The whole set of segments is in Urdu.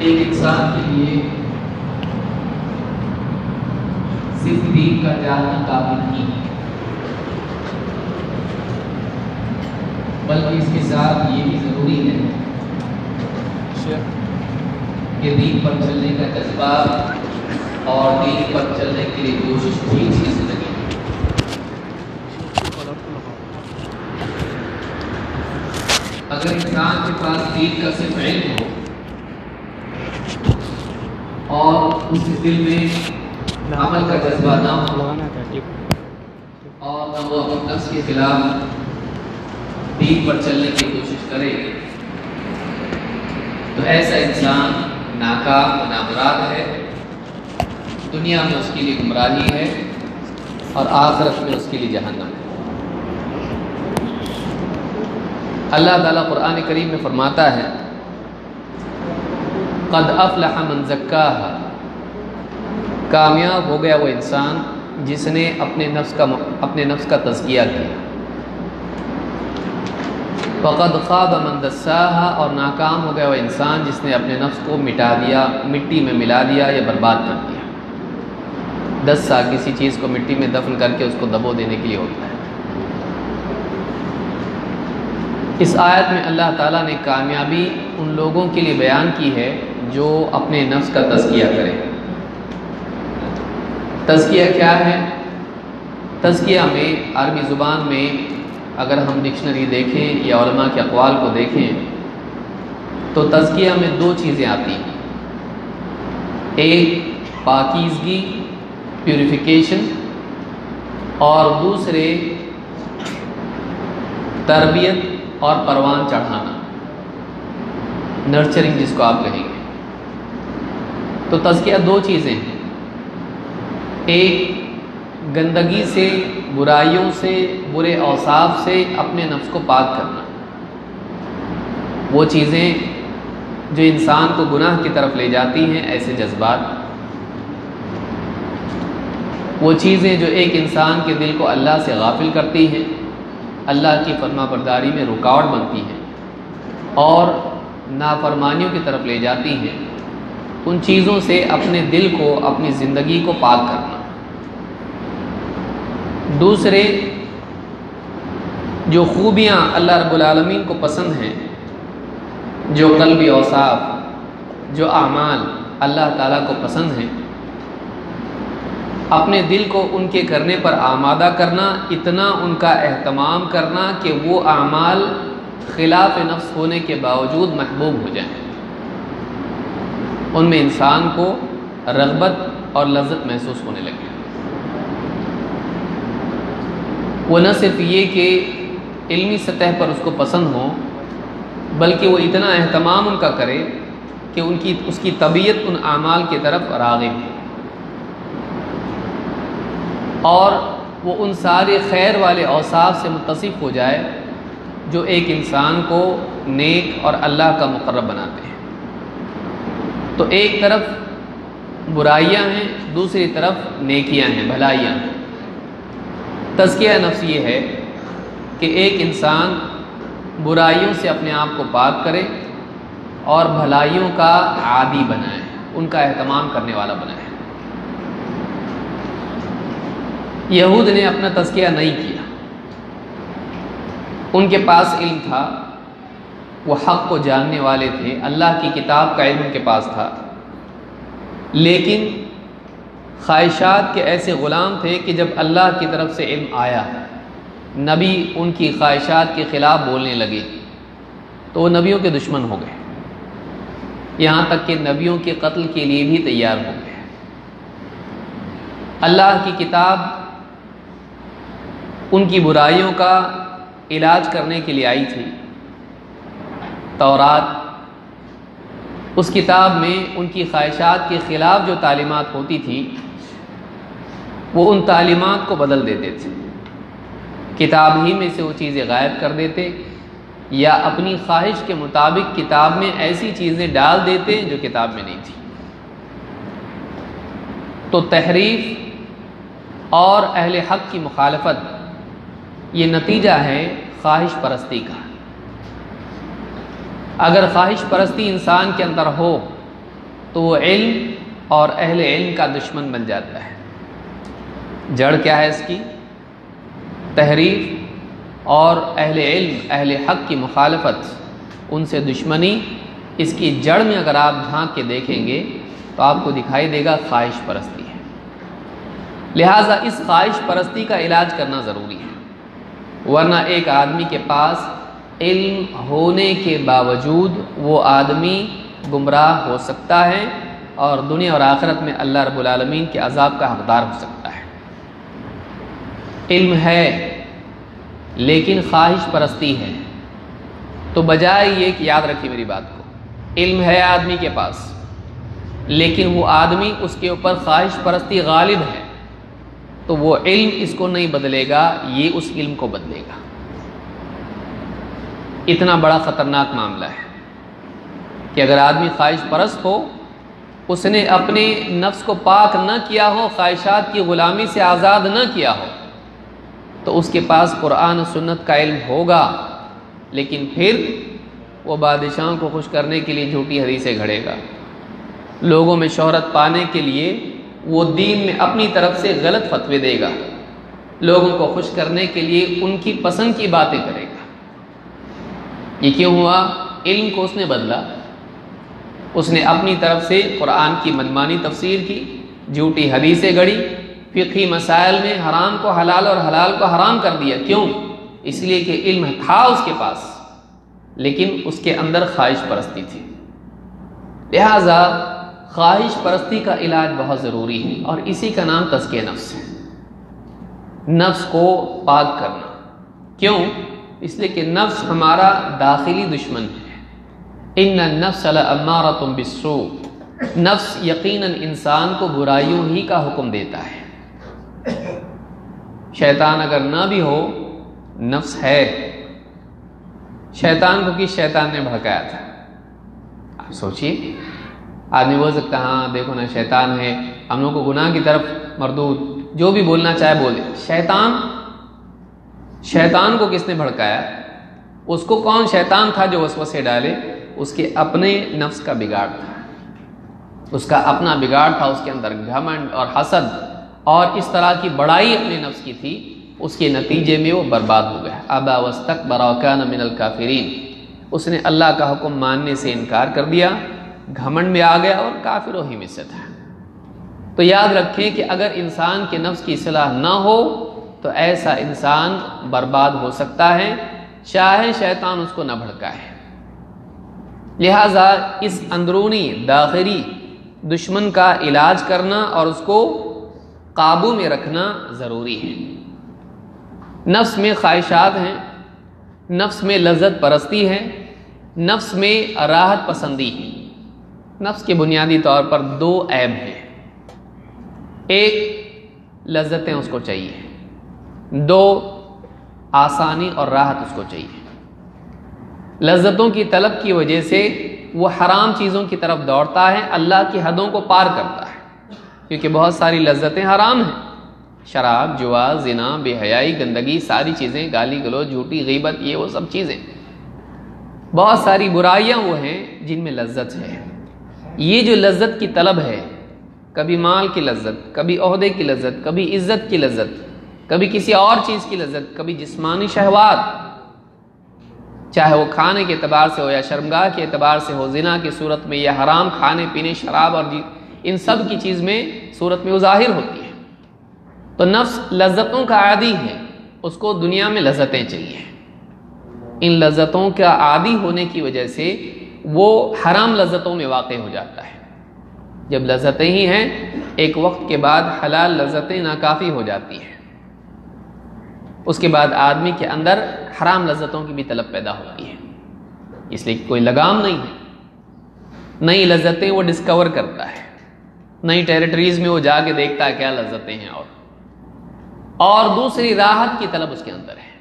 ایک انسان کے لیے صرف دین کا جاننا کافی نہیں ہے، بلکہ اس کے ساتھ یہ بھی ضروری ہے کہ دین پر چلنے کا جذبہ اور دین پر چلنے کے لیے کوشش بھی اس کی زندگی میں۔ اگر انسان کے پاس دین کا صرف علم ہو اور اس کے دل میں عمل کا جذبہ نہ ہو اور نہ وہ اپنے نفس کے خلاف دین پر چلنے کی کوشش کرے تو ایسا انسان ناکام و نامراد ہے، دنیا میں اس کے لیے گمراہی ہے اور آخرت میں اس کے لیے جہنم ہے۔ اللہ تعالیٰ قرآن کریم میں فرماتا ہے قد افلح من زکاہا، کامیاب ہو گیا وہ انسان جس نے اپنے نفس کا تزکیہ کیا، فقد خاب من دساہا، اور ناکام ہو گیا وہ انسان جس نے اپنے نفس کو مٹا دیا، مٹی میں ملا دیا یا برباد کر دیا۔ 10 سال کسی چیز کو مٹی میں دفن کر کے اس کو دبو دینے کے لیے ہوتا ہے۔ اس آیت میں اللہ تعالیٰ نے کامیابی ان لوگوں کے لیے بیان کی ہے جو اپنے نفس کا تزکیہ کریں۔ تزکیہ کیا ہے؟ تزکیہ میں عربی زبان میں اگر ہم ڈکشنری دیکھیں یا علماء کے اقوال کو دیکھیں تو تزکیہ میں 2 چیزیں آتی ہیں، ایک پاکیزگی پیوریفیکیشن اور دوسرے تربیت اور پروان چڑھانا، نرچرنگ جس کو آپ کہیں گے۔ تو تزکیہ 2 چیزیں ہیں، ایک گندگی سے، برائیوں سے، برے اوصاف سے اپنے نفس کو پاک کرنا، وہ چیزیں جو انسان کو گناہ کی طرف لے جاتی ہیں، ایسے جذبات، وہ چیزیں جو ایک انسان کے دل کو اللہ سے غافل کرتی ہیں، اللہ کی فرما برداری میں رکاوٹ بنتی ہیں اور نافرمانیوں کی طرف لے جاتی ہیں، ان چیزوں سے اپنے دل کو، اپنی زندگی کو پاک کرنا۔ دوسرے جو خوبیاں اللہ رب العالمین کو پسند ہیں، جو قلبی اوصاف، جو اعمال اللہ تعالیٰ کو پسند ہیں، اپنے دل کو ان کے کرنے پر آمادہ کرنا، اتنا ان کا اہتمام کرنا کہ وہ اعمال خلاف نفس ہونے کے باوجود محبوب ہو جائیں، ان میں انسان کو رغبت اور لذت محسوس ہونے لگے۔ وہ نہ صرف یہ کہ علمی سطح پر اس کو پسند ہو، بلکہ وہ اتنا اہتمام ان کا کرے کہ اس کی طبیعت ان اعمال کی طرف راغب ہو اور وہ ان سارے خیر والے اوصاف سے متصف ہو جائے جو ایک انسان کو نیک اور اللہ کا مقرب بناتے ہیں۔ تو ایک طرف برائیاں ہیں، دوسری طرف نیکیاں ہیں، بھلائیاں ہیں۔ تزکیہ نفس یہ ہے کہ ایک انسان برائیوں سے اپنے آپ کو پاک کرے اور بھلائیوں کا عادی بنائے، ان کا اہتمام کرنے والا بنائے۔ یہود نے اپنا تزکیہ نہیں کیا، ان کے پاس علم تھا، وہ حق کو جاننے والے تھے، اللہ کی کتاب کا علم ان کے پاس تھا، لیکن خواہشات کے ایسے غلام تھے کہ جب اللہ کی طرف سے علم آیا، نبی ان کی خواہشات کے خلاف بولنے لگے تو وہ نبیوں کے دشمن ہو گئے، یہاں تک کہ نبیوں کے قتل کے لیے بھی تیار ہو گئے۔ اللہ کی کتاب ان کی برائیوں کا علاج کرنے کے لیے آئی تھی، تورات، اس کتاب میں ان کی خواہشات کے خلاف جو تعلیمات ہوتی تھی وہ ان تعلیمات کو بدل دیتے تھے، کتاب ہی میں سے وہ چیزیں غائب کر دیتے یا اپنی خواہش کے مطابق کتاب میں ایسی چیزیں ڈال دیتے جو کتاب میں نہیں تھی۔ تو تحریف اور اہل حق کی مخالفت یہ نتیجہ ہے خواہش پرستی کا۔ اگر خواہش پرستی انسان کے اندر ہو تو وہ علم اور اہل علم کا دشمن بن جاتا ہے۔ جڑ کیا ہے اس کی؟ تحریف اور اہل علم، اہل حق کی مخالفت، ان سے دشمنی۔ اس کی جڑ میں اگر آپ جھانک کے دیکھیں گے تو آپ کو دکھائی دے گا خواہش پرستی ہے۔ لہٰذا اس خواہش پرستی کا علاج کرنا ضروری ہے، ورنہ ایک آدمی کے پاس علم ہونے کے باوجود وہ آدمی گمراہ ہو سکتا ہے اور دنیا اور آخرت میں اللہ رب العالمین کے عذاب کا حقدار ہو سکتا ہے۔ علم ہے لیکن خواہش پرستی ہے، تو بجائے یہ کہ یاد رکھیے میری بات کو، علم ہے آدمی کے پاس لیکن وہ آدمی اس کے اوپر خواہش پرستی غالب ہے، تو وہ علم اس کو نہیں بدلے گا، یہ اس علم کو بدلے گا۔ اتنا بڑا خطرناک معاملہ ہے کہ اگر آدمی خواہش پرست ہو، اس نے اپنے نفس کو پاک نہ کیا ہو، خواہشات کی غلامی سے آزاد نہ کیا ہو، تو اس کے پاس قرآن و سنت کا علم ہوگا، لیکن پھر وہ بادشاہوں کو خوش کرنے کے لیے جھوٹی حدیثیں گھڑے گا، لوگوں میں شہرت پانے کے لیے وہ دین میں اپنی طرف سے غلط فتوے دے گا، لوگوں کو خوش کرنے کے لیے ان کی پسند کی باتیں کرے گا۔ یہ کیوں ہوا؟ علم کو اس نے بدلا، اس نے اپنی طرف سے قرآن کی منمانی تفسیر کی، جھوٹی حدیثیں گھڑی، فقہی مسائل میں حرام کو حلال اور حلال کو حرام کر دیا۔ کیوں؟ اس لیے کہ علم تھا اس کے پاس لیکن اس کے اندر خواہش پرستی تھی۔ لہذا خواہش پرستی کا علاج بہت ضروری ہے، اور اسی کا نام تزکیہ نفس ہے، نفس کو پاک کرنا۔ کیوں؟ اس لیے کہ نفس ہمارا داخلی دشمن ہے۔ ان النفس لامارۃ بالسوء، نفس یقیناً انسان کو برائیوں ہی کا حکم دیتا ہے۔ شیطان اگر نہ بھی ہو، نفس ہے۔ شیطان کو کس شیطان نے بھڑکایا تھا؟ آپ سوچئے، آدمی بول سکتا ہاں دیکھو نا شیطان ہے، ہم لوگوں کو گناہ کی طرف مردود، جو بھی بولنا چاہے بولے۔ شیطان کو کس نے بھڑکایا؟ اس کو کون شیطان تھا جو وسوسے ڈالے؟ اس کے اپنے نفس کا بگاڑ تھا، اس کا اپنا بگاڑ تھا، اس کے اندر گھمنڈ اور حسد اور اس طرح کی بڑائی اپنے نفس کی تھی، اس کے نتیجے میں وہ برباد ہو گیا۔ ابا واستکبر وکان من الکافرین، اس نے اللہ کا حکم ماننے سے انکار کر دیا، گھمنڈ میں آ گیا اور کافروں ہی میں سے تھا۔ تو یاد رکھیں کہ اگر انسان کے نفس کی اصلاح نہ ہو تو ایسا انسان برباد ہو سکتا ہے، چاہے شیطان اس کو نہ بھڑکائے۔ لہذا اس اندرونی داخلی دشمن کا علاج کرنا اور اس کو قابو میں رکھنا ضروری ہے۔ نفس میں خواہشات ہیں، نفس میں لذت پرستی ہے، نفس میں راحت پسندی ہے۔ نفس کے بنیادی طور پر دو عیب ہیں، ایک لذتیں اس کو چاہیے، دو آسانی اور راحت اس کو چاہیے۔ لذتوں کی طلب کی وجہ سے وہ حرام چیزوں کی طرف دوڑتا ہے، اللہ کی حدوں کو پار کرتا ہے، کیونکہ بہت ساری لذتیں حرام ہیں، شراب، جوا، زنا، بے حیائی، گندگی، ساری چیزیں، گالی گلوچ، جھوٹی غیبت، یہ وہ سب چیزیں، بہت ساری برائیاں وہ ہیں جن میں لذت ہے۔ یہ جو لذت کی طلب ہے، کبھی مال کی لذت، کبھی عہدے کی لذت، کبھی عزت کی لذت، کبھی کسی اور چیز کی لذت، کبھی جسمانی شہوات، چاہے وہ کھانے کے اعتبار سے ہو یا شرمگاہ کے اعتبار سے ہو، زنا کی صورت میں یا حرام کھانے پینے، شراب اور ان سب کی چیز میں صورت میں وہ ظاہر ہوتی ہے۔ تو نفس لذتوں کا عادی ہے، اس کو دنیا میں لذتیں چاہیے۔ ان لذتوں کا عادی ہونے کی وجہ سے وہ حرام لذتوں میں واقع ہو جاتا ہے۔ جب لذتیں ہی ہیں، ایک وقت کے بعد حلال لذتیں ناکافی ہو جاتی ہیں، اس کے بعد آدمی کے اندر حرام لذتوں کی بھی طلب پیدا ہوتی ہے، اس لیے کوئی لگام نہیں ہے۔ نئی لذتیں وہ ڈسکور کرتا ہے، نئی ٹیریٹریز میں وہ جا کے دیکھتا ہے کیا لذتیں ہیں، اور دوسری راحت کی طلب اس کے اندر ہے۔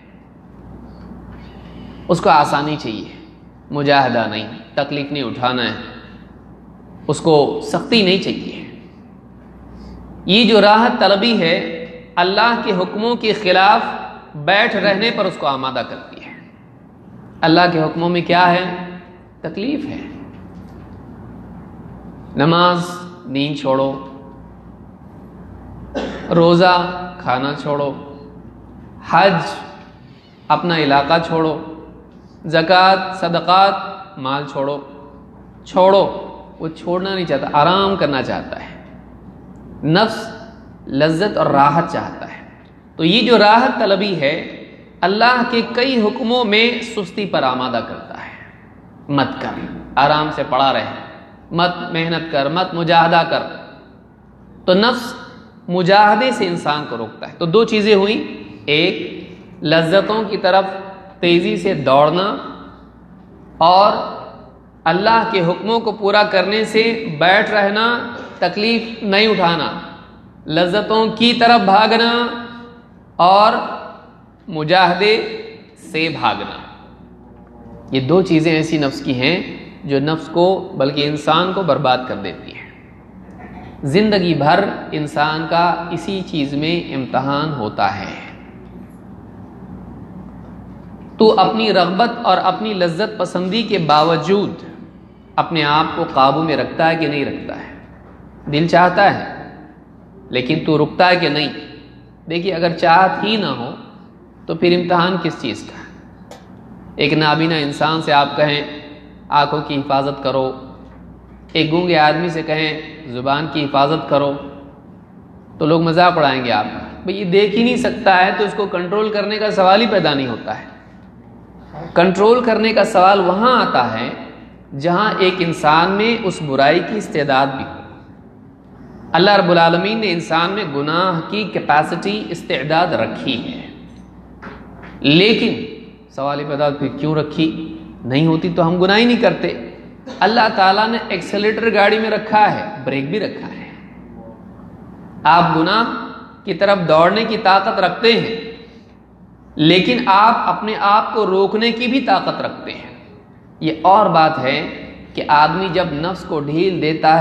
اس کو آسانی چاہیے، مجاہدہ نہیں، تکلیف نہیں اٹھانا ہے، اس کو سختی نہیں چاہیے۔ یہ جو راحت طلبی ہے، اللہ کے حکموں کے خلاف بیٹھ رہنے پر اس کو آمادہ کرتی ہے۔ اللہ کے حکموں میں کیا ہے؟ تکلیف ہے۔ نماز نیند چھوڑو، روزہ کھانا چھوڑو، حج اپنا علاقہ چھوڑو، زکوٰۃ صدقات مال چھوڑو، وہ چھوڑنا نہیں چاہتا، آرام کرنا چاہتا ہے، نفس لذت اور راحت چاہتا ہے۔ تو یہ جو راحت طلبی ہے اللہ کے کئی حکموں میں سستی پر آمادہ کرتا ہے، مت کر، آرام سے پڑا رہے، مت محنت کر، مت مجاہدہ کر۔ تو نفس مجاہدے سے انسان کو روکتا ہے۔ تو دو چیزیں ہوئیں، ایک لذتوں کی طرف تیزی سے دوڑنا، اور اللہ کے حکموں کو پورا کرنے سے بیٹھ رہنا، تکلیف نہیں اٹھانا، لذتوں کی طرف بھاگنا اور مجاہدے سے بھاگنا۔ یہ دو چیزیں ایسی نفس کی ہیں جو نفس کو بلکہ انسان کو برباد کر دیتی ہیں۔ زندگی بھر انسان کا اسی چیز میں امتحان ہوتا ہے۔ تو اپنی رغبت اور اپنی لذت پسندی کے باوجود اپنے آپ کو قابو میں رکھتا ہے کہ نہیں رکھتا ہے؟ دل چاہتا ہے لیکن تو رکتا ہے کہ نہیں؟ دیکھیے، اگر چاہت ہی نہ ہو تو پھر امتحان کس چیز کا؟ ایک نابینا انسان سے آپ کہیں آنکھوں کی حفاظت کرو، ایک گونگے آدمی سے کہیں زبان کی حفاظت کرو، تو لوگ مذاق اڑائیں گے آپ کا، بھئی یہ دیکھ ہی نہیں سکتا ہے تو اس کو کنٹرول کرنے کا سوال ہی پیدا نہیں ہوتا ہے۔ کنٹرول کرنے کا سوال وہاں آتا ہے جہاں ایک انسان میں اس برائی کی استعداد بھی ہو۔ اللہ رب العالمین نے انسان میں گناہ کی کیپیسٹی، استعداد رکھی ہے، لیکن سوال یہ پیدا پھر کیوں رکھی؟ نہیں ہوتی تو ہم گناہ ہی نہیں کرتے۔ اللہ تعالیٰ نے ایکسیلیٹر گاڑی میں رکھا ہے، بریک بھی رکھا ہے۔ آپ گناہ کی طرف دوڑنے کی طاقت رکھتے ہیں، لیکن آپ اپنے آپ کو روکنے کی بھی طاقت رکھتے ہیں۔ یہ اور بات ہے کہ آدمی جب نفس کو ڈھیل دیتا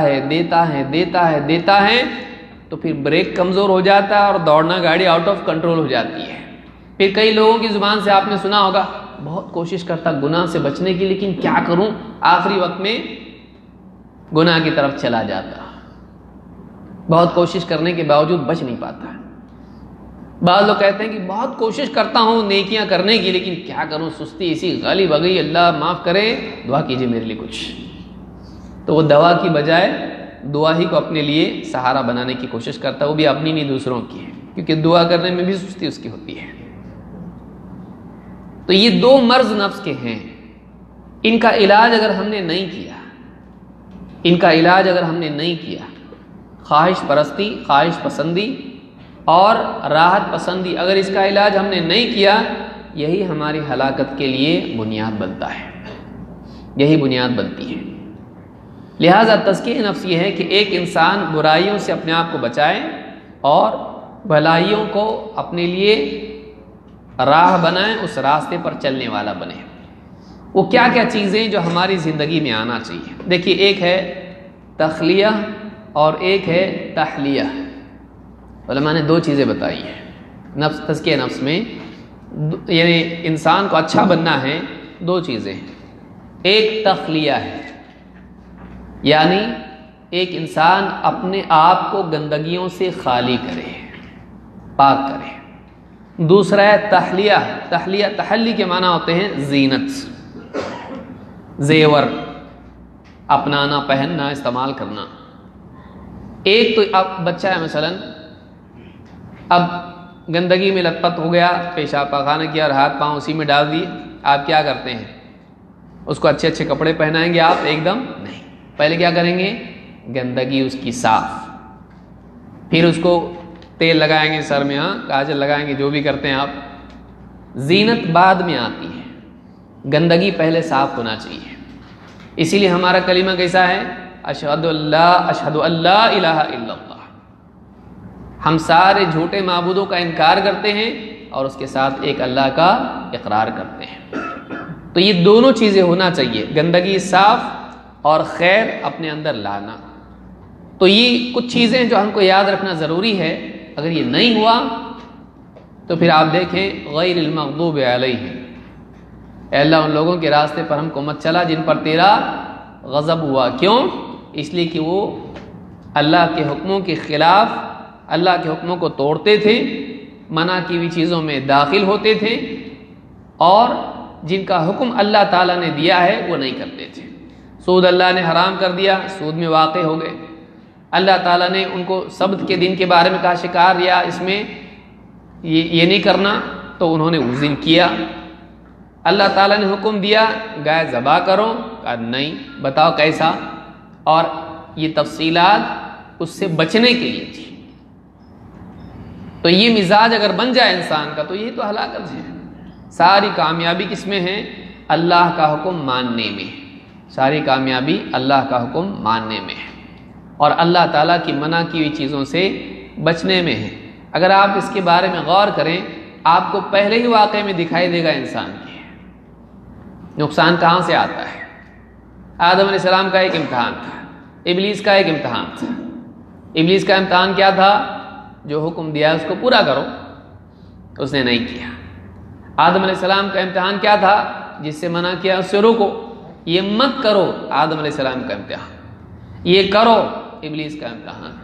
ہے تو پھر بریک کمزور ہو جاتا ہے اور دوڑنا گاڑی آؤٹ آف کنٹرول ہو جاتی ہے۔ پھر کئی لوگوں کی زبان سے آپ نے سنا ہوگا، بہت کوشش کرتا گناہ سے بچنے کی، لیکن کیا کروں، آخری وقت میں گناہ کی طرف چلا جاتا، بہت کوشش کرنے کے باوجود بچ نہیں پاتا۔ بعض لوگ کہتے ہیں کہ بہت کوشش کرتا ہوں نیکیاں کرنے کی، لیکن کیا کروں، سستی ایسی غالب آ گئی، اللہ معاف کرے، دعا کیجیے میرے لیے کچھ۔ تو وہ دعا کی بجائے دعا ہی کو اپنے لیے سہارا بنانے کی کوشش کرتا ہے، وہ بھی اپنی نہیں دوسروں کی ہے، کیونکہ دعا کرنے میں بھی سستی اس کی ہوتی ہے۔ تو یہ دو مرض نفس کے ہیں، ان کا علاج اگر ہم نے نہیں کیا، خواہش پرستی، خواہش پسندی اور راحت پسندی، اگر اس کا علاج ہم نے نہیں کیا، یہی ہماری ہلاکت کے لیے بنیاد بنتا ہے، یہی بنیاد بنتی ہے۔ لہذا تزکیہ نفس یہ ہے کہ ایک انسان برائیوں سے اپنے آپ کو بچائے اور بھلائیوں کو اپنے لیے راہ بنائے، اس راستے پر چلنے والا بنے۔ وہ کیا کیا چیزیں جو ہماری زندگی میں آنا چاہیے؟ دیکھیے، ایک ہے تخلیہ اور ایک ہے تحلیہ۔ علماء نے دو چیزیں بتائی ہیں نفس، تزکیہ نفس میں، یعنی انسان کو اچھا بننا ہے، دو چیزیں ہیں۔ ایک تخلیہ ہے، یعنی ایک انسان اپنے آپ کو گندگیوں سے خالی کرے، پاک کرے۔ دوسرا ہے تحلیہ۔ تحلی کے معنی ہوتے ہیں زینت، زیور، اپنانا، پہننا، استعمال کرنا۔ ایک تو اب بچہ ہے مثلا، اب گندگی میں لت پت ہو گیا، پیشاب پاخانہ کیا اور ہاتھ پاؤں اسی میں ڈال دیے، آپ کیا کرتے ہیں؟ اس کو اچھے اچھے کپڑے پہنائیں گے آپ؟ ایک دم نہیں، پہلے کیا کریں گے؟ گندگی اس کی صاف، پھر اس کو تیل لگائیں گے سر میں، کاجل لگائیں گے، جو بھی کرتے ہیں آپ۔ زینت بعد میں آتی ہے، گندگی پہلے صاف ہونا چاہیے۔ اسی لیے ہمارا کلمہ کیسا ہے؟ اشہد اللہ الہ الا اللہ۔ ہم سارے جھوٹے معبودوں کا انکار کرتے ہیں اور اس کے ساتھ ایک اللہ کا اقرار کرتے ہیں۔ تو یہ دونوں چیزیں ہونا چاہیے، گندگی صاف اور خیر اپنے اندر لانا۔ تو یہ کچھ چیزیں جو ہم کو یاد رکھنا ضروری ہے۔ اگر یہ نہیں ہوا تو پھر آپ دیکھیں غیر المغضوب علیہم، اے اللہ ان لوگوں کے راستے پر ہم کو مت چلا جن پر تیرا غضب ہوا۔ کیوں؟ اس لیے کہ وہ اللہ کے حکموں کے خلاف اللہ کے حکموں کو توڑتے تھے، منع کی ہوئی چیزوں میں داخل ہوتے تھے، اور جن کا حکم اللہ تعالیٰ نے دیا ہے وہ نہیں کرتے تھے۔ سود اللہ نے حرام کر دیا، سود میں واقع ہو گئے۔ اللہ تعالیٰ نے ان کو سبت کے دن کے بارے میں کہا شکار یا اس میں یہ نہیں کرنا، تو انہوں نے اس دن کیا۔ اللہ تعالیٰ نے حکم دیا گائے ذبح کرو، کہا نہیں، بتاؤ کیسا، اور یہ تفصیلات اس سے بچنے کے لیے تھی۔ تو یہ مزاج اگر بن جائے انسان کا تو یہی تو ہلاکت ہے۔ ساری کامیابی کس میں ہے؟ اللہ کا حکم ماننے میں۔ ساری کامیابی اللہ کا حکم ماننے میں ہے، اور اللہ تعالیٰ کی منع کی ہوئی چیزوں سے بچنے میں ہے۔ اگر آپ اس کے بارے میں غور کریں، آپ کو پہلے ہی واقعے میں دکھائی دے گا انسان کے نقصان کہاں سے آتا ہے۔ آدم علیہ السلام کا ایک امتحان تھا، ابلیس کا ایک امتحان تھا۔ ابلیس کا امتحان کیا تھا؟ جو حکم دیا اس کو پورا کرو، اس نے نہیں کیا۔ آدم علیہ السلام کا امتحان کیا تھا؟ جس سے منع کیا اس سے روکو، یہ مت کرو، آدم علیہ السلام کا امتحان۔ یہ کرو، ابلیس کا امتحان۔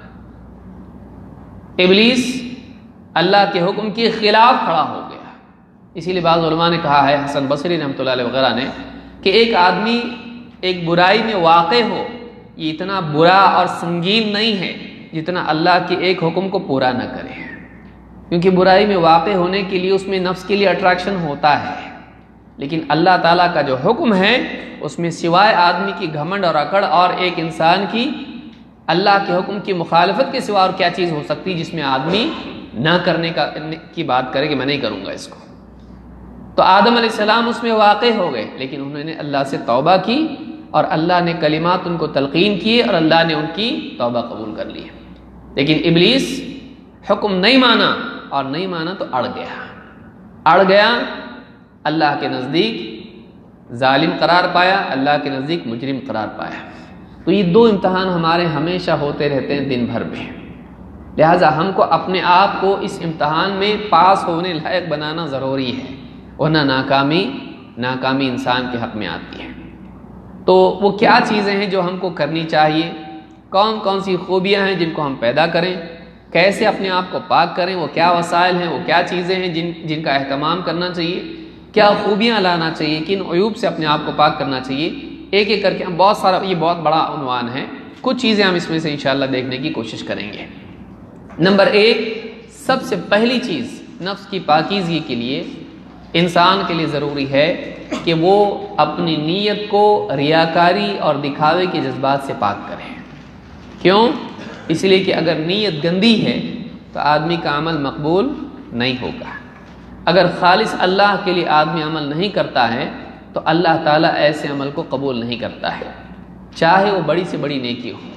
ابلیس اللہ کے حکم کے خلاف کھڑا ہو گیا۔ اسی لیے بعض علماء نے کہا ہے، حسن بصری رحمۃ اللہ علیہ وغیرہ نے، کہ ایک آدمی ایک برائی میں واقع ہو، یہ اتنا برا اور سنگین نہیں ہے جتنا اللہ کے ایک حکم کو پورا نہ کرے، کیونکہ برائی میں واقع ہونے کے لیے اس میں نفس کے لیے اٹریکشن ہوتا ہے، لیکن اللہ تعالیٰ کا جو حکم ہے اس میں سوائے آدمی کی گھمنڈ اور اکڑ اور ایک انسان کی اللہ کے حکم کی مخالفت کے سوا اور کیا چیز ہو سکتی جس میں آدمی نہ کرنے کی بات کرے کہ میں نہیں کروں گا اس کو۔ تو آدم علیہ السلام اس میں واقع ہو گئے، لیکن انہوں نے اللہ سے توبہ کی، اور اللہ نے کلمات ان کو تلقین کیے، اور اللہ نے ان کی توبہ قبول کر لی۔ لیکن ابلیس حکم نہیں مانا، اور نہیں مانا تو اڑ گیا، اللہ کے نزدیک ظالم قرار پایا، اللہ کے نزدیک مجرم قرار پایا۔ تو یہ دو امتحان ہمارے ہمیشہ ہوتے رہتے ہیں دن بھر میں، لہٰذا ہم کو اپنے آپ کو اس امتحان میں پاس ہونے لائق بنانا ضروری ہے، ورنہ ناکامی انسان کے حق میں آتی ہے۔ تو وہ کیا چیزیں ہیں جو ہم کو کرنی چاہیے، کون کون سی خوبیاں ہیں جن کو ہم پیدا کریں، کیسے اپنے آپ کو پاک کریں، وہ کیا وسائل ہیں، وہ کیا چیزیں ہیں جن کا اہتمام کرنا چاہیے، کیا خوبیاں لانا چاہیے، کن عیوب سے اپنے آپ کو پاک کرنا چاہیے، ایک ایک کر کے ہم یہ بہت بڑا عنوان ہے، کچھ چیزیں ہم اس میں سے انشاءاللہ دیکھنے کی کوشش کریں گے۔ نمبر 1، سب سے پہلی چیز نفس کی پاکیزگی کے لیے انسان کے لیے ضروری ہے کہ وہ اپنی نیت کو ریاکاری اور دکھاوے کے جذبات سے پاک کرے۔ کیوں؟ اس لیے کہ اگر نیت گندی ہے تو آدمی کا عمل مقبول نہیں ہوگا۔ اگر خالص اللہ کے لیے آدمی عمل نہیں کرتا ہے تو اللہ تعالیٰ ایسے عمل کو قبول نہیں کرتا ہے، چاہے وہ بڑی سے بڑی نیکی ہو۔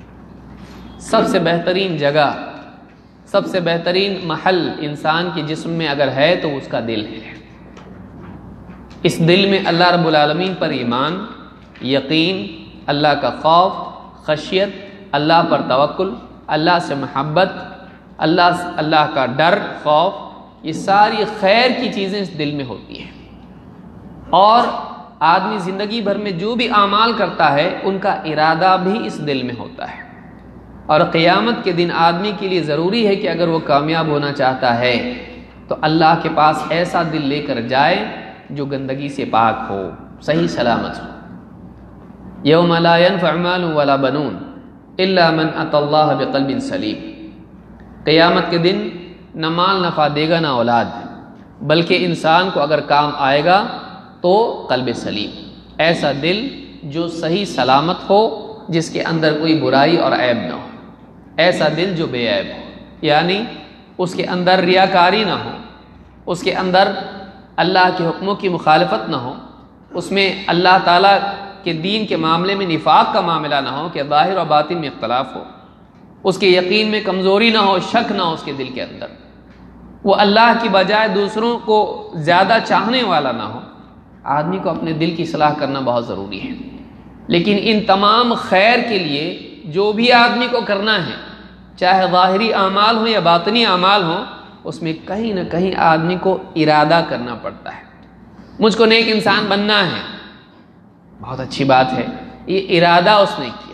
سب سے بہترین جگہ، سب سے بہترین محل انسان کے جسم میں اگر ہے تو اس کا دل ہے۔ اس دل میں اللہ رب العالمین پر ایمان، یقین، اللہ کا خوف، خشیت، اللہ پر توکل، اللہ سے محبت، اللہ کا ڈر، خوف، یہ ساری خیر کی چیزیں اس دل میں ہوتی ہیں۔ اور آدمی زندگی بھر میں جو بھی اعمال کرتا ہے ان کا ارادہ بھی اس دل میں ہوتا ہے، اور قیامت کے دن آدمی کے لیے ضروری ہے کہ اگر وہ کامیاب ہونا چاہتا ہے تو اللہ کے پاس ایسا دل لے کر جائے جو گندگی سے پاک ہو، صحیح سلامت ہو۔ یوم لا ينفع مال ولا بنون الا من اتى اللہ بقلب سلیم، قیامت کے دن نہ مال نفع دے گا نہ اولاد، بلکہ انسان کو اگر کام آئے گا تو قلب سلیم، ایسا دل جو صحیح سلامت ہو، جس کے اندر کوئی برائی اور عیب نہ ہو، ایسا دل جو بے عیب ہو، یعنی اس کے اندر ریاکاری نہ ہو، اس کے اندر اللہ کے حکموں کی مخالفت نہ ہو، اس میں اللہ تعالیٰ کے دین کے معاملے میں نفاق کا معاملہ نہ ہو کہ ظاہر و باطن میں اختلاف ہو، اس کے یقین میں کمزوری نہ ہو، شک نہ ہو اس کے دل کے اندر، وہ اللہ کی بجائے دوسروں کو زیادہ چاہنے والا نہ ہو۔ آدمی کو اپنے دل کی اصلاح کرنا بہت ضروری ہے، لیکن ان تمام خیر کے لیے جو بھی آدمی کو کرنا ہے، چاہے ظاہری اعمال ہوں یا باطنی اعمال ہوں، اس میں کہیں نہ کہیں آدمی کو ارادہ کرنا پڑتا ہے۔ مجھ کو نیک انسان بننا ہے، بہت اچھی بات ہے، یہ ارادہ اس نے کیا،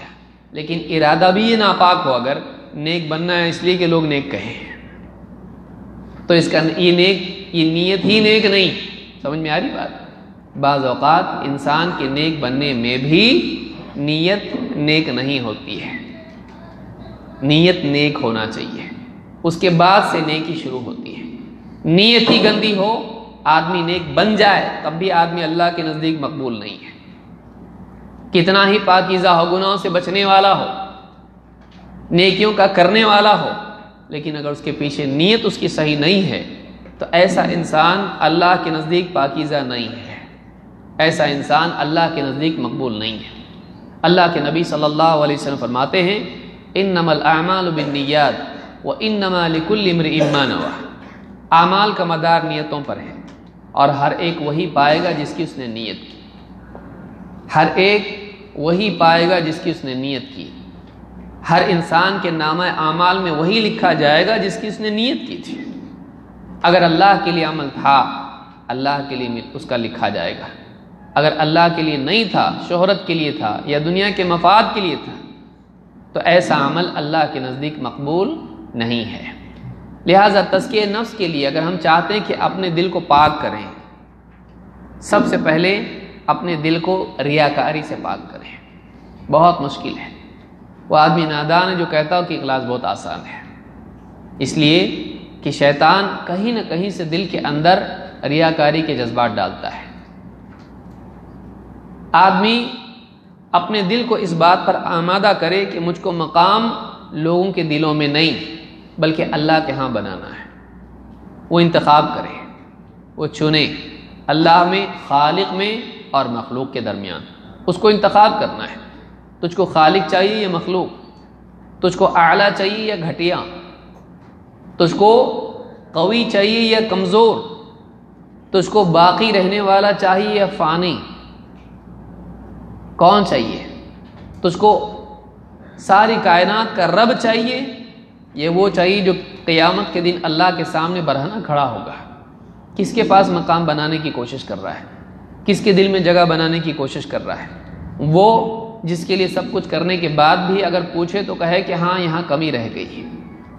لیکن ارادہ بھی یہ ناپاک ہو، اگر نیک بننا ہے اس لیے کہ لوگ نیک کہیں، تو اس کا یہ نیت ہی نیک نہیں. سمجھ میں آ رہی بات؟ بعض اوقات انسان کے نیک بننے میں بھی نیت نیک نہیں ہوتی ہے. نیت نیک ہونا چاہیے، اس کے بعد سے نیکی شروع ہوتی ہے. نیت ہی گندی ہو، آدمی نیک بن جائے تب بھی آدمی اللہ کے نزدیک مقبول نہیں ہے. کتنا ہی پاکیزہ ہو، گناہوں سے بچنے والا ہو، نیکیوں کا کرنے والا ہو، لیکن اگر اس کے پیچھے نیت اس کی صحیح نہیں ہے تو ایسا انسان اللہ کے نزدیک پاکیزہ نہیں ہے، ایسا انسان اللہ کے نزدیک مقبول نہیں ہے. اللہ کے نبی صلی اللہ علیہ وسلم فرماتے ہیں انما الاعمال بالنیات وانما لكل امرئ ما نوى. اعمال کا مدار نیتوں پر ہے، اور ہر ایک وہی پائے گا جس کی اس نے نیت کی. ہر ایک وہی پائے گا جس کی اس نے نیت کی. ہر انسان کے نامہ اعمال میں وہی لکھا جائے گا جس کی اس نے نیت کی تھی. اگر اللہ کے لیے عمل تھا، اللہ کے لیے اس کا لکھا جائے گا. اگر اللہ کے لیے نہیں تھا، شہرت کے لیے تھا یا دنیا کے مفاد کے لیے تھا، تو ایسا عمل اللہ کے نزدیک مقبول نہیں ہے. لہٰذا تزکیہ نفس کے لیے اگر ہم چاہتے ہیں کہ اپنے دل کو پاک کریں، سب سے پہلے اپنے دل کو ریاکاری سے پاک کریں. بہت مشکل ہے. وہ آدمی نادان ہے جو کہتا ہو کہ اخلاص بہت آسان ہے، اس لیے کہ شیطان کہیں نہ کہیں سے دل کے اندر ریاکاری کے جذبات ڈالتا ہے. آدمی اپنے دل کو اس بات پر آمادہ کرے کہ مجھ کو مقام لوگوں کے دلوں میں نہیں بلکہ اللہ کے ہاں بنانا ہے. وہ انتخاب کرے، وہ چنے اللہ میں، خالق میں اور مخلوق کے درمیان. اس کو انتخاب کرنا ہے. تجھ کو خالق چاہیے یا مخلوق؟ تجھ کو اعلیٰ چاہیے یا گھٹیا؟ تجھ کو قوی چاہیے یا کمزور؟ تجھ کو باقی رہنے والا چاہیے یا فانی؟ کون چاہیے؟ تجھ کو ساری کائنات کا رب چاہیے، یہ وہ چاہیے جو قیامت کے دن اللہ کے سامنے برہنہ کھڑا ہوگا؟ کس کے پاس مقام بنانے کی کوشش کر رہا ہے؟ کس کے دل میں جگہ بنانے کی کوشش کر رہا ہے؟ وہ جس کے لیے سب کچھ کرنے کے بعد بھی اگر پوچھے تو کہے کہ ہاں یہاں کمی رہ گئی ہے.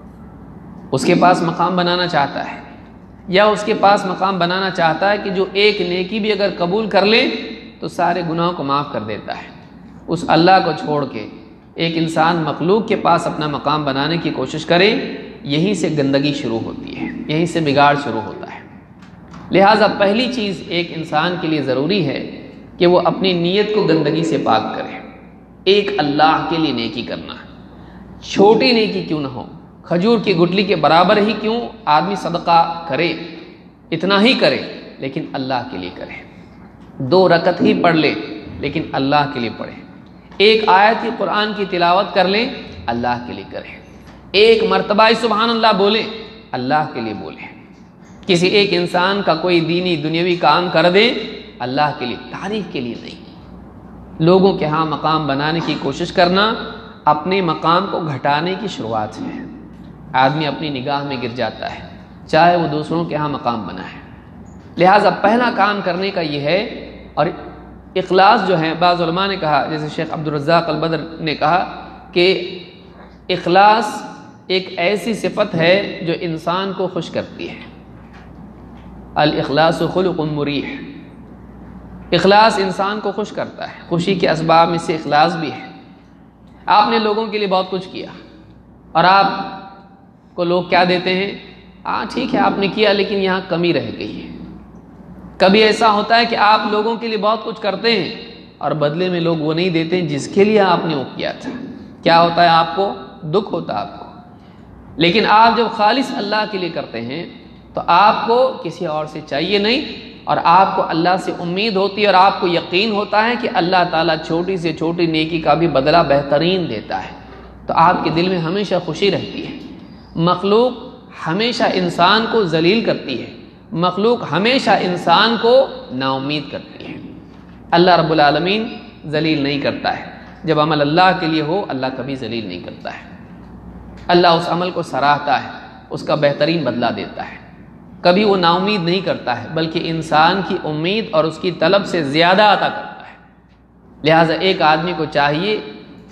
اس کے پاس مقام بنانا چاہتا ہے، یا اس کے پاس مقام بنانا چاہتا ہے کہ جو ایک نیکی بھی اگر قبول کر لے تو سارے گناہوں کو معاف کر دیتا ہے. اس اللہ کو چھوڑ کے ایک انسان مخلوق کے پاس اپنا مقام بنانے کی کوشش کرے، یہیں سے گندگی شروع ہوتی ہے، یہیں سے بگاڑ شروع ہوتا ہے. لہٰذا پہلی چیز ایک انسان کے لیے ضروری ہے کہ وہ اپنی نیت کو گندگی سے پاک کرے. ایک اللہ کے لیے نیکی کرنا، چھوٹی نیکی کیوں نہ ہو، کھجور کی گٹلی کے برابر ہی کیوں آدمی صدقہ کرے، اتنا ہی کرے لیکن اللہ کے لیے کرے. 2 رکعت ہی پڑھ لے لیکن اللہ کے لیے پڑھے. ایک آیت ہی قرآن کی تلاوت کر لے، اللہ کے لیے کرے. ایک مرتبہ سبحان اللہ بولے، اللہ کے لیے بولے. کسی ایک انسان کا کوئی دینی دنیاوی کام کر دے، اللہ کے لیے، تعریف کے لیے نہیں. لوگوں کے ہاں مقام بنانے کی کوشش کرنا اپنے مقام کو گھٹانے کی شروعات ہے. آدمی اپنی نگاہ میں گر جاتا ہے چاہے وہ دوسروں کے ہاں مقام بنا ہے. لہٰذا پہلا کام کرنے کا یہ ہے. اور اخلاص جو ہے، بعض علماء نے کہا، جیسے شیخ عبدالرزاق البدر نے کہا کہ اخلاص ایک ایسی صفت ہے جو انسان کو خوش کرتی ہے. الاخلاص خلق مریح. اخلاص انسان کو خوش کرتا ہے. خوشی کے اسباب میں سے اخلاص بھی ہے. آپ نے لوگوں کے لیے بہت کچھ کیا اور آپ کو لوگ کیا دیتے ہیں؟ ہاں ٹھیک ہے آپ نے کیا لیکن یہاں کمی رہ گئی ہے. کبھی ایسا ہوتا ہے کہ آپ لوگوں کے لیے بہت کچھ کرتے ہیں اور بدلے میں لوگ وہ نہیں دیتے جس کے لیے آپ نے وہ کیا تھا. کیا ہوتا ہے؟ آپ کو دکھ ہوتا ہے آپ کو. لیکن آپ جب خالص اللہ کے لیے کرتے ہیں تو آپ کو کسی اور سے چاہیے نہیں، اور آپ کو اللہ سے امید ہوتی ہے اور آپ کو یقین ہوتا ہے کہ اللہ تعالیٰ چھوٹی سے چھوٹی نیکی کا بھی بدلہ بہترین دیتا ہے. تو آپ کے دل میں ہمیشہ خوشی رہتی ہے. مخلوق ہمیشہ انسان کو ذلیل کرتی ہے، مخلوق ہمیشہ انسان کو نا امید کرتی ہے. اللہ رب العالمین ذلیل نہیں کرتا ہے. جب عمل اللہ کے لیے ہو اللہ کبھی ذلیل نہیں کرتا ہے. اللہ اس عمل کو سراہتا ہے، اس کا بہترین بدلہ دیتا ہے. کبھی وہ نا امید نہیں کرتا ہے بلکہ انسان کی امید اور اس کی طلب سے زیادہ عطا کرتا ہے. لہٰذا ایک آدمی کو چاہیے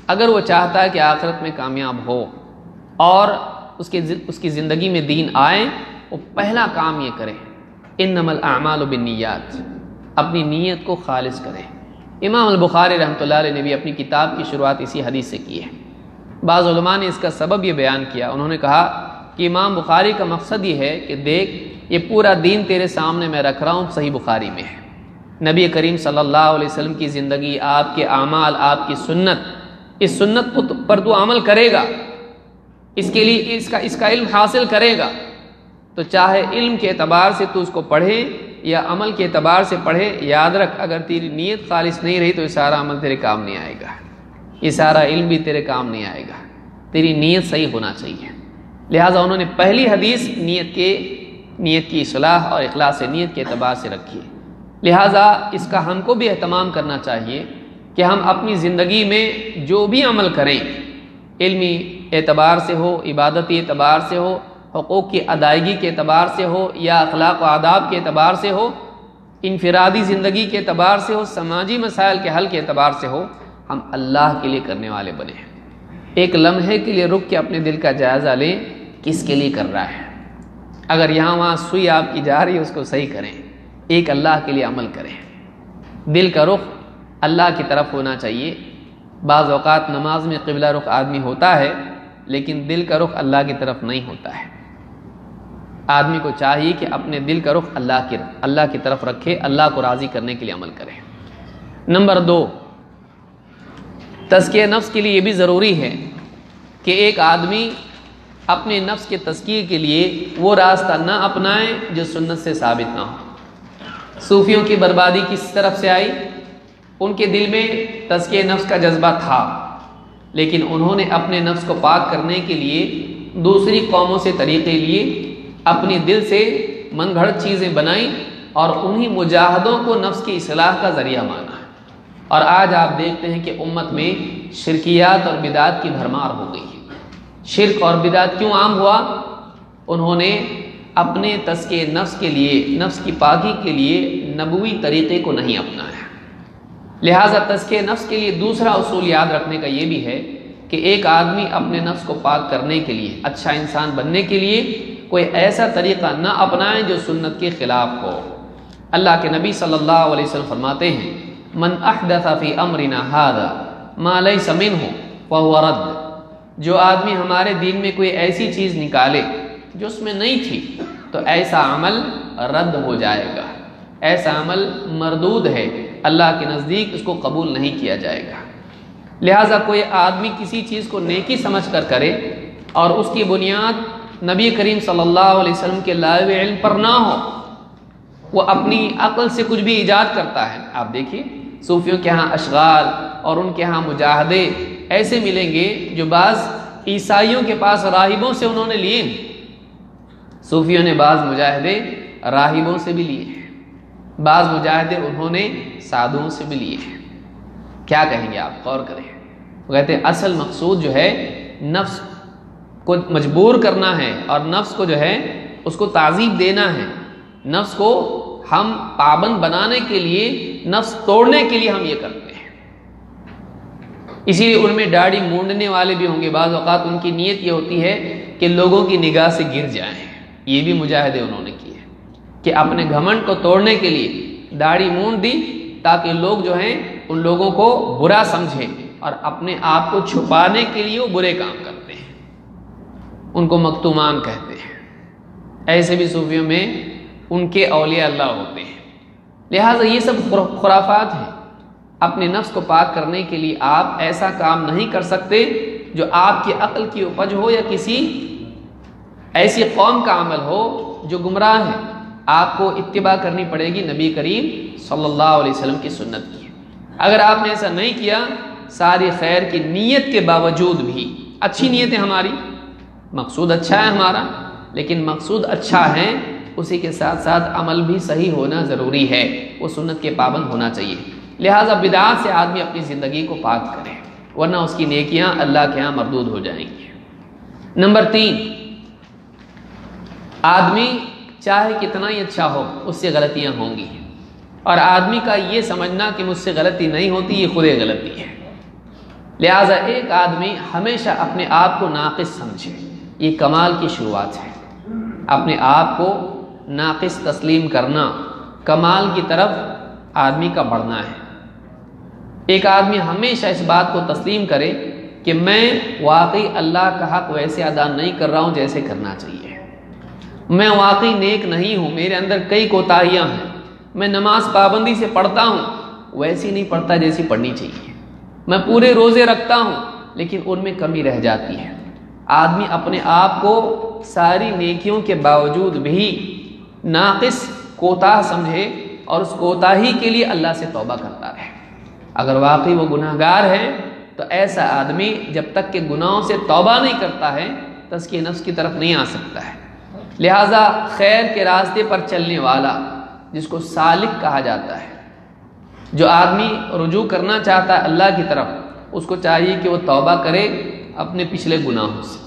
اگر وہ چاہتا ہے کہ آخرت میں کامیاب ہو اور اس کی زندگی میں دین آئے، وہ پہلا کام یہ کرے، انما الاعمال بالنیات، اپنی نیت کو خالص کرے۔ امام البخاری رحمۃ اللہ علیہ نے بھی اپنی کتاب کی شروعات اسی حدیث سے کی ہے۔ بعض علماء نے اس کا سبب یہ بیان کیا، انہوں نے کہا کہ امام بخاری کا مقصد یہ ہے کہ دیکھ، یہ پورا دین تیرے سامنے میں رکھ رہا ہوں، صحیح بخاری میں ہے، نبی کریم صلی اللہ علیہ وسلم کی زندگی، آپ کے اعمال، آپ کی سنت، اس سنت پر تو عمل کرے گا، اس کے لیے اس کا علم حاصل کرے گا، تو چاہے علم کے اعتبار سے تو اس کو پڑھے یا عمل کے اعتبار سے پڑھے، یاد رکھ اگر تیری نیت خالص نہیں رہی تو یہ سارا عمل تیرے کام نہیں آئے گا، یہ سارا علم بھی تیرے کام نہیں آئے گا، تیری نیت صحیح ہونا چاہیے۔ لہٰذا انہوں نے پہلی حدیث نیت کی اصلاح اور اخلاص نیت کے اعتبار سے رکھی، لہٰذا اس کا ہم کو بھی اہتمام کرنا چاہیے کہ ہم اپنی زندگی میں جو بھی عمل کریں، علمی اعتبار سے ہو، عبادتی اعتبار سے ہو، حقوق کی ادائیگی کے اعتبار سے ہو یا اخلاق و آداب کے اعتبار سے ہو، انفرادی زندگی کے اعتبار سے ہو، سماجی مسائل کے حل کے اعتبار سے ہو، ہم اللہ کے لیے کرنے والے بنے ہیں۔ ایک لمحے کے لیے رک کے اپنے دل کا جائزہ لیں، کس کے لیے کر رہا ہے؟ اگر یہاں وہاں سوئی آپ کی جا رہی ہے، اس کو صحیح کریں، ایک اللہ کے لیے عمل کریں، دل کا رخ اللہ کی طرف ہونا چاہیے۔ بعض اوقات نماز میں قبلہ رخ آدمی ہوتا ہے لیکن دل کا رخ اللہ کی طرف نہیں ہوتا ہے۔ آدمی کو چاہیے کہ اپنے دل کا رخ اللہ کی طرف رکھے، اللہ کو راضی کرنے کے لیے عمل کرے۔ نمبر 2، تزکیہ نفس کے لیے یہ بھی ضروری ہے کہ ایک آدمی اپنے نفس کے تزکیے کے لیے وہ راستہ نہ اپنائے جو سنت سے ثابت نہ ہو۔ صوفیوں کی بربادی کس طرف سے آئی؟ ان کے دل میں تزکیہ نفس کا جذبہ تھا، لیکن انہوں نے اپنے نفس کو پاک کرنے کے لیے دوسری قوموں سے طریقے لیے، اپنی دل سے من گھڑت چیزیں بنائیں اور انہی مجاہدوں کو نفس کی اصلاح کا ذریعہ مانا۔ اور آج آپ دیکھتے ہیں کہ امت میں شرکیات اور بدعات کی بھرمار ہو گئی ہے۔ شرک اور بدعات کیوں عام ہوا؟ انہوں نے اپنے تزکیہ نفس کے لیے، نفس کی پاکی کے لیے نبوی طریقے کو نہیں اپنایا۔ لہٰذا تزکیہ نفس کے لیے دوسرا اصول یاد رکھنے کا یہ بھی ہے کہ ایک آدمی اپنے نفس کو پاک کرنے کے لیے، اچھا انسان بننے کے لیے کوئی ایسا طریقہ نہ اپنائیں جو سنت کے خلاف ہو۔ اللہ کے نبی صلی اللہ علیہ وسلم فرماتے ہیں، من احدث فی امرنا ھذا ما لیس منہ فہو رد، جو آدمی ہمارے دین میں کوئی ایسی چیز نکالے جو اس میں نہیں تھی تو ایسا عمل رد ہو جائے گا، ایسا عمل مردود ہے، اللہ کے نزدیک اس کو قبول نہیں کیا جائے گا۔ لہٰذا کوئی آدمی کسی چیز کو نیکی سمجھ کر کرے اور اس کی بنیاد نبی کریم صلی اللہ علیہ وسلم کے لائے ہوئے علم پر نہ ہو، وہ اپنی عقل سے کچھ بھی ایجاد کرتا ہے۔ آپ دیکھیے صوفیوں کے ہاں اشغال اور ان کے ہاں مجاہدے ایسے ملیں گے جو بعض عیسائیوں کے پاس راہبوں سے انہوں نے لیے، صوفیوں نے بعض مجاہدے راہبوں سے بھی لیے ہیں، بعض مجاہدے انہوں نے سادھوؤں سے بھی لیے ہیں۔ کیا کہیں گے آپ؟ غور کریں۔ وہ کہتے ہیں اصل مقصود جو ہے نفس کو مجبور کرنا ہے اور نفس کو جو ہے اس کو تعذیب دینا ہے، نفس کو ہم پابند بنانے کے لیے، نفس توڑنے کے لیے ہم یہ کرتے ہیں۔ اسی لیے ان میں داڑھی مونڈنے والے بھی ہوں گے، بعض اوقات ان کی نیت یہ ہوتی ہے کہ لوگوں کی نگاہ سے گر جائیں، یہ بھی مجاہدے انہوں نے کیے کہ اپنے گھمنڈ کو توڑنے کے لیے داڑھی مونڈ دی تاکہ لوگ جو ہیں ان لوگوں کو برا سمجھیں اور اپنے آپ کو چھپانے کے لیے وہ برے کام کرتے ہیں، ان کو مکتومان کہتے ہیں۔ ایسے بھی صوفیوں میں ان کے اولیاء اللہ ہوتے ہیں۔ لہٰذا یہ سب خرافات ہیں۔ اپنے نفس کو پاک کرنے کے لیے آپ ایسا کام نہیں کر سکتے جو آپ کی عقل کی اپج ہو یا کسی ایسی قوم کا عمل ہو جو گمراہ ہے۔ آپ کو اتباع کرنی پڑے گی نبی کریم صلی اللہ علیہ وسلم کی سنت کی۔ اگر آپ نے ایسا نہیں کیا، ساری خیر کی نیت کے باوجود بھی، اچھی نیت ہے ہماری، مقصود اچھا ہے ہمارا، لیکن مقصود اچھا ہے اسی کے ساتھ ساتھ عمل بھی صحیح ہونا ضروری ہے، وہ سنت کے پابند ہونا چاہیے۔ لہٰذا بدعات سے آدمی اپنی زندگی کو پاک کرے، ورنہ اس کی نیکیاں اللہ کے ہاں مردود ہو جائیں گی۔ نمبر 3، آدمی چاہے کتنا ہی اچھا ہو اس سے غلطیاں ہوں گی، اور آدمی کا یہ سمجھنا کہ مجھ سے غلطی نہیں ہوتی، یہ خود غلطی ہے۔ لہٰذا ایک آدمی ہمیشہ اپنے آپ کو ناقص سمجھے، یہ کمال کی شروعات ہے۔ اپنے آپ کو ناقص تسلیم کرنا کمال کی طرف آدمی کا بڑھنا ہے۔ ایک آدمی ہمیشہ اس بات کو تسلیم کرے کہ میں واقعی اللہ کا حق ویسے ادا نہیں کر رہا ہوں جیسے کرنا چاہیے، میں واقعی نیک نہیں ہوں، میرے اندر کئی کوتاہیاں ہیں، میں نماز پابندی سے پڑھتا ہوں ویسی نہیں پڑھتا جیسی پڑھنی چاہیے، میں پورے روزے رکھتا ہوں لیکن ان میں کمی رہ جاتی ہے۔ آدمی اپنے آپ کو ساری نیکیوں کے باوجود بھی ناقص کوتاہ سمجھے اور اس کوتاہی کے لیے اللہ سے توبہ کرتا رہے۔ اگر واقعی وہ گناہ گار ہے تو ایسا آدمی جب تک کہ گناہوں سے توبہ نہیں کرتا ہے تزکیہ نفس کی طرف نہیں آ سکتا ہے۔ لہٰذا خیر کے راستے پر چلنے والا، جس کو سالک کہا جاتا ہے، جو آدمی رجوع کرنا چاہتا ہے اللہ کی طرف، اس کو چاہیے کہ وہ توبہ کرے اپنے پچھلے گناہوں سے۔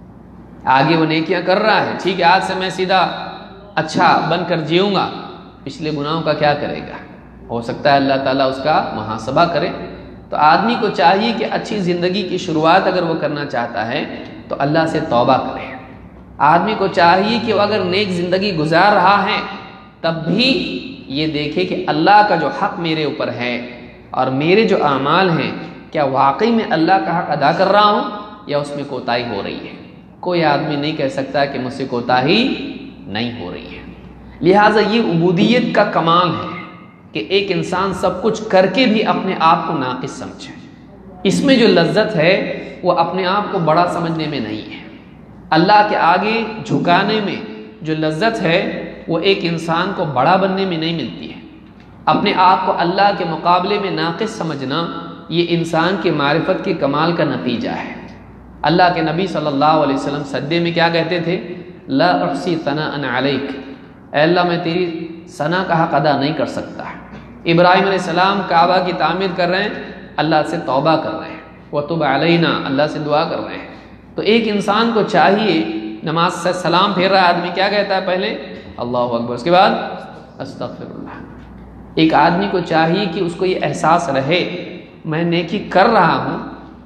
آگے وہ نیکیاں کر رہا ہے، ٹھیک ہے، آج سے میں سیدھا اچھا بن کر جیوں گا، پچھلے گناہوں کا کیا کرے گا؟ ہو سکتا ہے اللہ تعالیٰ اس کا محاسبہ کرے۔ تو آدمی کو چاہیے کہ اچھی زندگی کی شروعات اگر وہ کرنا چاہتا ہے تو اللہ سے توبہ کرے۔ آدمی کو چاہیے کہ وہ اگر نیک زندگی گزار رہا ہے تب بھی یہ دیکھے کہ اللہ کا جو حق میرے اوپر ہے اور میرے جو اعمال ہیں، کیا واقعی میں اللہ کا حق ادا کر رہا ہوں یا اس میں کوتاہی ہو رہی ہے؟ کوئی آدمی نہیں کہہ سکتا کہ مجھ سے کوتاہی نہیں ہو رہی ہے۔ لہٰذا یہ عبودیت کا کمال ہے کہ ایک انسان سب کچھ کر کے بھی اپنے آپ کو ناقص سمجھے۔ اس میں جو لذت ہے وہ اپنے آپ کو بڑا سمجھنے میں نہیں ہے، اللہ کے آگے جھکانے میں جو لذت ہے وہ ایک انسان کو بڑا بننے میں نہیں ملتی ہے۔ اپنے آپ کو اللہ کے مقابلے میں ناقص سمجھنا یہ انسان کے معرفت کے کمال کا نتیجہ ہے۔ اللہ کے نبی صلی اللہ علیہ وسلم سجدے میں کیا کہتے تھے؟ لا احصی ثناء علیک، اے اللہ میں تیری ثنا کا حق ادا نہیں کر سکتا۔ ابراہیم علیہ السلام کعبہ کی تعمیر کر رہے ہیں، اللہ سے توبہ کر رہے ہیں، وتب علینا، اللہ سے دعا کر رہے ہیں۔ تو ایک انسان کو چاہیے، نماز سے سلام پھیر رہا آدمی کیا کہتا ہے؟ پہلے اللہ اکبر، اس کے بعد استغفر اللہ۔ ایک آدمی کو چاہیے کہ اس کو یہ احساس رہے میں نیکی کر رہا ہوں،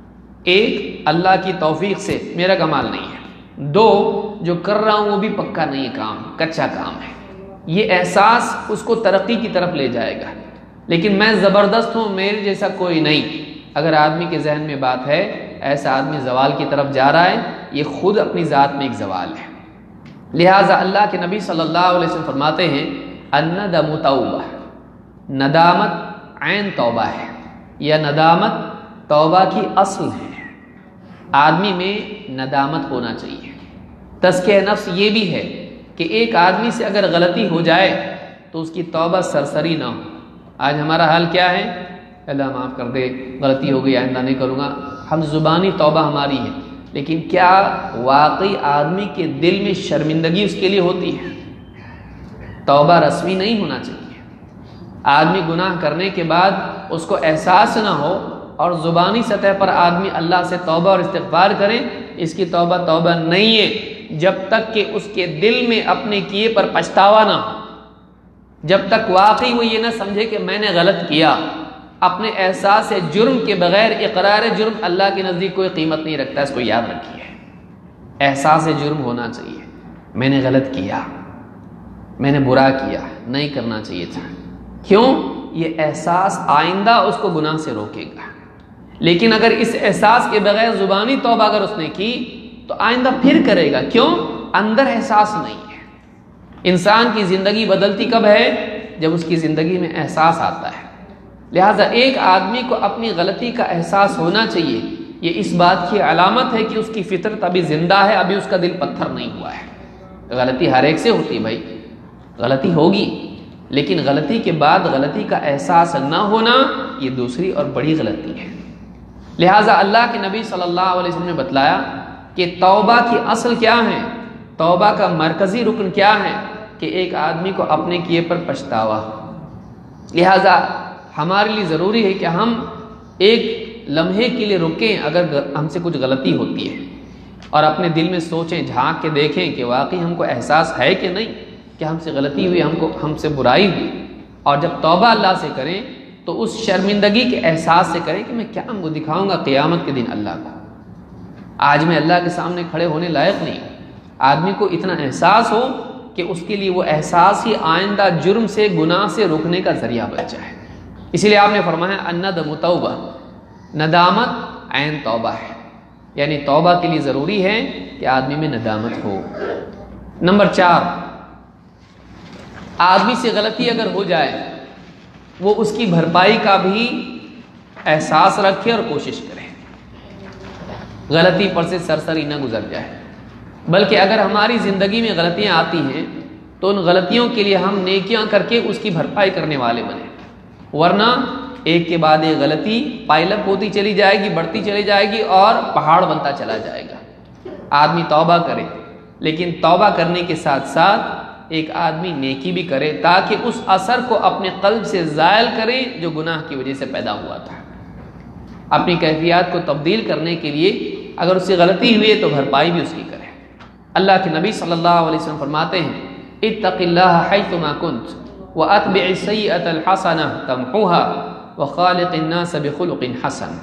ایک اللہ کی توفیق سے، میرا کمال نہیں ہے، دو جو کر رہا ہوں وہ بھی پکا نہیں ہے، کام کچا کام ہے۔ یہ احساس اس کو ترقی کی طرف لے جائے گا۔ لیکن میں زبردست ہوں، میرے جیسا کوئی نہیں، اگر آدمی کے ذہن میں بات ہے، ایسا آدمی زوال کی طرف جا رہا ہے، یہ خود اپنی ذات میں ایک زوال ہے۔ لہٰذا اللہ کے نبی صلی اللہ علیہ وسلم فرماتے ہیں الندم توبہ، ندامت عین توبہ ہے، یا ندامت توبہ کی اصل ہے۔ آدمی میں ندامت ہونا چاہیے۔ تزکیہ نفس یہ بھی ہے کہ ایک آدمی سے اگر غلطی ہو جائے تو اس کی توبہ سرسری نہ ہو۔ آج ہمارا حال کیا ہے؟ اللہ معاف کر دے، غلطی ہو گئی، آئندہ نہیں کروں گا۔ ہم زبانی توبہ ہماری ہے، لیکن کیا واقعی آدمی کے دل میں شرمندگی اس کے لیے ہوتی ہے؟ توبہ رسمی نہیں ہونا چاہیے۔ آدمی گناہ کرنے کے بعد اس کو احساس نہ ہو اور زبانی سطح پر آدمی اللہ سے توبہ اور استغفار کرے، اس کی توبہ توبہ نہیں ہے جب تک کہ اس کے دل میں اپنے کیے پر پچھتاوا نہ ہو، جب تک واقعی وہ یہ نہ سمجھے کہ میں نے غلط کیا۔ اپنے احساس جرم کے بغیر اقرار جرم اللہ کے نزدیک کوئی قیمت نہیں رکھتا، اس کو یاد رکھیے۔ احساس جرم ہونا چاہیے، میں نے غلط کیا، میں نے برا کیا، نہیں کرنا چاہیے تھا۔ کیوں؟ یہ احساس آئندہ اس کو گناہ سے روکے گا۔ لیکن اگر اس احساس کے بغیر زبانی توبہ اگر اس نے کی تو آئندہ پھر کرے گا۔ کیوں؟ اندر احساس نہیں ہے۔ انسان کی زندگی بدلتی کب ہے؟ جب اس کی زندگی میں احساس آتا ہے۔ لہٰذا ایک آدمی کو اپنی غلطی کا احساس ہونا چاہیے۔ یہ اس بات کی علامت ہے کہ اس کی فطرت ابھی زندہ ہے، ابھی اس کا دل پتھر نہیں ہوا ہے۔ غلطی ہر ایک سے ہوتی ہے بھائی، غلطی ہوگی، لیکن غلطی کے بعد غلطی کا احساس نہ ہونا یہ دوسری اور بڑی غلطی ہے۔ لہٰذا اللہ کے نبی صلی اللہ علیہ وسلم نے بتلایا کہ توبہ کی اصل کیا ہے، توبہ کا مرکزی رکن کیا ہے کہ ایک آدمی کو اپنے کیے پر پچھتاوا ہو۔ لہٰذا ہمارے لیے ضروری ہے کہ ہم ایک لمحے کے لیے رکیں اگر ہم سے کچھ غلطی ہوتی ہے، اور اپنے دل میں سوچیں، جھانک کے دیکھیں کہ واقعی ہم کو احساس ہے کہ نہیں کہ ہم سے غلطی ہوئی، ہم سے برائی ہوئی، اور جب توبہ اللہ سے کریں تو اس شرمندگی کے احساس سے کرے کہ میں کیا دکھاؤں گا قیامت کے دن اللہ کو، آج میں اللہ کے سامنے کھڑے ہونے لائق نہیں ہوں۔ آدمی کو اتنا احساس ہو کہ اس کے لیے وہ احساس ہی آئندہ جرم سے، گناہ سے روکنے کا ذریعہ بن جائے۔ اسی لیے آپ نے فرمایا الندم توبہ، ندامت عین توبہ ہے، یعنی توبہ کے لیے ضروری ہے کہ آدمی میں ندامت ہو۔ نمبر 4، آدمی سے غلطی اگر ہو جائے وہ اس کی بھرپائی کا بھی احساس رکھے اور کوشش کرے، غلطی پر سے سرسری نہ گزر جائے، بلکہ اگر ہماری زندگی میں غلطیاں آتی ہیں تو ان غلطیوں کے لیے ہم نیکیاں کر کے اس کی بھرپائی کرنے والے بنیں، ورنہ ایک کے بعد ایک غلطی پائل اپ ہوتی چلی جائے گی، بڑھتی چلی جائے گی اور پہاڑ بنتا چلا جائے گا۔ آدمی توبہ کرے، لیکن توبہ کرنے کے ساتھ ساتھ ایک آدمی نیکی بھی کرے تاکہ اس اثر کو اپنے قلب سے زائل کرے جو گناہ کی وجہ سے پیدا ہوا تھا۔ اپنی کیفیات کو تبدیل کرنے کے لیے اگر اس سے غلطی ہوئی ہے تو بھرپائی بھی اس کی کرے۔ اللہ کے نبی صلی اللہ علیہ وسلم فرماتے ہیں اتق اللہ حیثما کنت واتبع السیئۃ الحسنہ تمحوها وخالق الناس بخلق حسن۔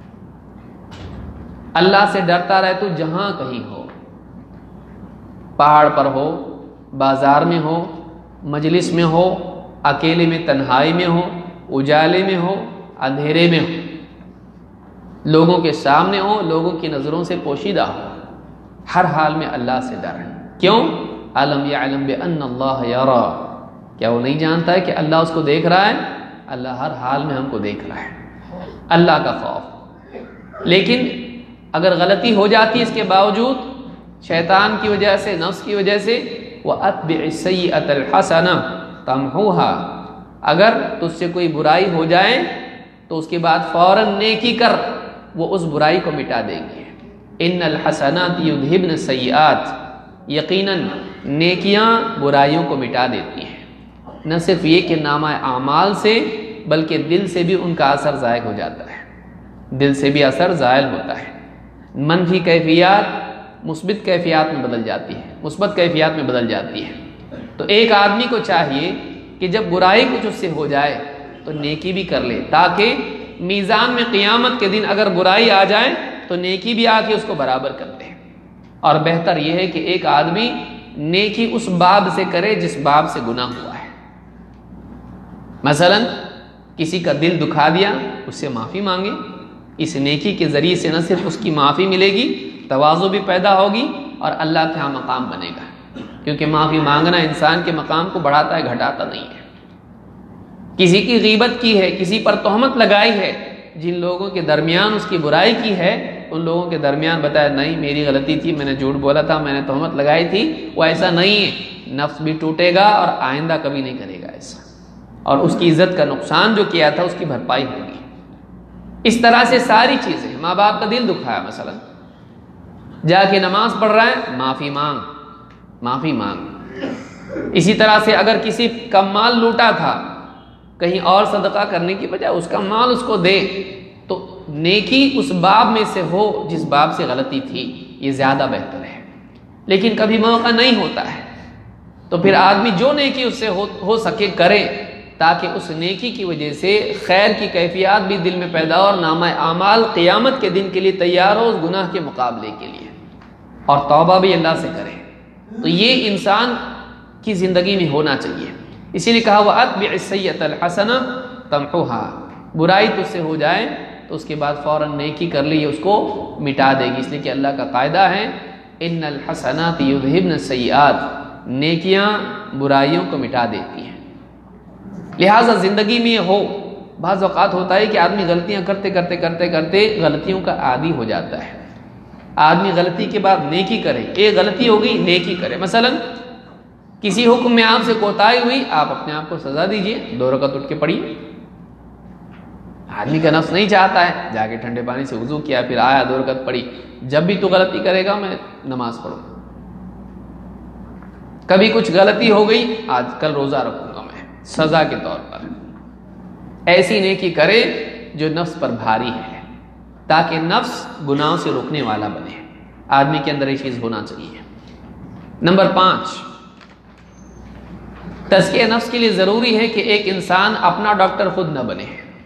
اللہ سے ڈرتا رہے تو جہاں کہیں ہو، پہاڑ پر ہو، بازار میں ہو، مجلس میں ہو، اکیلے میں تنہائی میں ہو، اجالے میں ہو، اندھیرے میں ہو، لوگوں کے سامنے ہو، لوگوں کی نظروں سے پوشیدہ ہو، ہر حال میں اللہ سے ڈر ہے۔ کیوں؟ الم یعلم بان اللہ یرا، کیا وہ نہیں جانتا ہے کہ اللہ اس کو دیکھ رہا ہے؟ اللہ ہر حال میں ہم کو دیکھ رہا ہے، اللہ کا خوف۔ لیکن اگر غلطی ہو جاتی ہے اس کے باوجود شیطان کی وجہ سے، نفس کی وجہ سے، وَأَتْبِعِ السَّيِّئَةَ الْحَسَنَةَ تَمْحُوهَا، اگر تجھ سے کوئی برائی ہو جائے تو اس کے بعد فوراً نیکی کر، وہ اس برائی کو مٹا دیں گے۔ ان الحسنات یذہبن السیئات، یقیناً نیکیاں برائیوں کو مٹا دیتی ہیں، نہ صرف یہ کہ نامہ اعمال سے بلکہ دل سے بھی ان کا اثر زائل ہو جاتا ہے، دل سے بھی اثر زائل ہوتا ہے، منفی کیفیات مثبت کیفیات میں بدل جاتی ہے، مثبت کیفیات میں بدل جاتی ہے۔ تو ایک آدمی کو چاہیے کہ جب برائی کچھ اس سے ہو جائے تو نیکی بھی کر لے، تاکہ میزان میں قیامت کے دن اگر برائی آ جائے تو نیکی بھی آ کے اس کو برابر کر دے۔ اور بہتر یہ ہے کہ ایک آدمی نیکی اس باب سے کرے جس باب سے گناہ ہوا ہے۔ مثلا کسی کا دل دکھا دیا، اس سے معافی مانگے، اس نیکی کے ذریعے سے نہ صرف اس کی معافی ملے گی، تواضع بھی پیدا ہوگی اور اللہ کے ہاں مقام بنے گا، کیونکہ معافی مانگنا انسان کے مقام کو بڑھاتا ہے، گھٹاتا نہیں ہے۔ کسی کی غیبت کی ہے، کسی پر تہمت لگائی ہے، جن لوگوں کے درمیان اس کی برائی کی ہے ان لوگوں کے درمیان بتایا نہیں میری غلطی تھی، میں نے جھوٹ بولا تھا، میں نے تہمت لگائی تھی، وہ ایسا نہیں ہے، نفس بھی ٹوٹے گا اور آئندہ کبھی نہیں کرے گا ایسا، اور اس کی عزت کا نقصان جو کیا تھا اس کی بھرپائی ہوگی۔ اس طرح سے ساری چیزیں، ماں باپ کا دل دکھایا مثلا، جا کے نماز پڑھ رہا ہے، معافی مانگ، معافی مانگ۔ اسی طرح سے اگر کسی کا مال لوٹا تھا، کہیں اور صدقہ کرنے کی بجائے اس کا مال اس کو دے، تو نیکی اس باب میں سے ہو جس باب سے غلطی تھی، یہ زیادہ بہتر ہے۔ لیکن کبھی موقع نہیں ہوتا ہے تو پھر آدمی جو نیکی اس سے ہو سکے کرے، تاکہ اس نیکی کی وجہ سے خیر کی کیفیات بھی دل میں پیدا ہو اور نامہ اعمال قیامت کے دن کے لیے تیار ہو اس گناہ کے مقابلے کے لیے، اور توبہ بھی اللہ سے کرے۔ تو یہ انسان کی زندگی میں ہونا چاہیے۔ اسی لیے کہا وَأَتْبِعِ السَّيِّئَةَ الْحَسَنَةَ تَمْحُوهَا، برائی تجھ سے ہو جائے تو اس کے بعد فوراً نیکی کر لی، اس کو مٹا دے گی، اس لیے کہ اللہ کا قاعدہ ہے ان الحسنات یذہبن السیئات، نیکیاں برائیوں کو مٹا دیتی ہیں۔ لہٰذا زندگی میں یہ ہو، بعض اوقات ہوتا ہے کہ آدمی غلطیاں کرتے کرتے کرتے کرتے غلطیوں کا عادی ہو جاتا ہے۔ آدمی غلطی کے بعد نیکی کرے، ایک غلطی ہو گئی نیکی کرے، مثلا کسی حکم میں آپ سے کوتاہی ہوئی، آپ اپنے آپ کو سزا دیجئے، 2 رکعت اٹھ کے پڑھیے۔ آدمی کا نفس نہیں چاہتا ہے، جا کے ٹھنڈے پانی سے وضو کیا، پھر آیا 2 رکعت پڑھی، جب بھی تو غلطی کرے گا میں نماز پڑھوں۔ کبھی کچھ غلطی ہو گئی، آج کل روزہ رکھوں گا میں سزا کے طور پر۔ ایسی نیکی کرے جو نفس پر بھاری ہے، تاکہ نفس گناہوں سے روکنے والا بنے۔ آدمی کے اندر یہ چیز ہونا چاہیے۔ نمبر 5، تزکیہ نفس کے لیے ضروری ہے کہ ایک انسان اپنا ڈاکٹر خود نہ بنے۔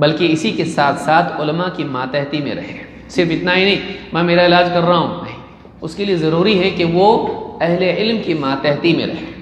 بلکہ اسی کے ساتھ ساتھ علماء کی ماتحتی میں رہے. صرف اتنا ہی نہیں میں میرا علاج کر رہا ہوں، نہیں، اس کے لیے ضروری ہے کہ وہ اہل علم کی ماتحتی میں رہے.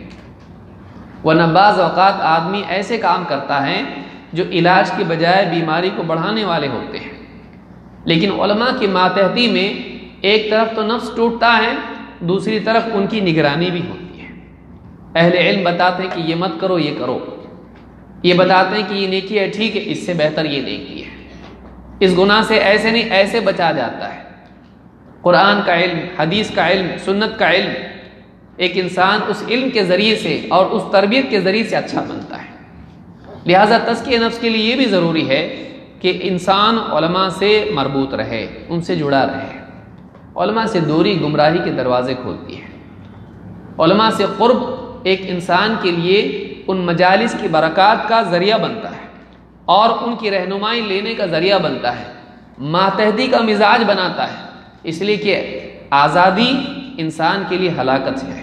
ورنہ بعض اوقات آدمی ایسے کام کرتا ہے جو علاج کی بجائے بیماری کو بڑھانے والے ہوتے ہیں. لیکن علماء کی ماتحتی میں ایک طرف تو نفس ٹوٹتا ہے، دوسری طرف ان کی نگرانی بھی ہوتی ہے. اہل علم بتاتے ہیں کہ یہ مت کرو، یہ کرو. یہ بتاتے ہیں کہ یہ نیکی ہے، ٹھیک ہے، اس سے بہتر یہ نیکی ہے، اس گناہ سے ایسے نہیں ایسے بچا جاتا ہے. قرآن کا علم، حدیث کا علم، سنت کا علم، ایک انسان اس علم کے ذریعے سے اور اس تربیت کے ذریعے سے اچھا بنتا ہے. لہٰذا تزکیہ نفس کے لیے یہ بھی ضروری ہے کہ انسان علماء سے مربوط رہے، ان سے جڑا رہے. علماء سے دوری گمراہی کے دروازے کھولتی ہے. علماء سے قرب ایک انسان کے لیے ان مجالس کی برکات کا ذریعہ بنتا ہے اور ان کی رہنمائی لینے کا ذریعہ بنتا ہے، ماتحتی کا مزاج بناتا ہے. اس لیے کہ آزادی انسان کے لیے ہلاکت ہے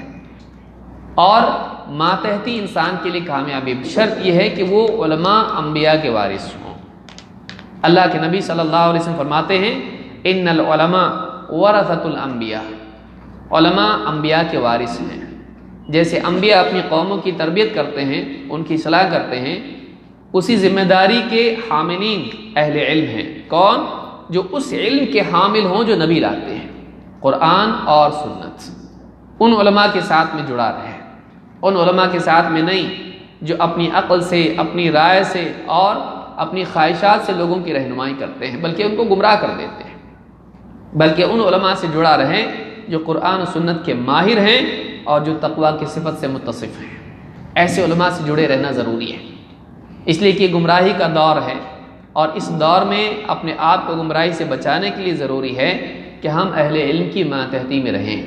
اور ماتحتی انسان کے لیے کامیابی. شرط یہ ہے کہ وہ علماء انبیاء کے وارث ہوں. اللہ کے نبی صلی اللہ علیہ وسلم فرماتے ہیں ان العلماء ورثۃ الانبیاء، علماء انبیاء کے وارث ہیں. جیسے انبیاء اپنی قوموں کی تربیت کرتے ہیں، ان کی اصلاح کرتے ہیں، اسی ذمہ داری کے حاملین اہل علم ہیں. کون؟ جو اس علم کے حامل ہوں جو نبی لاتے ہیں، قرآن اور سنت. ان علماء کے ساتھ میں جڑا رہے، ان علماء کے ساتھ میں نہیں جو اپنی عقل سے، اپنی رائے سے اور اپنی خواہشات سے لوگوں کی رہنمائی کرتے ہیں بلکہ ان کو گمراہ کر دیتے ہیں. بلکہ ان علماء سے جڑا رہیں جو قرآن و سنت کے ماہر ہیں اور جو تقویٰ کی صفت سے متصف ہیں. ایسے علماء سے جڑے رہنا ضروری ہے، اس لیے کہ گمراہی کا دور ہے اور اس دور میں اپنے آپ کو گمراہی سے بچانے کے لیے ضروری ہے کہ ہم اہل علم کی ماتحتی میں رہیں.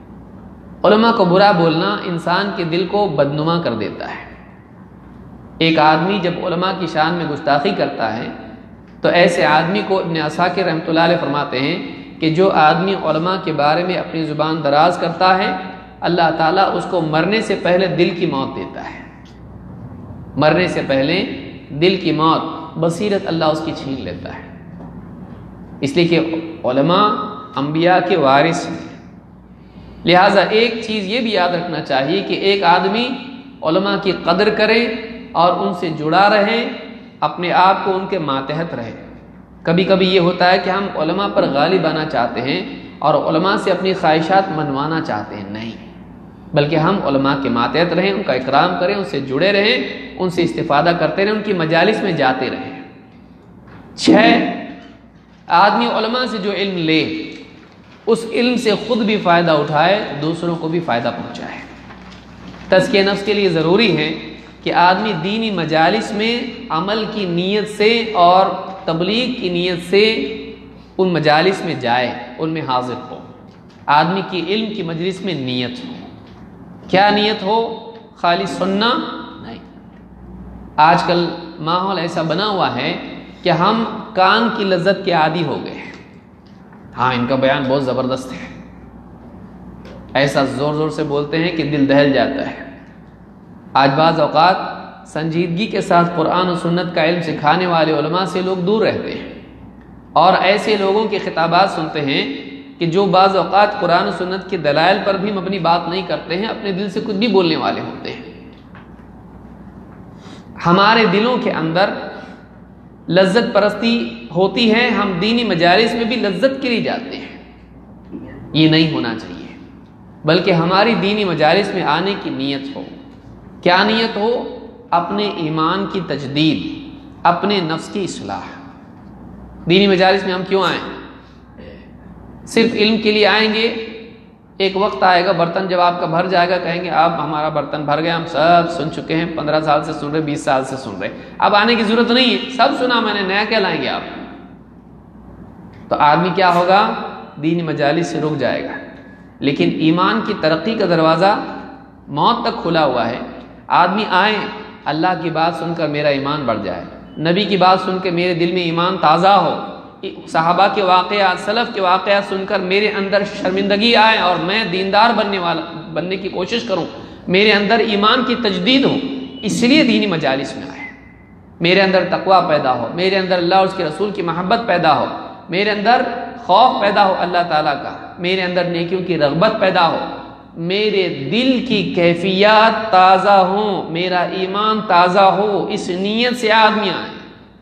علماء کو برا بولنا انسان کے دل کو بدنما کر دیتا ہے. ایک آدمی جب علماء کی شان میں گستاخی کرتا ہے تو ایسے آدمی کو ابن عساکر رحمۃ اللہ علیہ فرماتے ہیں کہ جو آدمی علماء کے بارے میں اپنی زبان دراز کرتا ہے اللہ تعالیٰ اس کو مرنے سے پہلے دل کی موت دیتا ہے. مرنے سے پہلے دل کی موت، بصیرت اللہ اس کی چھین لیتا ہے. اس لیے کہ علماء انبیاء کے وارث ہیں. لہٰذا ایک چیز یہ بھی یاد رکھنا چاہیے کہ ایک آدمی علماء کی قدر کرے اور ان سے جڑا رہے، اپنے آپ کو ان کے ماتحت رہے. کبھی کبھی یہ ہوتا ہے کہ ہم علماء پر غالب آنا چاہتے ہیں اور علماء سے اپنی خواہشات منوانا چاہتے ہیں، نہیں، بلکہ ہم علماء کے ماتحت رہیں، ان کا اکرام کریں، ان سے جڑے رہیں، ان سے استفادہ کرتے رہیں، ان کی مجالس میں جاتے رہیں. 6 آدمی علماء سے جو علم لے اس علم سے خود بھی فائدہ اٹھائے، دوسروں کو بھی فائدہ پہنچائے. تزکیہ نفس کے لیے ضروری ہے کہ آدمی دینی مجالس میں عمل کی نیت سے اور تبلیغ کی نیت سے ان مجالس میں جائے، ان میں حاضر ہو. آدمی کی علم کی مجلس میں نیت ہو. کیا نیت ہو؟ خالی سننا نہیں. آج کل ماحول ایسا بنا ہوا ہے کہ ہم کان کی لذت کے عادی ہو گئے. ہاں ان کا بیان بہت زبردست ہے، ایسا زور زور سے بولتے ہیں کہ دل دہل جاتا ہے. آج بعض اوقات سنجیدگی کے ساتھ قرآن و سنت کا علم سکھانے والے علماء سے لوگ دور رہتے ہیں اور ایسے لوگوں کے خطابات سنتے ہیں کہ جو بعض اوقات قرآن و سنت کے دلائل پر بھی مبنی بات نہیں کرتے ہیں، اپنے دل سے کچھ بھی بولنے والے ہوتے ہیں. ہمارے دلوں کے اندر لذت پرستی ہوتی ہے، ہم دینی مجالس میں بھی لذت کے لیے جاتے ہیں. یہ نہیں ہونا چاہیے، بلکہ ہماری دینی مجالس میں آنے کی نیت ہو. کیا نیت ہو؟ اپنے ایمان کی تجدید، اپنے نفس کی اصلاح. دینی مجالس میں ہم کیوں آئیں؟ صرف علم کے لیے آئیں گے. ایک وقت آئے گا برتن جب آپ کا بھر جائے گا، کہیں گے اب ہمارا برتن بھر گیا، ہم سب سن چکے ہیں، 15 سال سے سن رہے، 20 سال سے سن رہے، اب آنے کی ضرورت نہیں ہے، سب سنا میں نے، نیا کیا لائیں گے آپ؟ تو آدمی کیا ہوگا؟ دینی مجالس سے رک جائے گا. لیکن ایمان کی ترقی کا دروازہ موت تک کھلا ہوا ہے. آدمی آئے، اللہ کی بات سن کر میرا ایمان بڑھ جائے، نبی کی بات سن کے میرے دل میں ایمان تازہ ہو، صحابہ کے واقعات، سلف کے واقعات سن کر میرے اندر شرمندگی آئے اور میں دیندار بننے کی کوشش کروں، میرے اندر ایمان کی تجدید ہو. اس لیے دینی مجالس میں آئے. میرے اندر تقویٰ پیدا ہو، میرے اندر اللہ اور اس کے رسول کی محبت پیدا ہو، میرے اندر خوف پیدا ہو اللہ تعالیٰ کا، میرے اندر نیکیوں کی رغبت پیدا ہو، میرے دل کی کیفیات تازہ ہوں، میرا ایمان تازہ ہو، اس نیت سے آدمی آئے،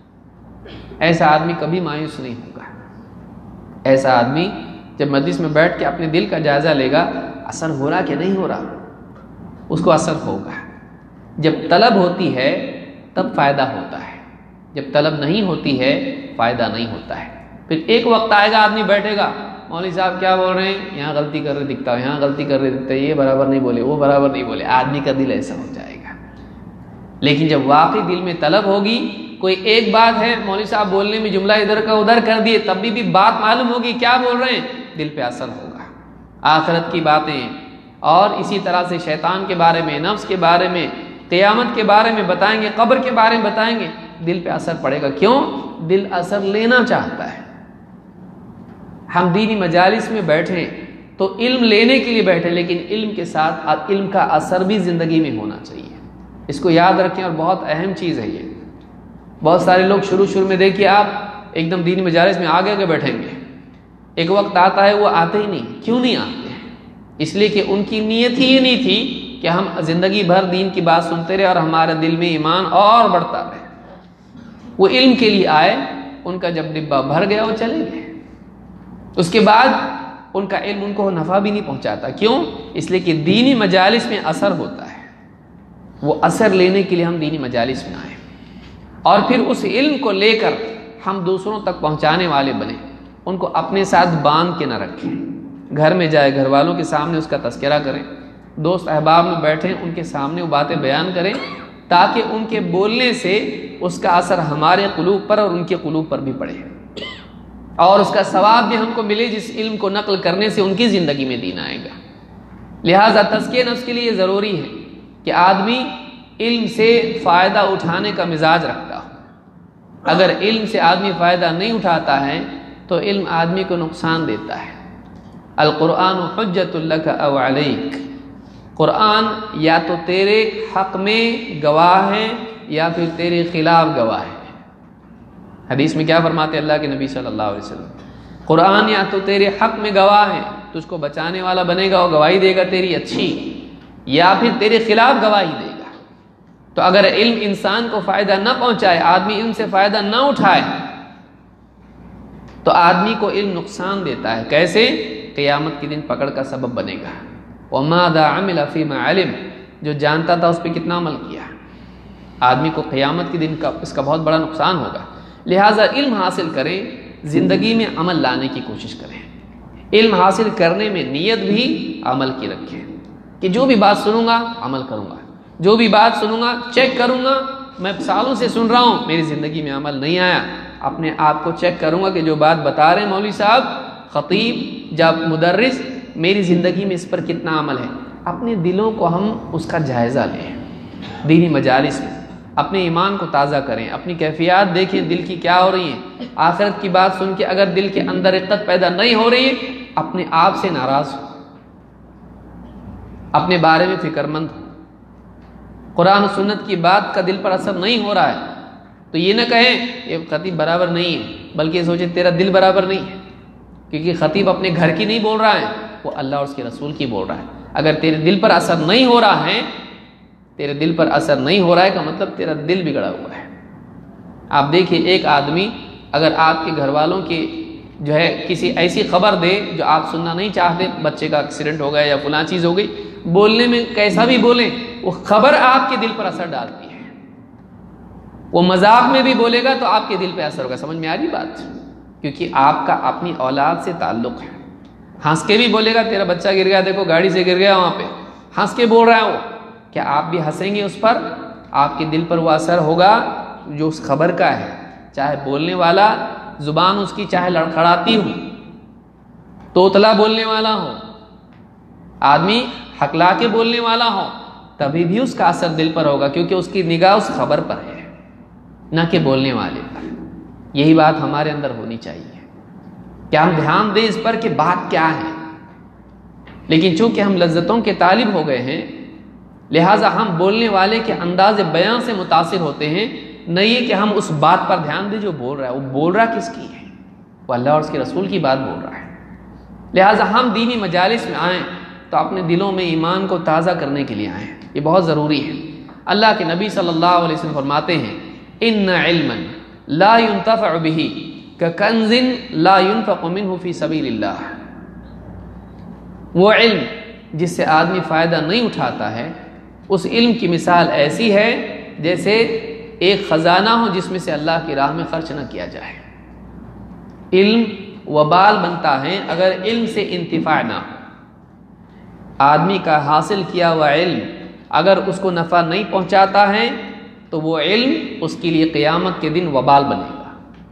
ایسا آدمی کبھی مایوس نہیں ہوگا۔ ایسا آدمی جب مجلس میں بیٹھ کے اپنے دل کا جائزہ لے گا، اثر ہو رہا کہ نہیں ہو رہا، اس کو اثر ہوگا۔ جب طلب ہوتی ہے تب فائدہ ہوتا ہے، جب طلب نہیں ہوتی ہے فائدہ نہیں ہوتا ہے۔ پھر ایک وقت آئے گا آدمی بیٹھے گا، مولوی صاحب کیا بول رہے ہیں، یہاں غلطی کر رہے دکھتا ہو، یہاں غلطی کر رہے دکھتا ہے، یہ برابر نہیں بولے، وہ برابر نہیں بولے، آدمی کا دل ایسا ہو جائے گا۔ لیکن جب واقعی دل میں طلب ہوگی، کوئی ایک بات ہے مولوی صاحب بولنے میں جملہ ادھر کا ادھر کر دیے، تب بھی بات معلوم ہوگی کیا بول رہے ہیں، دل پہ اثر ہوگا۔ آخرت کی باتیں اور اسی طرح سے شیطان کے بارے میں، نفس کے بارے میں، قیامت کے بارے میں بتائیں گے، قبر کے بارے میں بتائیں گے، دل پہ اثر پڑے گا۔ کیوں؟ دل اثر لینا چاہتا ہے۔ ہم دینی مجالس میں بیٹھیں تو علم لینے کے لیے بیٹھے، لیکن علم کے ساتھ علم کا اثر بھی زندگی میں ہونا چاہیے، اس کو یاد رکھیں، اور بہت اہم چیز ہے یہ۔ بہت سارے لوگ شروع میں دیکھیے آپ ایک دم دینی مجالس میں آگے بیٹھیں گے، ایک وقت آتا ہے وہ آتے ہی نہیں۔ کیوں نہیں آتے؟ اس لیے کہ ان کی نیت ہی یہ نہیں تھی کہ ہم زندگی بھر دین کی بات سنتے رہے اور ہمارے دل میں ایمان اور بڑھتا رہے۔ وہ علم کے لیے آئے، ان کا جب ڈبہ بھر گیا وہ چلے گئے، اس کے بعد ان کا علم ان کو نفع بھی نہیں پہنچاتا۔ کیوں؟ اس لیے کہ دینی مجالس میں اثر ہوتا ہے، وہ اثر لینے کے لیے ہم دینی مجالس میں آئے، اور پھر اس علم کو لے کر ہم دوسروں تک پہنچانے والے بنے، ان کو اپنے ساتھ باندھ کے نہ رکھیں۔ گھر میں جائے، گھر والوں کے سامنے اس کا تذکرہ کریں، دوست احباب میں بیٹھیں، ان کے سامنے وہ باتیں بیان کریں، تاکہ ان کے بولنے سے اس کا اثر ہمارے قلوب پر اور ان کے قلوب پر بھی پڑے، اور اس کا ثواب بھی ہم کو ملے، جس علم کو نقل کرنے سے ان کی زندگی میں دین آئے گا۔ لہٰذا تزکیہ نفس کے لیے یہ ضروری ہے کہ آدمی علم سے فائدہ اٹھانے کا مزاج رکھتا ہو۔ اگر علم سے آدمی فائدہ نہیں اٹھاتا ہے تو علم آدمی کو نقصان دیتا ہے۔ القرآن حجت لک او علیک، قرآن یا تو تیرے حق میں گواہ ہے یا پھر تیرے خلاف گواہ ہے۔ حدیث میں کیا فرماتے اللہ کے نبی صلی اللہ علیہ وسلم، قرآن یا تو تیرے حق میں گواہ ہے، تجھ کو بچانے والا بنے گا اور گواہی دے گا تیری اچھی، یا پھر تیرے خلاف گواہی دے گا۔ تو اگر علم انسان کو فائدہ نہ پہنچائے، آدمی علم سے فائدہ نہ اٹھائے، تو آدمی کو علم نقصان دیتا ہے۔ کیسے؟ قیامت کے دن پکڑ کا سبب بنے گا۔ وَمَاذَا عَمِلَ فِيمَا عَلِمَ، جو جانتا تھا اس پہ کتنا عمل کیا، آدمی کو قیامت کے دن کا اس کا بہت بڑا نقصان ہوگا۔ لہٰذا علم حاصل کریں، زندگی میں عمل لانے کی کوشش کریں، علم حاصل کرنے میں نیت بھی عمل کی رکھیں، کہ جو بھی بات سنوں گا عمل کروں گا، جو بھی بات سنوں گا چیک کروں گا، میں سالوں سے سن رہا ہوں میری زندگی میں عمل نہیں آیا، اپنے آپ کو چیک کروں گا کہ جو بات بتا رہے ہیں مولوی صاحب، خطیب، جب مدرس، میری زندگی میں اس پر کتنا عمل ہے۔ اپنے دلوں کو ہم اس کا جائزہ لیں، دینی مجالس میں اپنے ایمان کو تازہ کریں، اپنی کیفیات دیکھیں دل کی کیا ہو رہی ہیں۔ آخرت کی بات سن کے اگر دل کے اندر رقت پیدا نہیں ہو رہی ہے، اپنے آپ سے ناراض ہو، اپنے بارے میں فکر مند ہو۔ قرآن و سنت کی بات کا دل پر اثر نہیں ہو رہا ہے تو یہ نہ کہیں یہ خطیب برابر نہیں ہے، بلکہ سوچے تیرا دل برابر نہیں ہے، کیونکہ خطیب اپنے گھر کی نہیں بول رہا ہے، وہ اللہ اور اس کے رسول کی بول رہا ہے۔ اگر تیرے دل پر اثر نہیں ہو رہا ہے، تیرے دل پر اثر نہیں ہو رہا ہے کا مطلب تیرا دل بگڑا ہوا ہے۔ آپ دیکھیے ایک آدمی اگر آپ کے گھر والوں کی جو ہے کسی ایسی خبر دے جو آپ سننا نہیں چاہتے، بچے کا ایکسیڈنٹ ہو گیا یا فلاں چیز ہو گئی، بولنے میں کیسا بھی بولیں، وہ خبر آپ کے دل پر اثر ڈالتی ہے۔ وہ مذاق میں بھی بولے گا تو آپ کے دل پہ اثر ہوگا۔ سمجھ میں آ رہی بات؟ کیونکہ آپ کا اپنی اولاد سے تعلق ہے۔ ہنس کے بھی بولے گا تیرا بچہ گر گیا، دیکھو گاڑی سے گر گیا وہاں پہ، ہنس کے بول رہا ہے وہ، کیا آپ بھی ہنسیں گے اس پر؟ آپ کے دل پر وہ اثر ہوگا جو اس خبر کا ہے، چاہے بولنے والا زبان اس کی چاہے لڑکھڑاتی ہو، توتلا بولنے والا ہو، آدمی ہکلا کے بولنے والا ہو، تبھی بھی اس کا اثر دل پر ہوگا، کیونکہ اس کی نگاہ اس خبر پر ہے نہ کہ بولنے والے پر۔ یہی بات ہمارے اندر ہونی چاہیے کہ ہم دھیان دیں اس پر کہ بات کیا ہے، لیکن چونکہ ہم لذتوں کے طالب ہو گئے ہیں، لہٰذا ہم بولنے والے کے انداز بیان سے متاثر ہوتے ہیں، نہ یہ کہ ہم اس بات پر دھیان دیں جو بول رہا ہے. وہ بول رہا کس کی ہے؟ وہ اللہ اور اس کے رسول کی بات بول رہا ہے. لہٰذا ہم دینی مجالس میں آئیں تو اپنے دلوں میں ایمان کو تازہ کرنے کے لیے آئیں. یہ بہت ضروری ہے. اللہ کے نبی صلی اللہ علیہ وسلم فرماتے ہیں ان علما لا ينتفع به كکنز لا ينفق منه في سبيل اللہ. وہ علم جس سے آدمی فائدہ نہیں اٹھاتا ہے اس علم کی مثال ایسی ہے جیسے ایک خزانہ ہو جس میں سے اللہ کی راہ میں خرچ نہ کیا جائے. علم وبال بنتا ہے اگر علم سے انتفاع نہ ہو. آدمی کا حاصل کیا ہوا علم اگر اس کو نفع نہیں پہنچاتا ہے تو وہ علم اس کے لیے قیامت کے دن وبال بنے گا.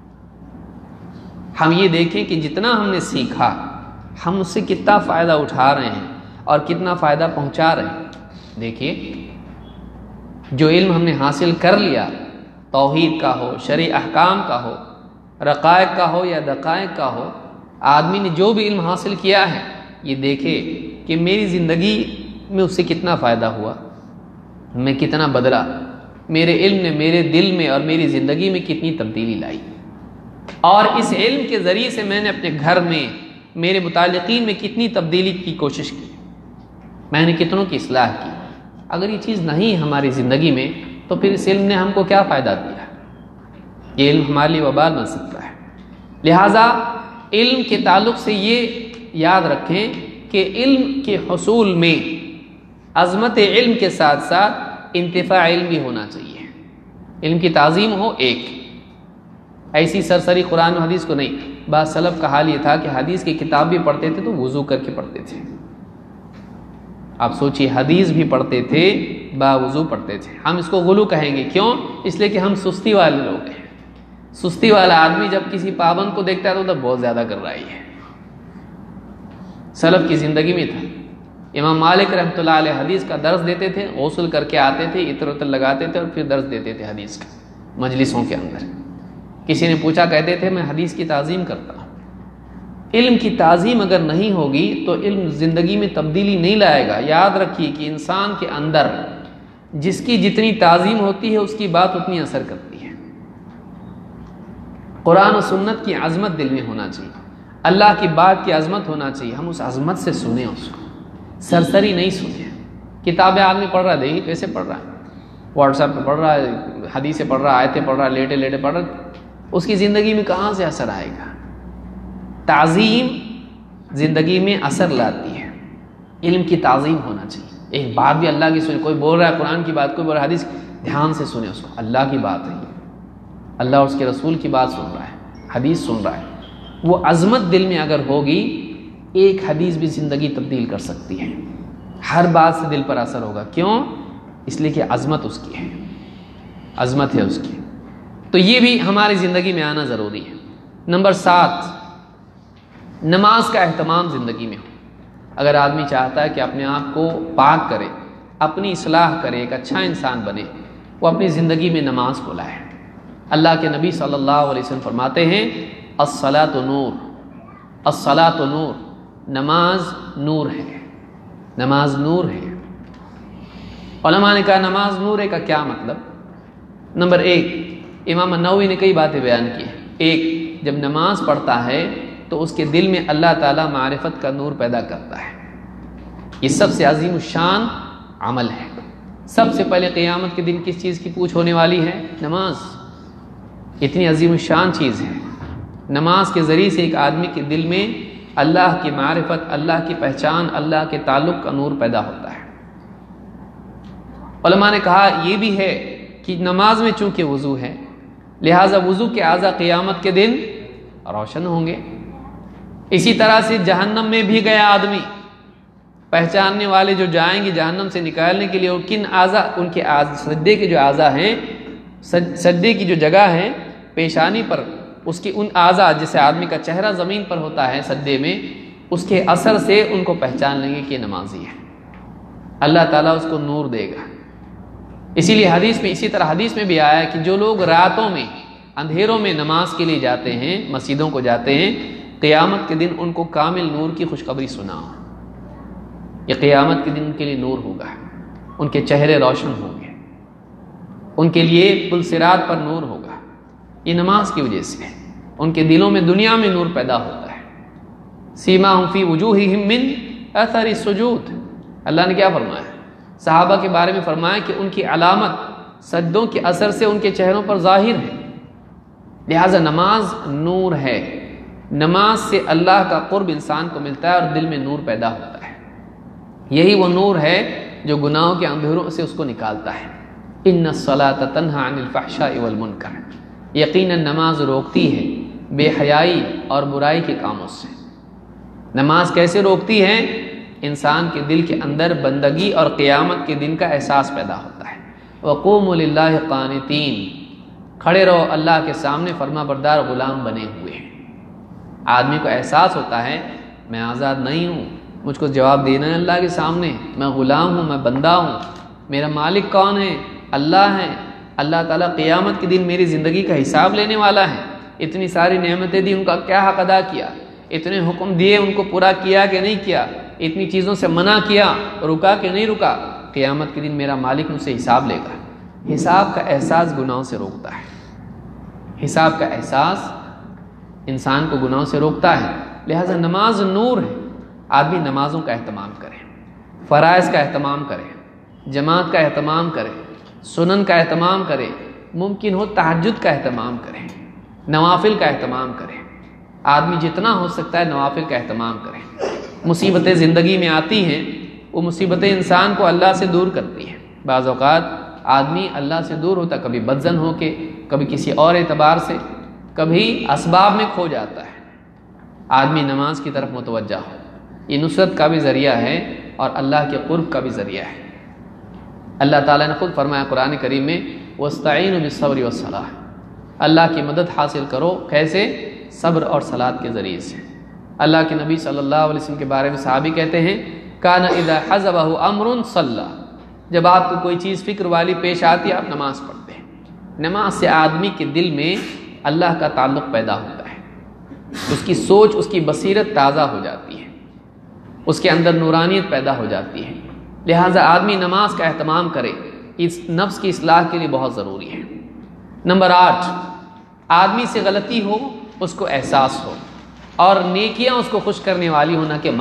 ہم یہ دیکھیں کہ جتنا ہم نے سیکھا ہم اس سے کتنا فائدہ اٹھا رہے ہیں اور کتنا فائدہ پہنچا رہے ہیں. دیکھیے جو علم ہم نے حاصل کر لیا توحید کا ہو، شرعی احکام کا ہو، رقائق کا ہو یا دقائق کا ہو، آدمی نے جو بھی علم حاصل کیا ہے یہ دیکھے کہ میری زندگی میں اس سے کتنا فائدہ ہوا، میں کتنا بدلا، میرے علم نے میرے دل میں اور میری زندگی میں کتنی تبدیلی لائی. اور اس علم کے ذریعے سے میں نے اپنے گھر میں میرے متعلقین میں کتنی تبدیلی کی کوشش کی، میں نے کتنوں کی اصلاح کی. اگر یہ چیز نہیں ہماری زندگی میں تو پھر اس علم نے ہم کو کیا فائدہ دیا؟ یہ علم ہمارے لیے وبال بن سکتا ہے. لہٰذا علم کے تعلق سے یہ یاد رکھیں کہ علم کے حصول میں عظمت علم کے ساتھ ساتھ انتفاع علم بھی ہونا چاہیے. علم کی تعظیم ہو. ایک ایسی سرسری قرآن و حدیث کو نہیں. بعض سلف کا حال یہ تھا کہ حدیث کی کتاب بھی پڑھتے تھے تو وضو کر کے پڑھتے تھے. آپ سوچیے حدیث بھی پڑھتے تھے باوضو پڑھتے تھے. ہم اس کو غلو کہیں گے. کیوں؟ اس لیے کہ ہم سستی والے لوگ ہیں. سستی والا آدمی جب کسی پابند کو دیکھتا ہے تو بہت زیادہ کر رہا ہے. سلف کی زندگی میں تھا. امام مالک رحمۃ اللہ علیہ حدیث کا درس دیتے تھے، غسل کر کے آتے تھے، عطر عطر لگاتے تھے اور پھر درس دیتے تھے حدیث کا مجلسوں کے اندر. کسی نے پوچھا، کہتے تھے میں حدیث کی تعظیم کرتا ہوں. علم کی تعظیم اگر نہیں ہوگی تو علم زندگی میں تبدیلی نہیں لائے گا. یاد رکھیے کہ انسان کے اندر جس کی جتنی تعظیم ہوتی ہے اس کی بات اتنی اثر کرتی ہے. قرآن و سنت کی عظمت دل میں ہونا چاہیے، اللہ کی بات کی عظمت ہونا چاہیے. ہم اس عظمت سے سنیں، اس کو سرسری نہیں سنیں. کتابیں آدمی پڑھ رہا ہے، دیکھیے کیسے پڑھ رہا ہے، واٹس ایپ پہ پڑھ رہا ہے، حدیثیں پڑھ رہا ہے، آیتیں پڑھ رہا ہے، لیٹے لیٹے پڑھ رہا ہے. اس کی زندگی میں کہاں سے اثر آئے گا؟ تعظیم زندگی میں اثر لاتی ہے. علم کی تعظیم ہونا چاہیے. ایک بات بھی اللہ کی سنیں. کوئی بول رہا ہے قرآن کی بات، کوئی بول رہا ہے حدیث، دھیان سے سنیں اس کو. اللہ کی بات ہے، اللہ اور اس کے رسول کی بات سن رہا ہے، حدیث سن رہا ہے. وہ عظمت دل میں اگر ہوگی ایک حدیث بھی زندگی تبدیل کر سکتی ہے. ہر بات سے دل پر اثر ہوگا. کیوں؟ اس لیے کہ عظمت اس کی ہے، عظمت ہے اس کی. تو یہ بھی ہماری زندگی میں آنا ضروری ہے. نمبر 7، نماز کا اہتمام زندگی میں ہو. اگر آدمی چاہتا ہے کہ اپنے آپ کو پاک کرے، اپنی اصلاح کرے، ایک اچھا انسان بنے، وہ اپنی زندگی میں نماز کو لائے. اللہ کے نبی صلی اللہ علیہ وسلم فرماتے ہیں الصلاۃ نور، الصلاۃ نور، نماز نور ہے، نماز نور ہے. علماء نے کہا نماز نور ہے کا کیا مطلب؟ نمبر 1، امام النووی نے کئی باتیں بیان کی ہیں. ایک، جب نماز پڑھتا ہے تو اس کے دل میں اللہ تعالیٰ معرفت کا نور پیدا کرتا ہے. یہ سب سے عظیم الشان عمل ہے. سب سے پہلے قیامت کے دن کس چیز کی پوچھ ہونے والی ہے؟ نماز. اتنی عظیم الشان چیز ہے. نماز کے ذریعے سے ایک آدمی کے دل میں اللہ کی معرفت، اللہ کی پہچان، اللہ کے تعلق کا نور پیدا ہوتا ہے. علماء نے کہا یہ بھی ہے کہ نماز میں چونکہ وضو ہے لہٰذا وضو کے اعضاء قیامت کے دن روشن ہوں گے. اسی طرح سے جہنم میں بھی گیا آدمی، پہچاننے والے جو جائیں گے جہنم سے نکالنے کے لیے، وہ کن اعضاء؟ ان کے سجدے کے جو اعضاء ہیں، سجدے کی جو جگہ ہے پیشانی پر، اس کی ان اعضاء جیسے آدمی کا چہرہ زمین پر ہوتا ہے سجدے میں، اس کے اثر سے ان کو پہچان لیں گے کہ نمازی ہے. اللہ تعالیٰ اس کو نور دے گا. اسی لیے اسی طرح حدیث میں بھی آیا ہے کہ جو لوگ راتوں میں اندھیروں میں نماز کے لیے جاتے ہیں، مسجدوں کو جاتے ہیں، قیامت کے دن ان کو کامل نور کی خوشخبری سناؤ. یہ قیامت کے دن ان کے لیے نور ہوگا، ان کے چہرے روشن ہوں گے. ان کے لیے پل صراط پر نور ہوگا، یہ نماز کی وجہ سے ہے۔ ان کے دلوں میں دنیا میں نور پیدا ہوتا ہے۔ سیماہم فی وجوہہم من اثر السجود، اللہ نے کیا فرمایا؟ صحابہ کے بارے میں فرمایا کہ ان کی علامت سجدوں کے اثر سے ان کے چہروں پر ظاہر ہے۔ لہٰذا نماز نور ہے، نماز سے اللہ کا قرب انسان کو ملتا ہے اور دل میں نور پیدا ہوتا ہے۔ یہی وہ نور ہے جو گناہوں کے اندھیروں سے اس کو نکالتا ہے۔ ان الصلاۃ تنہی عن الفحشاء والمنکر، یقیناً نماز روکتی ہے بے حیائی اور برائی کے کاموں سے۔ نماز کیسے روکتی ہے؟ انسان کے دل کے اندر بندگی اور قیامت کے دن کا احساس پیدا ہوتا ہے۔ وقوموا للہ قانتین، کھڑے رہو اللہ کے سامنے فرما بردار غلام بنے ہوئے ہیں۔ آدمی کو احساس ہوتا ہے میں آزاد نہیں ہوں، مجھ کو جواب دینا ہے اللہ کے سامنے، میں غلام ہوں، میں بندہ ہوں، میرا مالک کون ہے؟ اللہ ہے۔ اللہ تعالیٰ قیامت کے دن میری زندگی کا حساب لینے والا ہے۔ اتنی ساری نعمتیں دی، ان کا کیا حق ادا کیا؟ اتنے حکم دیے، ان کو پورا کیا کہ نہیں کیا؟ اتنی چیزوں سے منع کیا، رکا کہ نہیں رکا؟ قیامت کے دن میرا مالک مجھ سے حساب لے گا۔ حساب کا احساس گناہوں سے روکتا ہے۔ حساب کا احساس انسان کو گناہوں سے روکتا ہے۔ لہذا نماز نور ہے۔ آدمی نمازوں کا اہتمام کرے، فرائض کا اہتمام کرے، جماعت کا اہتمام کرے، سنن کا اہتمام کرے، ممکن ہو تہجد کا اہتمام کرے، نوافل کا اہتمام کرے۔ آدمی جتنا ہو سکتا ہے نوافل کا اہتمام کرے۔ مصیبتیں زندگی میں آتی ہیں، وہ مصیبتیں انسان کو اللہ سے دور کرتی ہیں۔ بعض اوقات آدمی اللہ سے دور ہوتا، کبھی بدظن ہو کے، کبھی کسی اور اعتبار سے، کبھی اسباب میں کھو جاتا ہے۔ آدمی نماز کی طرف متوجہ ہو، یہ نصرت کا بھی ذریعہ ہے اور اللہ کے قرب کا بھی ذریعہ ہے۔ اللہ تعالیٰ نے خود فرمایا قرآن کریم میں وَاسْتَعِينُوا بِالصَّبْرِ وَالصَّلَاةِ، اللہ کی مدد حاصل کرو، کیسے؟ صبر اور صلاۃ کے ذریعے سے۔ اللہ کے نبی صلی اللہ علیہ وسلم کے بارے میں صحابی کہتے ہیں کان اذا حزبہ امر صلی، جب آپ کو کوئی چیز فکر والی پیش آتی ہے آپ نماز پڑھتے ہیں۔ نماز سے آدمی کے دل میں اللہ کا تعلق پیدا ہوتا ہے، اس کی سوچ، اس کی بصیرت تازہ ہو جاتی ہے، اس کے اندر نورانیت پیدا ہو جاتی ہے۔ لہٰذا آدمی نماز کا اہتمام کرے، اس نفس کی اصلاح کے لیے بہت ضروری ہے۔ نمبر 8، آدمی سے غلطی ہو اس کو احساس ہو، اور نیکیاں اس کو خوش کرنے والی ہونا کہ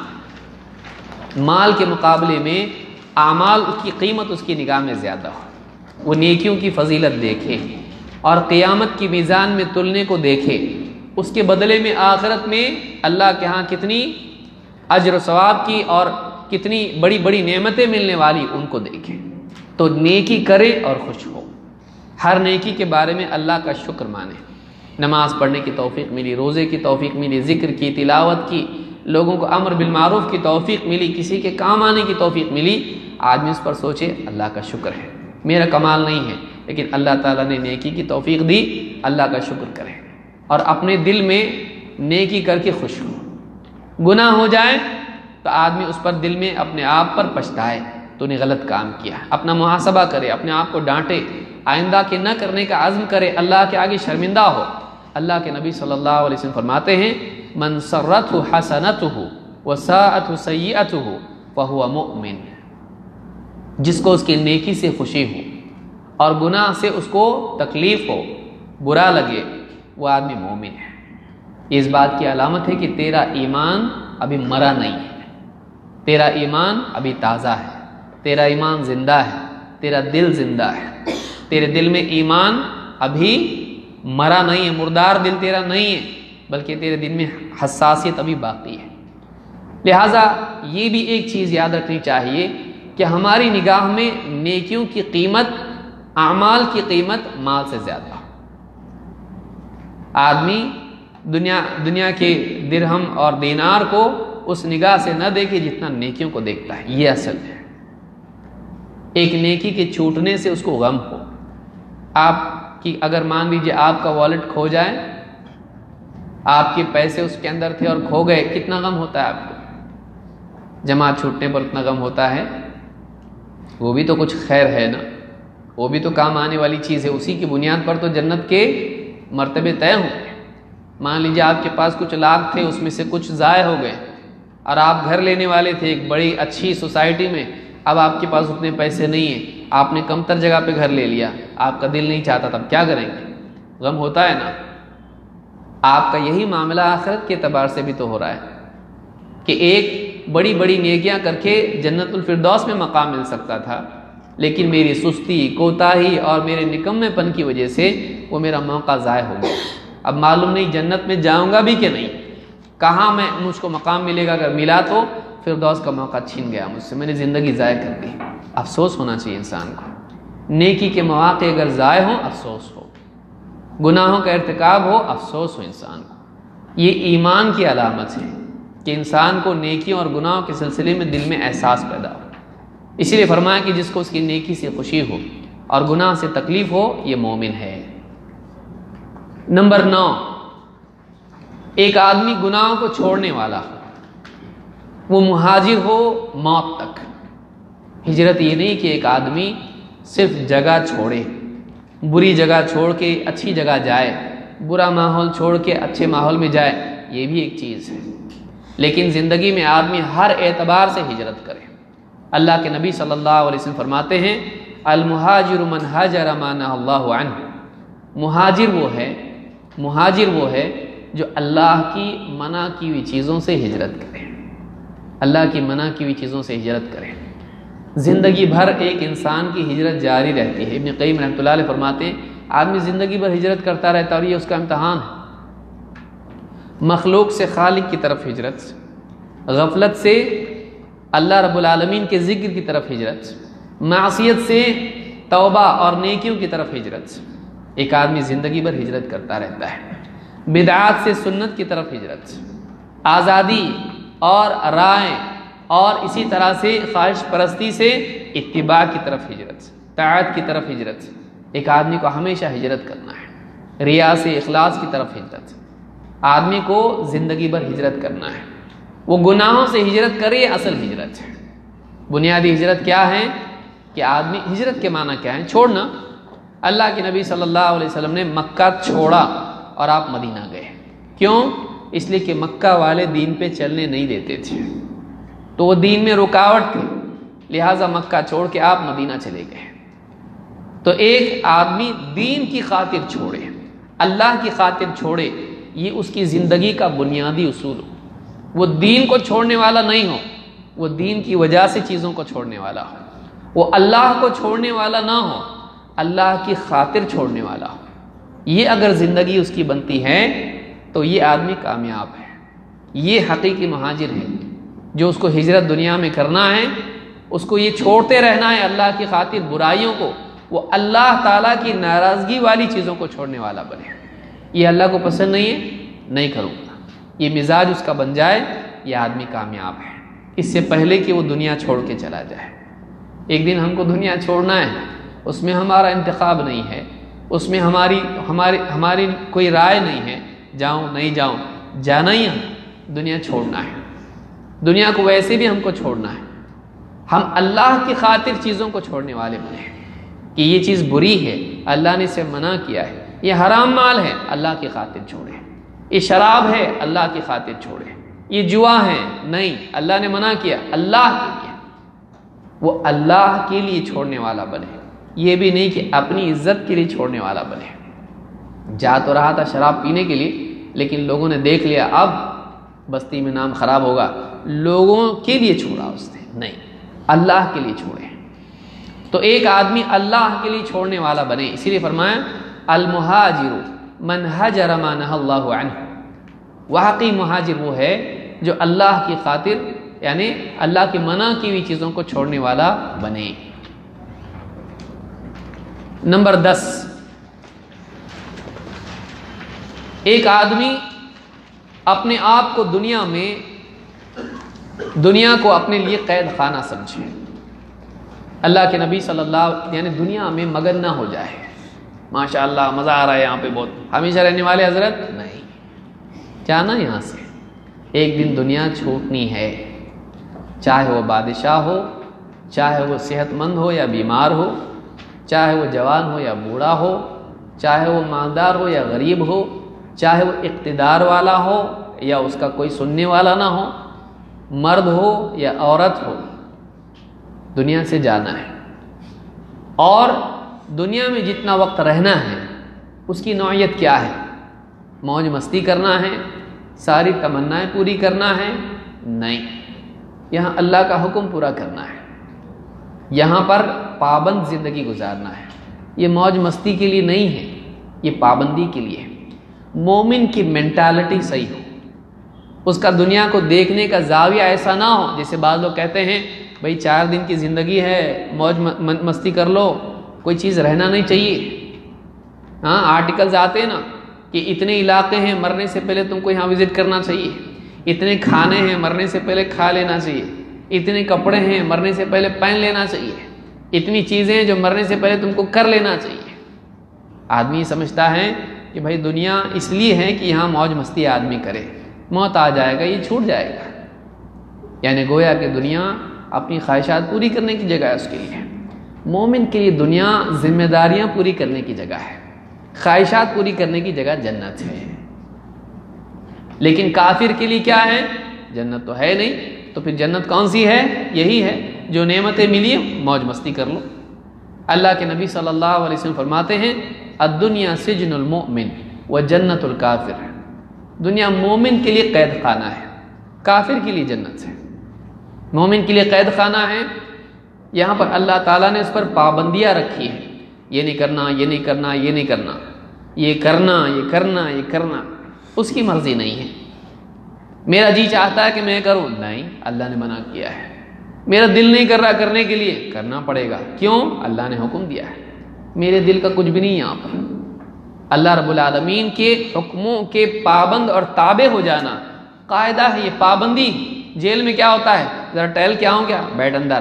مال کے مقابلے میں اعمال اس کی قیمت اس کی نگاہ میں زیادہ ہو، وہ نیکیوں کی فضیلت دیکھے اور قیامت کی میزان میں تلنے کو دیکھے، اس کے بدلے میں آخرت میں اللہ کے ہاں کتنی اجر و ثواب کی اور کتنی بڑی بڑی نعمتیں ملنے والی ان کو دیکھے، تو نیکی کرے اور خوش ہو۔ ہر نیکی کے بارے میں اللہ کا شکر مانے۔ نماز پڑھنے کی توفیق ملی، روزے کی توفیق ملی، ذکر کی، تلاوت کی، لوگوں کو امر بالمعروف کی توفیق ملی، کسی کے کام آنے کی توفیق ملی، آدمی اس پر سوچے اللہ کا شکر ہے، میرا کمال نہیں ہے لیکن اللہ تعالیٰ نے نیکی کی توفیق دی، اللہ کا شکر کرے اور اپنے دل میں نیکی کر کے خوش ہو۔ گناہ ہو جائے تو آدمی اس پر دل میں اپنے آپ پر پچھتائے تو نے غلط کام کیا، اپنا محاسبہ کرے، اپنے آپ کو ڈانٹے، آئندہ کے نہ کرنے کا عزم کرے، اللہ کے آگے شرمندہ ہو۔ اللہ کے نبی صلی اللہ علیہ وسلم فرماتے ہیں من سرته حسنته وساءته سیئته فهو مؤمن، جس کو اس کی نیکی سے خوشی ہو اور گناہ سے اس کو تکلیف ہو، برا لگے، وہ آدمی مومن ہے۔ یہ اس بات کی علامت ہے کہ تیرا ایمان ابھی مرا نہیں ہے، تیرا ایمان ابھی تازہ ہے، تیرا ایمان زندہ ہے، تیرا دل زندہ ہے، تیرے دل میں ایمان ابھی مرا نہیں ہے، مردار دل تیرا نہیں ہے، بلکہ تیرے دل میں حساسیت ابھی باقی ہے۔ لہٰذا یہ بھی ایک چیز یاد رکھنی چاہیے کہ ہماری نگاہ میں نیکیوں کی قیمت، اعمال کی قیمت مال سے زیادہ ہو۔ آدمی دنیا کے درہم اور دینار کو اس نگاہ سے نہ دیکھے جتنا نیکیوں کو دیکھتا ہے، یہ اصل ہے۔ ایک نیکی کے چھوٹنے سے اس کو غم ہو۔ آپ کی اگر مان لیجیے آپ کا والٹ کھو جائے، آپ کے پیسے اس کے اندر تھے اور کھو گئے، کتنا غم ہوتا ہے آپ کو؟ جماعت چھوٹنے پر اتنا غم ہوتا ہے، وہ بھی تو کچھ خیر ہے نا، وہ بھی تو کام آنے والی چیز ہے، اسی کی بنیاد پر تو جنت کے مرتبے طے ہوں گے۔ مان لیجیے آپ کے پاس کچھ لاکھ تھے، اس میں سے کچھ ضائع ہو گئے اور آپ گھر لینے والے تھے ایک بڑی اچھی سوسائٹی میں، اب آپ کے پاس اتنے پیسے نہیں ہیں، آپ نے کم تر جگہ پہ گھر لے لیا، آپ کا دل نہیں چاہتا، تب کیا کریں گے؟ غم ہوتا ہے نا۔ آپ کا یہی معاملہ آخرت کے اعتبار سے بھی تو ہو رہا ہے کہ ایک بڑی بڑی نیکیاں کر کے جنت الفردوس میں مقام مل سکتا تھا، لیکن میری سستی، کوتاہی اور میرے نکمے پن کی وجہ سے وہ میرا موقع ضائع ہو گیا۔ اب معلوم نہیں جنت میں جاؤں گا بھی کہ نہیں، کہاں میں مجھ کو مقام ملے گا، اگر ملا تو فردوس کا موقع چھین گیا مجھ سے، میں نے زندگی ضائع کر دی۔ افسوس ہونا چاہیے انسان کو، نیکی کے مواقع اگر ضائع ہوں افسوس ہو، گناہوں کا ارتکاب ہو افسوس ہو انسان کو۔ یہ ایمان کی علامت ہے کہ انسان کو نیکیوں اور گناہوں کے سلسلے میں دل میں احساس پیدا ہو۔ اسی لیے فرمایا کہ جس کو اس کی نیکی سے خوشی ہو اور گناہ سے تکلیف ہو یہ مومن ہے۔ نمبر 9، ایک آدمی گناہوں کو چھوڑنے والا ہو، وہ مہاجر ہو موت تک۔ ہجرت یہ نہیں کہ ایک آدمی صرف جگہ چھوڑے، بری جگہ چھوڑ کے اچھی جگہ جائے، برا ماحول چھوڑ کے اچھے ماحول میں جائے، یہ بھی ایک چیز ہے، لیکن زندگی میں آدمی ہر اعتبار سے ہجرت کرے۔ اللہ کے نبی صلی اللہ علیہ وسلم فرماتے ہیں المہاجر من ہاجر ما نہی اللہ عنہ، مہاجر وہ ہے جو اللہ کی منع کی ہوئی چیزوں سے ہجرت کرے، اللہ کی منع کی ہوئی چیزوں سے ہجرت کرے۔ زندگی بھر ایک انسان کی ہجرت جاری رہتی ہے۔ ابن قیم رحمۃ اللہ علیہ فرماتے ہیں آدمی زندگی بھر ہجرت کرتا رہتا اور یہ اس کا امتحان ہے۔ مخلوق سے خالق کی طرف ہجرت، غفلت سے اللہ رب العالمین کے ذکر کی طرف ہجرت، معصیت سے توبہ اور نیکیوں کی طرف ہجرت۔ ایک آدمی زندگی بھر ہجرت کرتا رہتا ہے۔ بدعات سے سنت کی طرف ہجرت، آزادی اور رائے اور اسی طرح سے خواہش پرستی سے اتباع کی طرف ہجرت، طاعت کی طرف ہجرت۔ ایک آدمی کو ہمیشہ ہجرت کرنا ہے۔ ریا سے اخلاص کی طرف ہجرت، آدمی کو زندگی بھر ہجرت کرنا ہے۔ وہ گناہوں سے ہجرت کرے، یہ اصل ہجرت ہے۔ بنیادی ہجرت کیا ہے کہ آدمی، ہجرت کے معنی کیا ہے؟ چھوڑنا۔ اللہ کے نبی صلی اللہ علیہ وسلم نے مکہ چھوڑا اور آپ مدینہ گئے۔ کیوں؟ اس لیے کہ مکہ والے دین پہ چلنے نہیں دیتے تھے، تو وہ دین میں رکاوٹ تھی، لہٰذا مکہ چھوڑ کے آپ مدینہ چلے گئے۔ تو ایک آدمی دین کی خاطر چھوڑے، اللہ کی خاطر چھوڑے، یہ اس کی زندگی کا بنیادی اصول ہو۔ وہ دین کو چھوڑنے والا نہیں ہو، وہ دین کی وجہ سے چیزوں کو چھوڑنے والا ہو۔ وہ اللہ کو چھوڑنے والا نہ ہو، اللہ کی خاطر چھوڑنے والا ہو۔ یہ اگر زندگی اس کی بنتی ہے تو یہ آدمی کامیاب ہے۔ یہ حقیقی مہاجر ہے جو اس کو ہجرت دنیا میں کرنا ہے، اس کو یہ چھوڑتے رہنا ہے اللہ کی خاطر برائیوں کو، وہ اللہ تعالیٰ کی ناراضگی والی چیزوں کو چھوڑنے والا بنے۔ یہ اللہ کو پسند نہیں ہے، نہیں کروں گا، یہ مزاج اس کا بن جائے، یہ آدمی کامیاب ہے۔ اس سے پہلے کہ وہ دنیا چھوڑ کے چلا جائے۔ ایک دن ہم کو دنیا چھوڑنا ہے، اس میں ہمارا انتخاب نہیں ہے، اس میں ہماری کوئی رائے نہیں ہے، جاؤں نہیں جاؤں، جانا ہی ہے، دنیا چھوڑنا ہے۔ دنیا کو ویسے بھی ہم کو چھوڑنا ہے۔ ہم اللہ کی خاطر چیزوں کو چھوڑنے والے بنے کہ یہ چیز بری ہے، اللہ نے اسے منع کیا ہے، یہ حرام مال ہے، اللہ کی خاطر چھوڑے۔ یہ شراب ہے، اللہ کی خاطر چھوڑے۔ یہ جوا ہے، نہیں، اللہ نے منع کیا، اللہ کے لیے، وہ اللہ کے لیے چھوڑنے والا بنے۔ یہ بھی نہیں کہ اپنی عزت کے لیے چھوڑنے والا بنے۔ جا تو رہا تھا شراب پینے کے لیے، لیکن لوگوں نے دیکھ لیا، اب بستی میں نام خراب ہوگا، لوگوں کے لیے چھوڑا اس نے، نہیں، اللہ کے لیے چھوڑے۔ تو ایک آدمی اللہ کے لیے چھوڑنے والا بنے۔ اسی لیے فرمایا المہاجر من ہجر ما نہی اللہ عنہ، واقعی مہاجر وہ ہے جو اللہ کی خاطر، یعنی اللہ کی منع کی ہوئی چیزوں کو چھوڑنے والا بنے۔ نمبر 10، ایک آدمی اپنے آپ کو دنیا کو اپنے لیے قید خانہ سمجھے۔ اللہ کے نبی صلی اللہ علیہ وسلم یعنی دنیا میں مگن نہ ہو جائے۔ ماشاء اللہ مزہ آ رہا ہے یہاں پہ بہت، ہمیشہ رہنے والے حضرت نہیں، جانا یہاں سے۔ ایک دن دنیا چھوٹنی ہے، چاہے وہ بادشاہ ہو، چاہے وہ صحت مند ہو یا بیمار ہو، چاہے وہ جوان ہو یا بوڑھا ہو، چاہے وہ مالدار ہو یا غریب ہو، چاہے وہ اقتدار والا ہو یا اس کا کوئی سننے والا نہ ہو، مرد ہو یا عورت ہو، دنیا سے جانا ہے۔ اور دنیا میں جتنا وقت رہنا ہے اس کی نوعیت کیا ہے؟ موج مستی کرنا ہے؟ ساری تمنائیں پوری کرنا ہے؟ نہیں، یہاں اللہ کا حکم پورا کرنا ہے، یہاں پر پابند زندگی گزارنا ہے۔ یہ موج مستی کے لیے نہیں ہے، یہ پابندی کے لیے ہے۔ مومن کی مینٹالٹی صحیح ہو، اس کا دنیا کو دیکھنے کا زاویہ ایسا نہ ہو جیسے بعض لوگ کہتے ہیں بھائی 4 دن کی زندگی ہے، موج مستی کر لو، کوئی چیز رہنا نہیں چاہیے۔ ہاں آرٹیکلز آتے ہیں نا کہ اتنے علاقے ہیں، مرنے سے پہلے تم کو یہاں وزٹ کرنا چاہیے، اتنے کھانے ہیں، مرنے سے پہلے کھا لینا چاہیے، اتنے کپڑے ہیں، مرنے سے پہلے پہن لینا چاہیے، اتنی چیزیں ہیں جو مرنے سے پہلے تم کو کر لینا چاہیے۔ آدمی سمجھتا ہے کہ بھائی دنیا اس لیے ہے کہ یہاں موج مستی آدمی کرے، موت آ جائے گا یہ چھوٹ جائے گا، یعنی گویا کہ دنیا اپنی خواہشات پوری کرنے کی جگہ ہے اس کے لیے۔ مومن کے لیے دنیا ذمہ داریاں پوری کرنے کی جگہ ہے، خواہشات پوری کرنے کی جگہ جنت ہے۔ لیکن کافر کے لیے کیا ہے؟ جنت تو ہے نہیں، تو پھر جنت کون سی ہے؟ یہی ہے جو نعمتیں ملی موج مستی کر لو۔ اللہ کے نبی صلی اللہ علیہ وسلم فرماتے ہیں الدنیا سجن المؤمن و جنت الکافر، دنیا مومن کے لیے قید خانہ ہے، کافر کے لیے جنت ہے۔ مومن کے لیے قید خانہ ہے، یہاں پر اللہ تعالیٰ نے اس پر پابندیاں رکھی ہیں، یہ نہیں کرنا، یہ نہیں کرنا، یہ نہیں کرنا، یہ کرنا، یہ کرنا، یہ کرنا، اس کی مرضی نہیں ہے۔ میرا جی چاہتا ہے کہ میں کروں، نہیں، اللہ نے منع کیا ہے۔ میرا دل نہیں کر رہا کرنے کے لیے، کرنا پڑے گا، کیوں؟ اللہ نے حکم دیا ہے۔ میرے دل کا کچھ بھی نہیں یہاں پر۔ اللہ رب العالمین کے حکموں کے پابند اور تابع ہو جانا قاعدہ ہے، یہ پابندی۔ جیل میں کیا ہوتا ہے؟ ذرا ٹہل کے آؤں کیا؟ بیٹھ اندر۔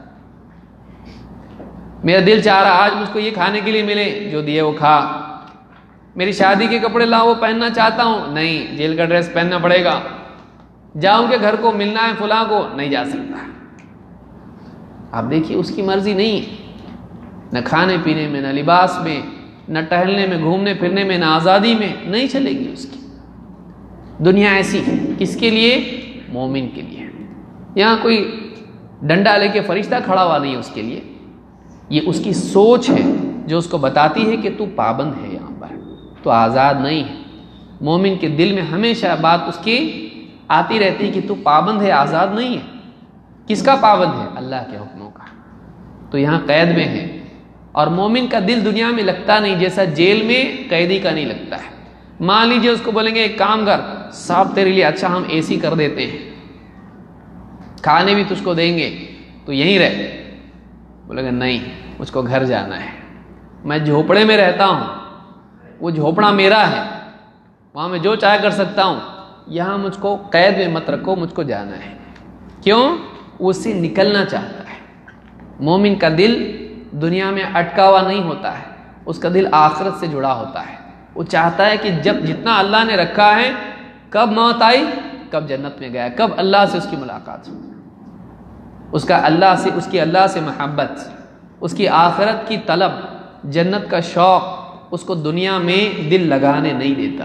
میرا دل چاہ رہا آج مجھ کو یہ کھانے کے لیے ملے، جو دیے وہ کھا۔ میری شادی کے کپڑے لاؤ، وہ پہننا چاہتا ہوں، نہیں، جیل کا ڈریس پہننا پڑے گا۔ جاؤں کہ گھر کو ملنا ہے فلاں کو، نہیں جا سکتا۔ آپ دیکھیے اس کی مرضی نہیں ہے، نہ کھانے پینے میں، نہ لباس میں، نہ ٹہلنے میں، گھومنے پھرنے میں، نہ آزادی میں، نہیں چلے گی اس کی۔ دنیا ایسی ہے، کس کے لیے؟ مومن کے لیے۔ یہاں کوئی ڈنڈا لے کے فرشتہ کھڑا ہوا نہیں ہے اس کے لیے، یہ اس کی سوچ ہے جو اس کو بتاتی ہے کہ تو پابند ہے، یہاں پر تو آزاد نہیں ہے۔ مومن کے دل میں ہمیشہ بات اس کی آتی رہتی ہے کہ تو پابند ہے، آزاد نہیں ہے۔ کس کا پابند ہے؟ اللہ کے حکموں کا۔ تو یہاں قید میں ہے، اور مومن کا دل دنیا میں لگتا نہیں جیسا جیل میں قیدی کا نہیں لگتا ہے۔ مان لیجئے اس کو بولیں گے ایک کام کر، صاحب تیرے لیے اچھا ہم اے سی کر دیتے ہیں، کھانے بھی تجھ کو دیں گے، تو یہیں رہ۔ بولے گا نہیں، مجھ کو گھر جانا ہے، میں جھوپڑے میں رہتا ہوں، وہ جھوپڑا میرا ہے، وہاں میں جو چاہے کر سکتا ہوں، یہاں مجھ کو قید میں مت رکھو، مجھ کو جانا ہے۔ کیوں؟ وہ اس سے نکلنا چاہتا ہے۔ مومن کا دل دنیا میں اٹکا ہوا نہیں ہوتا ہے، اس کا دل آخرت سے جڑا ہوتا ہے۔ وہ چاہتا ہے کہ جب جتنا اللہ نے رکھا ہے، کب موت آئی، کب جنت میں گیا، کب اللہ سے اس کی ملاقات ہو، اس کا اللہ سے، اس کی اللہ سے محبت، اس کی آخرت کی طلب، جنت کا شوق اس کو دنیا میں دل لگانے نہیں دیتا۔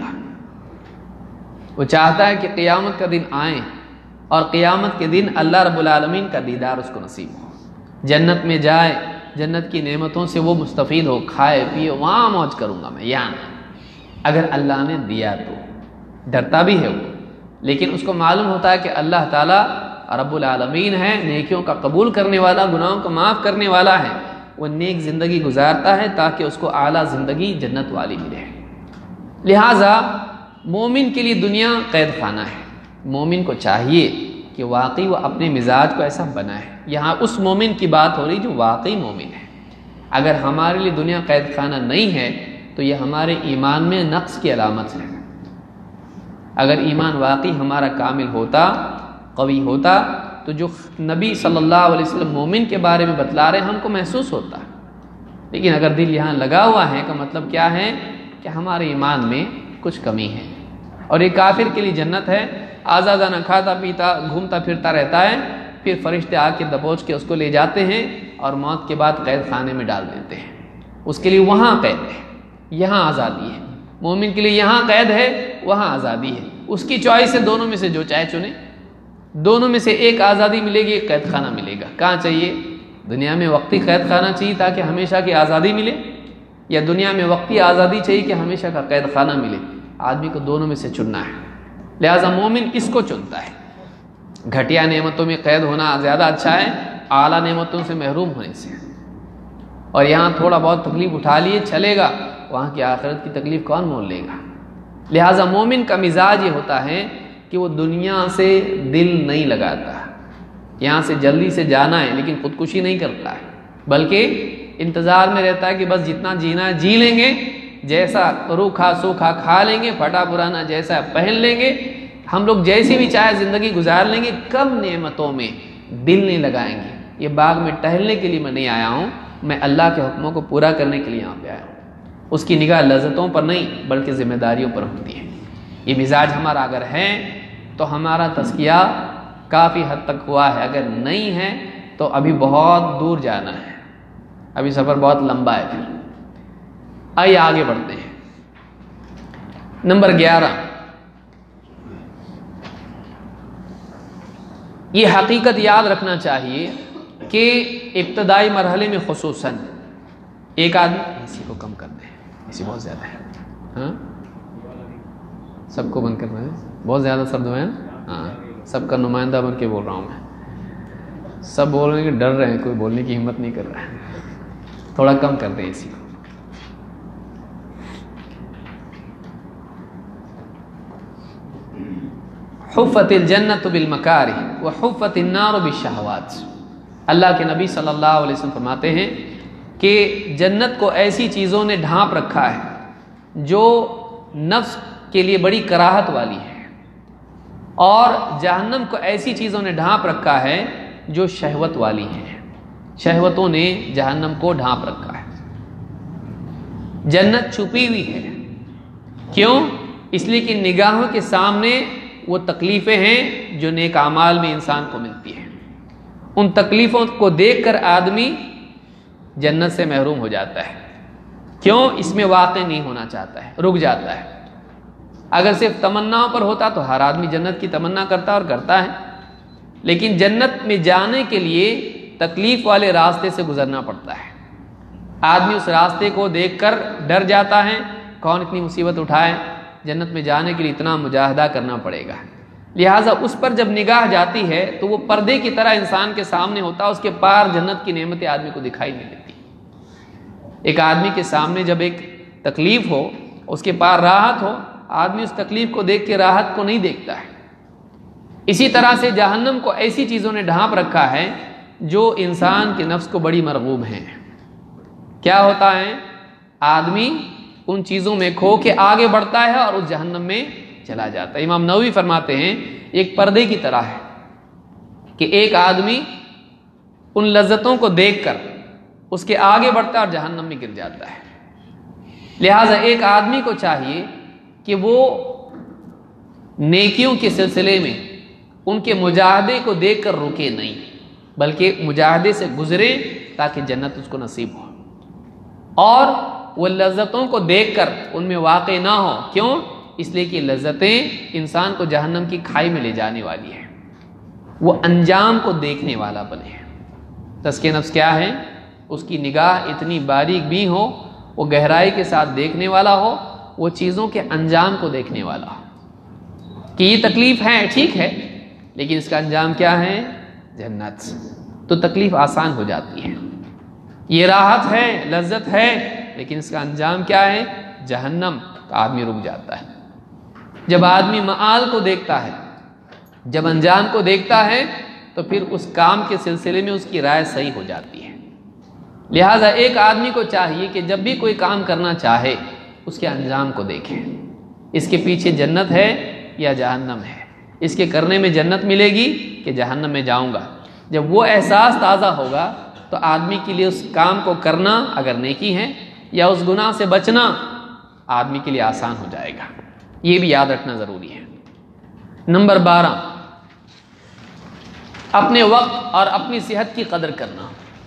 وہ چاہتا ہے کہ قیامت کا دن آئے اور قیامت کے دن اللہ رب العالمین کا دیدار اس کو نصیب ہو، جنت میں جائے، جنت کی نعمتوں سے وہ مستفید ہو، کھائے پیے، وہاں موج کروں گا میں، یہاں نہیں۔ اگر اللہ نے دیا تو ڈرتا بھی ہے وہ، لیکن اس کو معلوم ہوتا ہے کہ اللہ تعالیٰ رب العالمین ہے، نیکیوں کا قبول کرنے والا، گناہوں کو معاف کرنے والا ہے۔ وہ نیک زندگی گزارتا ہے تاکہ اس کو اعلیٰ زندگی جنت والی ملے۔ لہٰذا مومن کے لیے دنیا قید خانہ ہے۔ مومن کو چاہیے کہ واقعی وہ اپنے مزاج کو ایسا بنائے۔ یہاں اس مومن کی بات ہو رہی جو واقعی مومن ہے۔ اگر ہمارے لیے دنیا قید خانہ نہیں ہے تو یہ ہمارے ایمان میں نقص کی علامت ہے۔ اگر ایمان واقعی ہمارا کامل ہوتا، قوی ہوتا، تو جو نبی صلی اللہ علیہ وسلم مومن کے بارے میں بتلا رہے ہیں ہم کو محسوس ہوتا۔ لیکن اگر دل یہاں لگا ہوا ہے کا مطلب کیا ہے کہ ہمارے ایمان میں کچھ کمی ہے۔ اور یہ کافر کے لیے جنت ہے، آزادانہ کھاتا پیتا گھومتا پھرتا رہتا ہے، پھر فرشتے آ کے دبوچ کے اس کو لے جاتے ہیں اور موت کے بعد قید خانے میں ڈال دیتے ہیں۔ اس کے لیے وہاں قید ہے، یہاں آزادی ہے۔ مومن کے لیے یہاں قید ہے، وہاں آزادی ہے۔ اس کی چوائس ہے، دونوں میں سے جو چاہے چنے۔ دونوں میں سے ایک آزادی ملے گی، ایک قید خانہ ملے گا۔ کہاں چاہیے؟ دنیا میں وقتی قید خانہ چاہیے تاکہ ہمیشہ کی آزادی ملے، یا دنیا میں وقتی آزادی چاہیے کہ ہمیشہ کا قید خانہ ملے؟ آدمی کو دونوں میں سے چننا ہے، لہٰذا مومن اس کو چنتا ہے۔ گھٹیا نعمتوں میں قید ہونا زیادہ اچھا ہے اعلیٰ نعمتوں سے محروم ہونے سے۔ اور یہاں تھوڑا بہت تکلیف اٹھا لیے چلے گا، وہاں کی آخرت کی تکلیف کون مول لے گا؟ لہٰذا مومن کا مزاج یہ ہوتا ہے کہ وہ دنیا سے دل نہیں لگاتا، یہاں سے جلدی سے جانا ہے لیکن خودکشی نہیں کرتا ہے، بلکہ انتظار میں رہتا ہے کہ بس جتنا جینا ہے جی لیں گے، جیسا روکھا سوکھا کھا لیں گے، پھٹا پرانا جیسا پہن لیں گے، ہم لوگ جیسی بھی چاہے زندگی گزار لیں گے، کم نعمتوں میں دل نہیں لگائیں گے۔ یہ باغ میں ٹہلنے کے لیے میں نہیں آیا ہوں، میں اللہ کے حکموں کو پورا کرنے کے لیے یہاں پہ آیا ہوں۔ اس کی نگاہ لذتوں پر نہیں بلکہ ذمہ داریوں پر ہوتی ہے۔ یہ مزاج ہمارا اگر ہے تو ہمارا تزکیہ کافی حد تک ہوا ہے، اگر نہیں ہے تو ابھی بہت دور جانا ہے، ابھی سفر بہت لمبا ہے۔ پھر آئیے آگے بڑھتے ہیں۔ نمبر 11، یہ حقیقت یاد رکھنا چاہیے کہ ابتدائی مرحلے میں خصوصاً ایک آدمی، اسی کو کم کر دیں، اسی بہت زیادہ ہے، ہاں سب کو بند کرنا ہے، بہت زیادہ سرد ہے، ہاں سب کا نمائندہ بن کے بول رہا ہوں میں، سب بول رہے ہیں کہ ڈر رہے ہیں، کوئی بولنے کی ہمت نہیں کر رہا ہے، تھوڑا کم کر دیں اسی کو۔ حفت الجنت بالمکارہ وحفت النار بالشہوات۔ اللہ کے نبی صلی اللہ علیہ وسلم فرماتے ہیں کہ جنت کو ایسی چیزوں نے ڈھانپ رکھا ہے جو نفس کے لیے بڑی کراہت والی ہے، اور جہنم کو ایسی چیزوں نے ڈھانپ رکھا ہے جو شہوت والی ہیں۔ شہوتوں نے جہنم کو ڈھانپ رکھا ہے۔ جنت چھپی ہوئی ہے، کیوں؟ اس لیے کہ نگاہوں کے سامنے وہ تکلیفیں ہیں جو نیک اعمال میں انسان کو ملتی ہیں، ان تکلیفوں کو دیکھ کر آدمی جنت سے محروم ہو جاتا ہے۔ کیوں؟ اس میں واقع نہیں ہونا چاہتا ہے، رک جاتا ہے۔ اگر صرف تمناؤں پر ہوتا تو ہر آدمی جنت کی تمنا کرتا اور کرتا ہے، لیکن جنت میں جانے کے لیے تکلیف والے راستے سے گزرنا پڑتا ہے۔ آدمی اس راستے کو دیکھ کر ڈر جاتا ہے، کون اتنی مصیبت اٹھائے، جنت میں جانے کے لیے اتنا مجاہدہ کرنا پڑے گا۔ لہٰذا اس پر جب نگاہ جاتی ہے تو وہ پردے کی طرح انسان کے سامنے ہوتا ہے، اس کے پار جنت کی نعمتیں آدمی کو دکھائی نہیں دیتی۔ ایک آدمی کے سامنے جب ایک تکلیف ہو، اس کے پار راحت ہو، آدمی اس تکلیف کو دیکھ کے راحت کو نہیں دیکھتا ہے۔ اسی طرح سے جہنم کو ایسی چیزوں نے ڈھانپ رکھا ہے جو انسان کے نفس کو بڑی مرغوب ہیں۔ کیا ہوتا ہے؟ آدمی ان چیزوں میں کھو کے آگے بڑھتا ہے اور اس جہنم میں چلا جاتا ہے۔ امام نووی فرماتے ہیں ایک پردے کی طرح ہے کہ ایک آدمی ان لذتوں کو دیکھ کر اس کے آگے بڑھتا ہے اور جہنم میں گر جاتا ہے۔ لہٰذا ایک آدمی کو چاہیے کہ وہ نیکیوں کے سلسلے میں ان کے مجاہدے کو دیکھ کر رکے نہیں، بلکہ مجاہدے سے گزرے تاکہ جنت اس کو نصیب ہو، اور وہ لذتوں کو دیکھ کر ان میں واقع نہ ہو۔ کیوں؟ اس لیے کہ لذتیں انسان کو جہنم کی کھائی میں لے جانے والی ہیں۔ وہ انجام کو دیکھنے والا بنے۔ تزکیہ نفس کیا ہے؟ اس کی نگاہ اتنی باریک بھی ہو، وہ گہرائی کے ساتھ دیکھنے والا ہو، وہ چیزوں کے انجام کو دیکھنے والا ہو کہ یہ تکلیف ہے، ٹھیک ہے، لیکن اس کا انجام کیا ہے؟ جنت۔ تو تکلیف آسان ہو جاتی ہے۔ یہ راحت ہے، لذت ہے، لیکن اس کا انجام کیا ہے؟ جہنم۔ تو آدمی رک جاتا ہے۔ جب آدمی معال کو دیکھتا ہے، جب انجام کو دیکھتا ہے، تو پھر اس کام کے سلسلے میں اس کی رائے صحیح ہو جاتی ہے۔ لہٰذا ایک آدمی کو چاہیے کہ جب بھی کوئی کام کرنا چاہے اس کے انجام کو دیکھے، اس کے پیچھے جنت ہے یا جہنم ہے، اس کے کرنے میں جنت ملے گی کہ جہنم میں جاؤں گا۔ جب وہ احساس تازہ ہوگا تو آدمی کے لیے اس کام کو کرنا اگر نیکی ہے یا اس گناہ سے بچنا آدمی کے لیے آسان ہو جائے گا۔ یہ بھی یاد رکھنا ضروری ہے۔ نمبر 12، اپنے وقت اور اپنی صحت کی قدر کرنا۔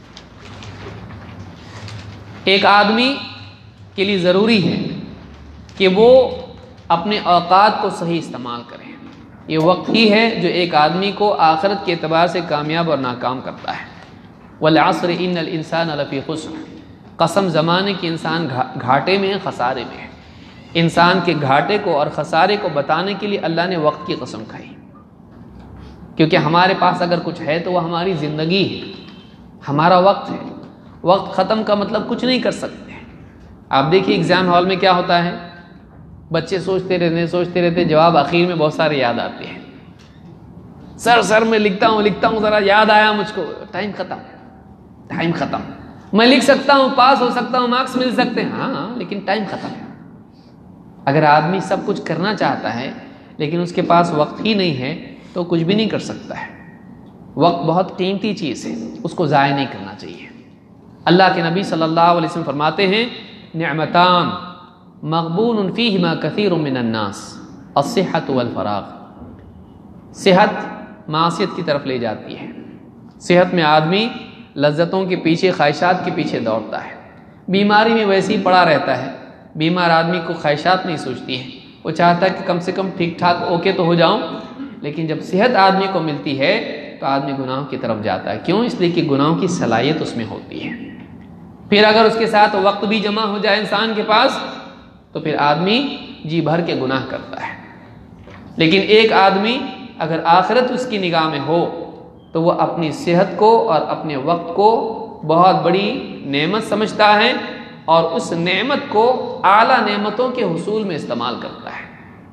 ایک آدمی کے لیے ضروری ہے کہ وہ اپنے اوقات کو صحیح استعمال کرے۔ یہ وقت ہی ہے جو ایک آدمی کو آخرت کے اعتبار سے کامیاب اور ناکام کرتا ہے۔ والعصر ان الانسان لفی خسر، قسم زمانے کی انسان گھاٹے میں ہے، خسارے میں ہے۔ انسان کے گھاٹے کو اور خسارے کو بتانے کے لیے اللہ نے وقت کی قسم کھائی، کیونکہ ہمارے پاس اگر کچھ ہے تو وہ ہماری زندگی ہے، ہمارا وقت ہے۔ وقت ختم کا مطلب کچھ نہیں کر سکتے۔ آپ دیکھیے ایگزام ہال میں کیا ہوتا ہے، بچے سوچتے رہتے جواب آخر میں بہت سارے یاد آتے ہیں۔ سر میں لکھتا ہوں ذرا یاد آیا مجھ کو، ٹائم ختم۔ میں لکھ سکتا ہوں، پاس ہو سکتا ہوں، مارکس مل سکتے ہیں، ہاں لیکن ٹائم ختم ہے۔ اگر آدمی سب کچھ کرنا چاہتا ہے لیکن اس کے پاس وقت ہی نہیں ہے تو کچھ بھی نہیں کر سکتا ہے۔ وقت بہت قیمتی چیز ہے، اس کو ضائع نہیں کرنا چاہیے۔ اللہ کے نبی صلی اللہ علیہ وسلم فرماتے ہیں نعمتان مغبون فیہما کثیر من الناس الصحۃ والفراغ۔ صحت معصیت کی طرف لے جاتی ہے۔ صحت میں آدمی لذتوں کے پیچھے، خواہشات کے پیچھے دوڑتا ہے، بیماری میں ویسے ہی پڑا رہتا ہے۔ بیمار آدمی کو خواہشات نہیں سوچتی ہیں، وہ چاہتا ہے کہ کم سے کم ٹھیک ٹھاک اوکے تو ہو جاؤں، لیکن جب صحت آدمی کو ملتی ہے تو آدمی گناہوں کی طرف جاتا ہے۔ کیوں؟ اس لیے کہ گناہوں کی صلاحیت اس میں ہوتی ہے۔ پھر اگر اس کے ساتھ وقت بھی جمع ہو جائے انسان کے پاس تو پھر آدمی جی بھر کے گناہ کرتا ہے۔ لیکن ایک آدمی اگر آخرت اس کی نگاہ میں ہو تو وہ اپنی صحت کو اور اپنے وقت کو بہت بڑی نعمت سمجھتا ہے اور اس نعمت کو اعلیٰ نعمتوں کے حصول میں استعمال کرتا ہے۔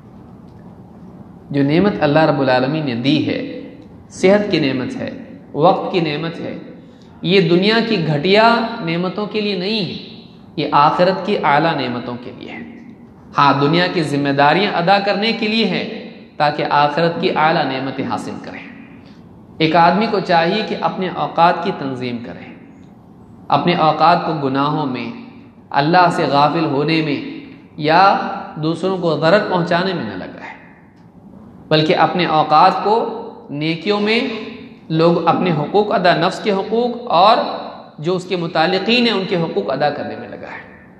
جو نعمت اللہ رب العالمین نے دی ہے، صحت کی نعمت ہے، وقت کی نعمت ہے، یہ دنیا کی گھٹیا نعمتوں کے لیے نہیں ہے، یہ آخرت کی اعلیٰ نعمتوں کے لیے ہے۔ ہاں دنیا کی ذمہ داریاں ادا کرنے کے لیے ہے تاکہ آخرت کی اعلیٰ نعمتیں حاصل کریں۔ ایک آدمی کو چاہیے کہ اپنے اوقات کی تنظیم کرے، اپنے اوقات کو گناہوں میں، اللہ سے غافل ہونے میں یا دوسروں کو ضرر پہنچانے میں نہ لگائے، بلکہ اپنے اوقات کو نیکیوں میں، لوگ اپنے حقوق ادا، نفس کے حقوق اور جو اس کے متعلقین ہیں ان کے حقوق ادا کرنے میں لگائے۔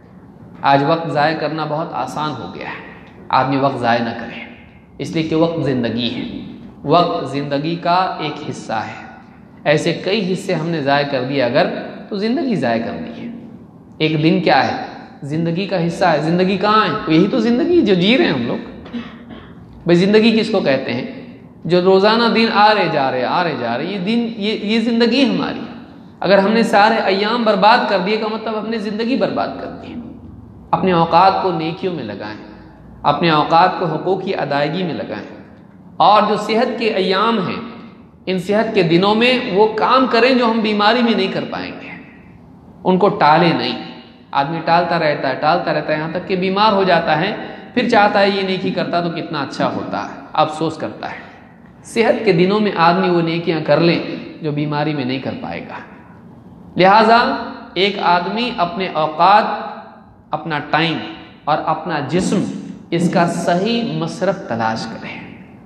آج وقت ضائع کرنا بہت آسان ہو گیا ہے، آدمی وقت ضائع نہ کرے، اس لیے کہ وقت زندگی ہے، وقت زندگی کا ایک حصہ ہے۔ ایسے کئی حصے ہم نے ضائع کر دیے اگر تو زندگی ضائع کر دی ہے۔ ایک دن کیا ہے؟ زندگی کا حصہ ہے۔ زندگی کہاں ہے؟ یہی تو زندگی جو جی رہے ہیں ہم لوگ۔ بھئی زندگی کس کو کہتے ہیں؟ جو روزانہ دن آ رہے جا رہے یہ دن، یہ زندگی ہماری۔ اگر ہم نے سارے ایام برباد کر دیے کا مطلب ہم نے زندگی برباد کر دی ہے۔ اپنے اوقات کو نیکیوں میں لگائیں، اپنے اوقات کو حقوق کی ادائیگی میں لگائیں، اور جو صحت کے ایام ہیں ان صحت کے دنوں میں وہ کام کریں جو ہم بیماری میں نہیں کر پائیں گے، ان کو ٹالے نہیں۔ آدمی ٹالتا رہتا ہے یہاں تک کہ بیمار ہو جاتا ہے، پھر چاہتا ہے یہ نیکی کرتا تو کتنا اچھا ہوتا ہے، افسوس کرتا ہے۔ صحت کے دنوں میں آدمی وہ نیکیاں کر لیں جو بیماری میں نہیں کر پائے گا۔ لہٰذا ایک آدمی اپنے اوقات، اپنا ٹائم اور اپنا جسم، اس کا صحیح مصرف تلاش کرے،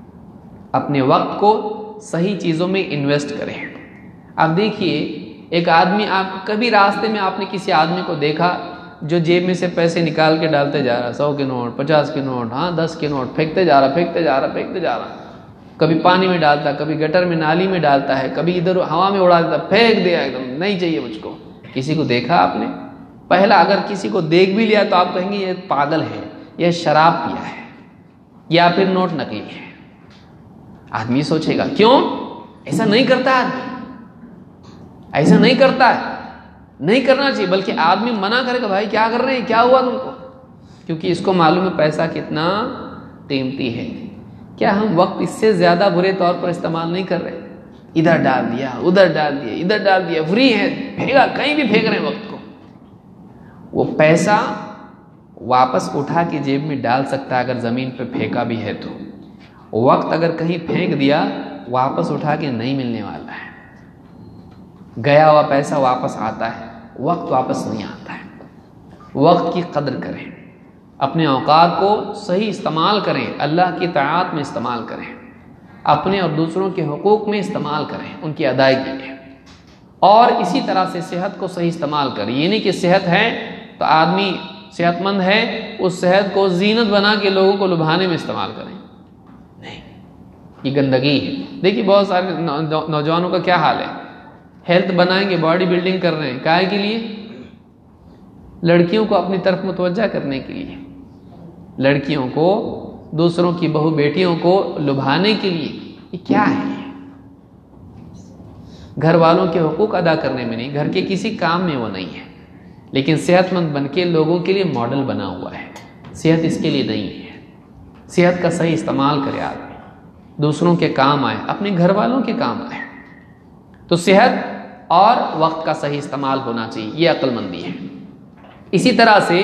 اپنے وقت کو صحیح چیزوں میں انویسٹ کرے۔ اب دیکھیے ایک آدمی، آپ کبھی راستے میں آپ نے کسی آدمی کو دیکھا جو جیب میں سے پیسے نکال کے ڈالتے جا رہا، 100 کے نوٹ، 50 کے نوٹ، 10 کے نوٹ پھینکتے جا رہا، کبھی پانی میں ڈالتا، کبھی گٹر میں، نالی میں ڈالتا ہے، کبھی ادھر ہوا میں اڑا دیتا، پھینک دیا ایک دم، نہیں چاہیے مجھ کو۔ کسی کو دیکھا آپ نے؟ پہلا اگر کسی کو دیکھ بھی لیا تو آپ کہیں گے یہ پاگل ہے، یہ شراب پیا ہے یا پھر نوٹ نکلی ہے۔ آدمی سوچے گا کیوں ایسا نہیں کرتا، آدمی ایسا نہیں کرتا ہے، نہیں کرنا چاہیے، بلکہ آدمی منع کرے گا بھائی کیا کر رہے ہیں، کیا ہوا تم کو، کیونکہ اس کو معلوم ہے پیسہ کتنا قیمتی ہے۔ کیا ہم وقت اس سے زیادہ برے طور پر استعمال نہیں کر رہے؟ ادھر ڈال دیا، ادھر ڈال دیا، فری ہے، پھینکا، کہیں بھی پھینک رہے ہیں وقت کو۔ وہ پیسہ واپس اٹھا کے جیب میں ڈال سکتا ہے اگر زمین پہ پھینکا بھی ہے تو، وقت اگر کہیں پھینک دیا واپس اٹھا کے نہیں ملنے والا ہے۔ گیا ہوا پیسہ واپس آتا ہے، وقت واپس نہیں آتا ہے۔ وقت کی قدر کریں، اپنے اوقات کو صحیح استعمال کریں، اللہ کی طاعت میں استعمال کریں، اپنے اور دوسروں کے حقوق میں استعمال کریں، ان کی ادائیگی میں، اور اسی طرح سے صحت کو صحیح استعمال کریں۔ یہ نہیں کہ صحت ہے تو آدمی صحت مند ہے، اس صحت کو زینت بنا کے لوگوں کو لبھانے میں استعمال کریں، نہیں، یہ گندگی ہے۔ دیکھیے بہت سارے نوجوانوں کا کیا حال ہے، ہیلتھ بنائیں گے، باڈی بلڈنگ کر رہے ہیں، کائے کے لیے؟ لڑکیوں کو اپنی طرف متوجہ کرنے کے لیے، لڑکیوں کو، دوسروں کی بہو بیٹیوں کو لبھانے کے لیے۔ یہ کیا ہے؟ گھر والوں کے حقوق ادا کرنے میں نہیں، گھر کے کسی کام میں وہ نہیں ہے، لیکن صحت مند بن کے لوگوں کے لیے ماڈل بنا ہوا ہے۔ صحت اس کے لیے نہیں ہے۔ صحت کا صحیح استعمال کرے آدمی، دوسروں کے کام آئے، اپنے گھر والوں کے کام آئے۔ تو صحت اور وقت کا صحیح استعمال ہونا چاہیے، یہ عقل مندی ہے۔ اسی طرح سے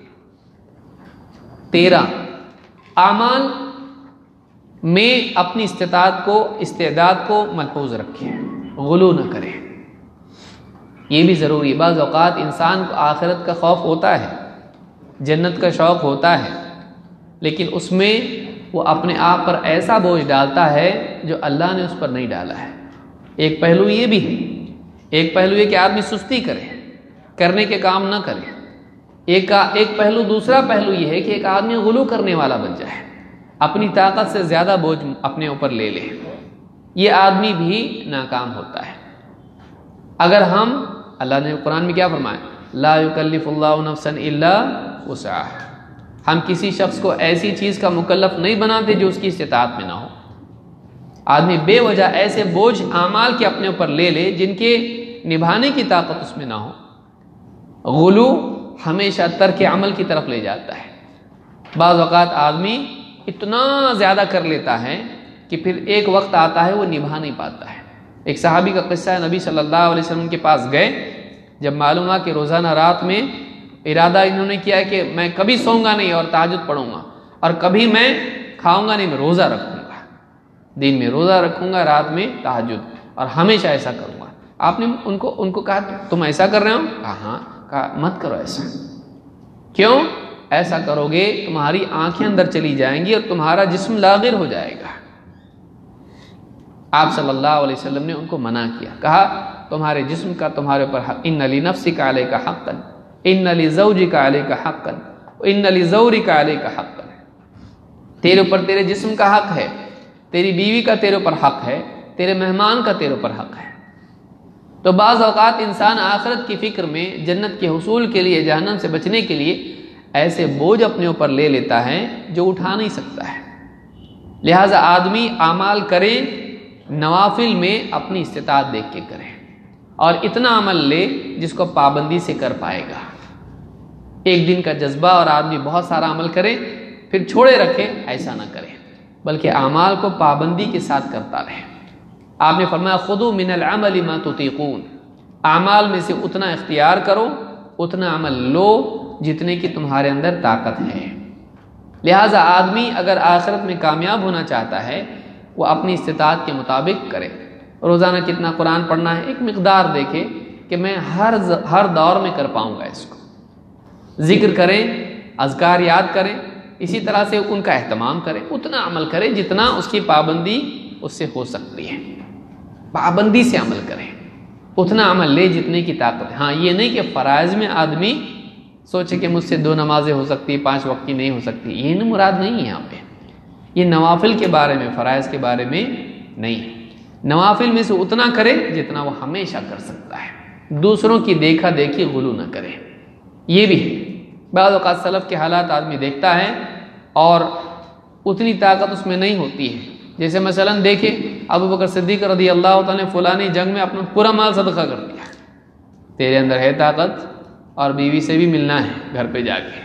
13 اعمال میں اپنی استعداد کو ملحوظ رکھیں، غلو نہ کریں، یہ بھی ضروری ہے۔ بعض اوقات انسان کو آخرت کا خوف ہوتا ہے، جنت کا شوق ہوتا ہے، لیکن اس میں وہ اپنے آپ پر ایسا بوجھ ڈالتا ہے جو اللہ نے اس پر نہیں ڈالا ہے۔ ایک پہلو یہ بھی ہے، ایک پہلو یہ کہ آدمی سستی کرے، کرنے کے کام نہ کرے۔ ایک پہلو، دوسرا پہلو یہ ہے کہ ایک آدمی غلو کرنے والا بن جائے، اپنی طاقت سے زیادہ بوجھ اپنے اوپر لے لے، یہ آدمی بھی ناکام ہوتا ہے۔ اگر ہم، اللہ نے قرآن میں کیا فرمایا؟ لا یکلف اللہ نفسا الا وسعها، ہم کسی شخص کو ایسی چیز کا مکلف نہیں بناتے جو اس کی استطاعت میں نہ ہو۔ آدمی بے وجہ ایسے بوجھ اعمال کے اپنے اوپر لے لے جن کے نبھانے کی طاقت اس میں نہ ہو۔ غلو ہمیشہ ترک عمل کی طرف لے جاتا ہے۔ بعض اوقات آدمی اتنا زیادہ کر لیتا ہے کہ پھر ایک وقت آتا ہے وہ نبھا نہیں پاتا ہے۔ ایک صحابی کا قصہ ہے، نبی صلی اللہ علیہ وسلم کے پاس گئے، جب معلوم ہوا کہ روزانہ رات میں ارادہ انہوں نے کیا کہ میں کبھی سوؤں گا نہیں اور تہجد پڑھوں گا، اور کبھی میں کھاؤں گا نہیں، میں روزہ رکھوں گا، دن میں روزہ رکھوں گا، رات میں تہجد، اور ہمیشہ ایسا کروں گا۔ آپ نے ان کو کہا تم ایسا کر رہے ہو؟ کہا ہاں۔ کہا مت کرو ایسا۔ کیوں؟ ایسا کرو گے تمہاری آنکھیں اندر چلی جائیں گی اور تمہارا جسم لاغر ہو جائے گا۔ آپ صلی اللہ علیہ وسلم نے ان کو منع کیا، کہا تمہارے جسم کا تمہارے اوپر حق، ان لنفسک علیک حقا، ان لزوجک علیک حقا، ان لزورک علیک حقا، تیرے اوپر تیرے جسم کا حق ہے، تیری بیوی کا تیرے اوپر حق ہے، تیرے مہمان کا تیرے اوپر حق ہے۔ تو بعض اوقات انسان آخرت کی فکر میں جنت کے حصول کے لیے، جہنم سے بچنے کے لیے ایسے بوجھ اپنے اوپر لے لیتا ہے جو اٹھا نہیں سکتا ہے۔ لہٰذا آدمی اعمال کرے، نوافل میں اپنی استطاعت دیکھ کے کرے، اور اتنا عمل لے جس کو پابندی سے کر پائے گا۔ ایک دن کا جذبہ اور آدمی بہت سارا عمل کرے پھر چھوڑے رکھے، ایسا نہ کرے، بلکہ اعمال کو پابندی کے ساتھ کرتا رہے۔ آپ نے فرمایا خذوا من العمل ما تطیقون، اعمال میں سے اتنا اختیار کرو، اتنا عمل لو جتنے کی تمہارے اندر طاقت ہے۔ لہٰذا آدمی اگر آخرت میں کامیاب ہونا چاہتا ہے وہ اپنی استطاعت کے مطابق کرے۔ روزانہ کتنا قرآن پڑھنا ہے، ایک مقدار دیکھے کہ میں ہر دور میں کر پاؤں گا اس کو۔ ذکر کریں، اذکار یاد کریں، اسی طرح سے ان کا اہتمام کریں، اتنا عمل کریں جتنا اس کی پابندی اس سے ہو سکتی ہے۔ پابندی سے عمل کریں، اتنا عمل لے جتنے کی طاقت ہے۔ ہاں یہ نہیں کہ فرائض میں آدمی سوچے کہ مجھ سے 2 نمازیں ہو سکتی، 5 وقت کی نہیں ہو سکتی، یہ مراد نہیں ہے یہاں پہ۔ یہ نوافل کے بارے میں، فرائض کے بارے میں نہیں ہے۔ نوافل میں سے اتنا کرے جتنا وہ ہمیشہ کر سکتا ہے، دوسروں کی دیکھا دیکھی غلو نہ کرے۔ یہ بھی ہے، بعض اوقات سلف کے حالات آدمی دیکھتا ہے اور اتنی طاقت اس میں نہیں ہوتی ہے۔ جیسے مثلا دیکھیں ابو بکر صدیق رضی اللہ تعالیٰ نے فلانی جنگ میں اپنا پورا مال صدقہ کر دیا۔ تیرے اندر ہے طاقت اور بیوی سے بھی ملنا ہے گھر پہ جا کے،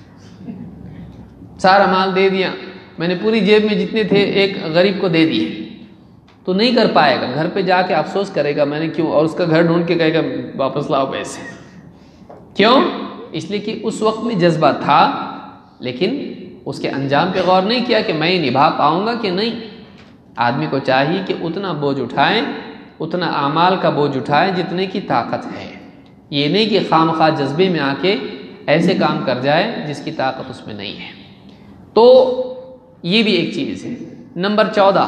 سارا مال دے دیا، میں نے پوری جیب میں جتنے تھے ایک غریب کو دے دیے، تو نہیں کر پائے گا، گھر پہ جا کے افسوس کرے گا میں نے کیوں، اور اس کا گھر ڈھونڈ کے کہے گا واپس لاؤ پیسے۔ کیوں؟ اس لیے کہ اس وقت میں جذبہ تھا لیکن اس کے انجام پہ غور نہیں کیا کہ میں نبھا پاؤں گا کہ نہیں۔ آدمی کو چاہیے کہ اتنا بوجھ اٹھائیں، اتنا اعمال کا بوجھ اٹھائیں جتنے کی طاقت ہے، یہ نہیں کہ خواہ جذبے میں آ کے ایسے کام کر جائے جس کی طاقت اس میں نہیں ہے۔ تو یہ بھی ایک چیز ہے۔ نمبر 14،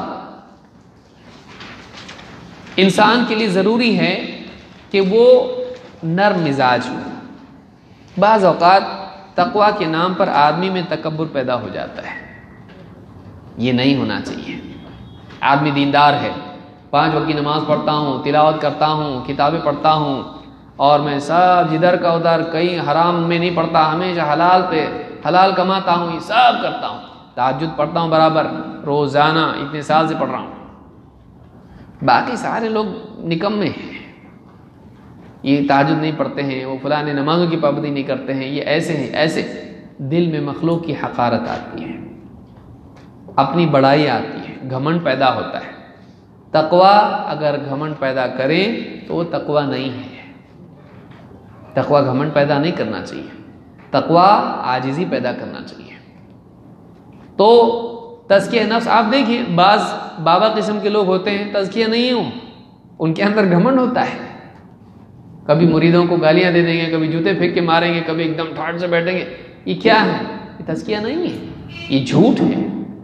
انسان کے لیے ضروری ہے کہ وہ نرم مزاج ہو۔ بعض اوقات تقویٰ کے نام پر آدمی میں تکبر پیدا ہو جاتا ہے، یہ نہیں ہونا چاہیے۔ آدمی دیندار ہے، 5 وقت کی نماز پڑھتا ہوں، تلاوت کرتا ہوں، کتابیں پڑھتا ہوں، اور میں سب جدھر کا ادھر کہیں حرام میں نہیں پڑھتا، ہمیشہ حلال پہ حلال کماتا ہوں، یہ سب کرتا ہوں، تہجد پڑھتا ہوں برابر روزانہ، اتنے سال سے پڑھ رہا ہوں۔ باقی سارے لوگ نکمے ہیں، یہ تہجد نہیں پڑھتے ہیں، وہ فلاں نمازوں کی پابندی نہیں کرتے ہیں، یہ ایسے ہیں ایسے۔ دل میں مخلوق کی حقارت آتی ہے، اپنی بڑائی آتی ہے، گھمنڈ پیدا ہوتا ہے۔ تقوی اگر گھمنڈ پیدا کرے تو وہ تقوی نہیں ہے۔ تقوی گھمنڈ پیدا نہیں کرنا چاہیے، تقوی عاجزی پیدا کرنا چاہیے۔ تو تزکیہ نفس آپ دیکھیں، بعض بابا قسم کے لوگ ہوتے ہیں تزکیہ نہیں ہوں، ان کے اندر گھمنڈ ہوتا ہے، کبھی مریدوں کو گالیاں دے دیں گے، کبھی جوتے پھینک کے ماریں گے، کبھی ایک دم ٹھاٹ سے بیٹھیں گے۔ یہ کیا ہے؟ یہ تزکیہ نہیں ہے، یہ جھوٹ ہے۔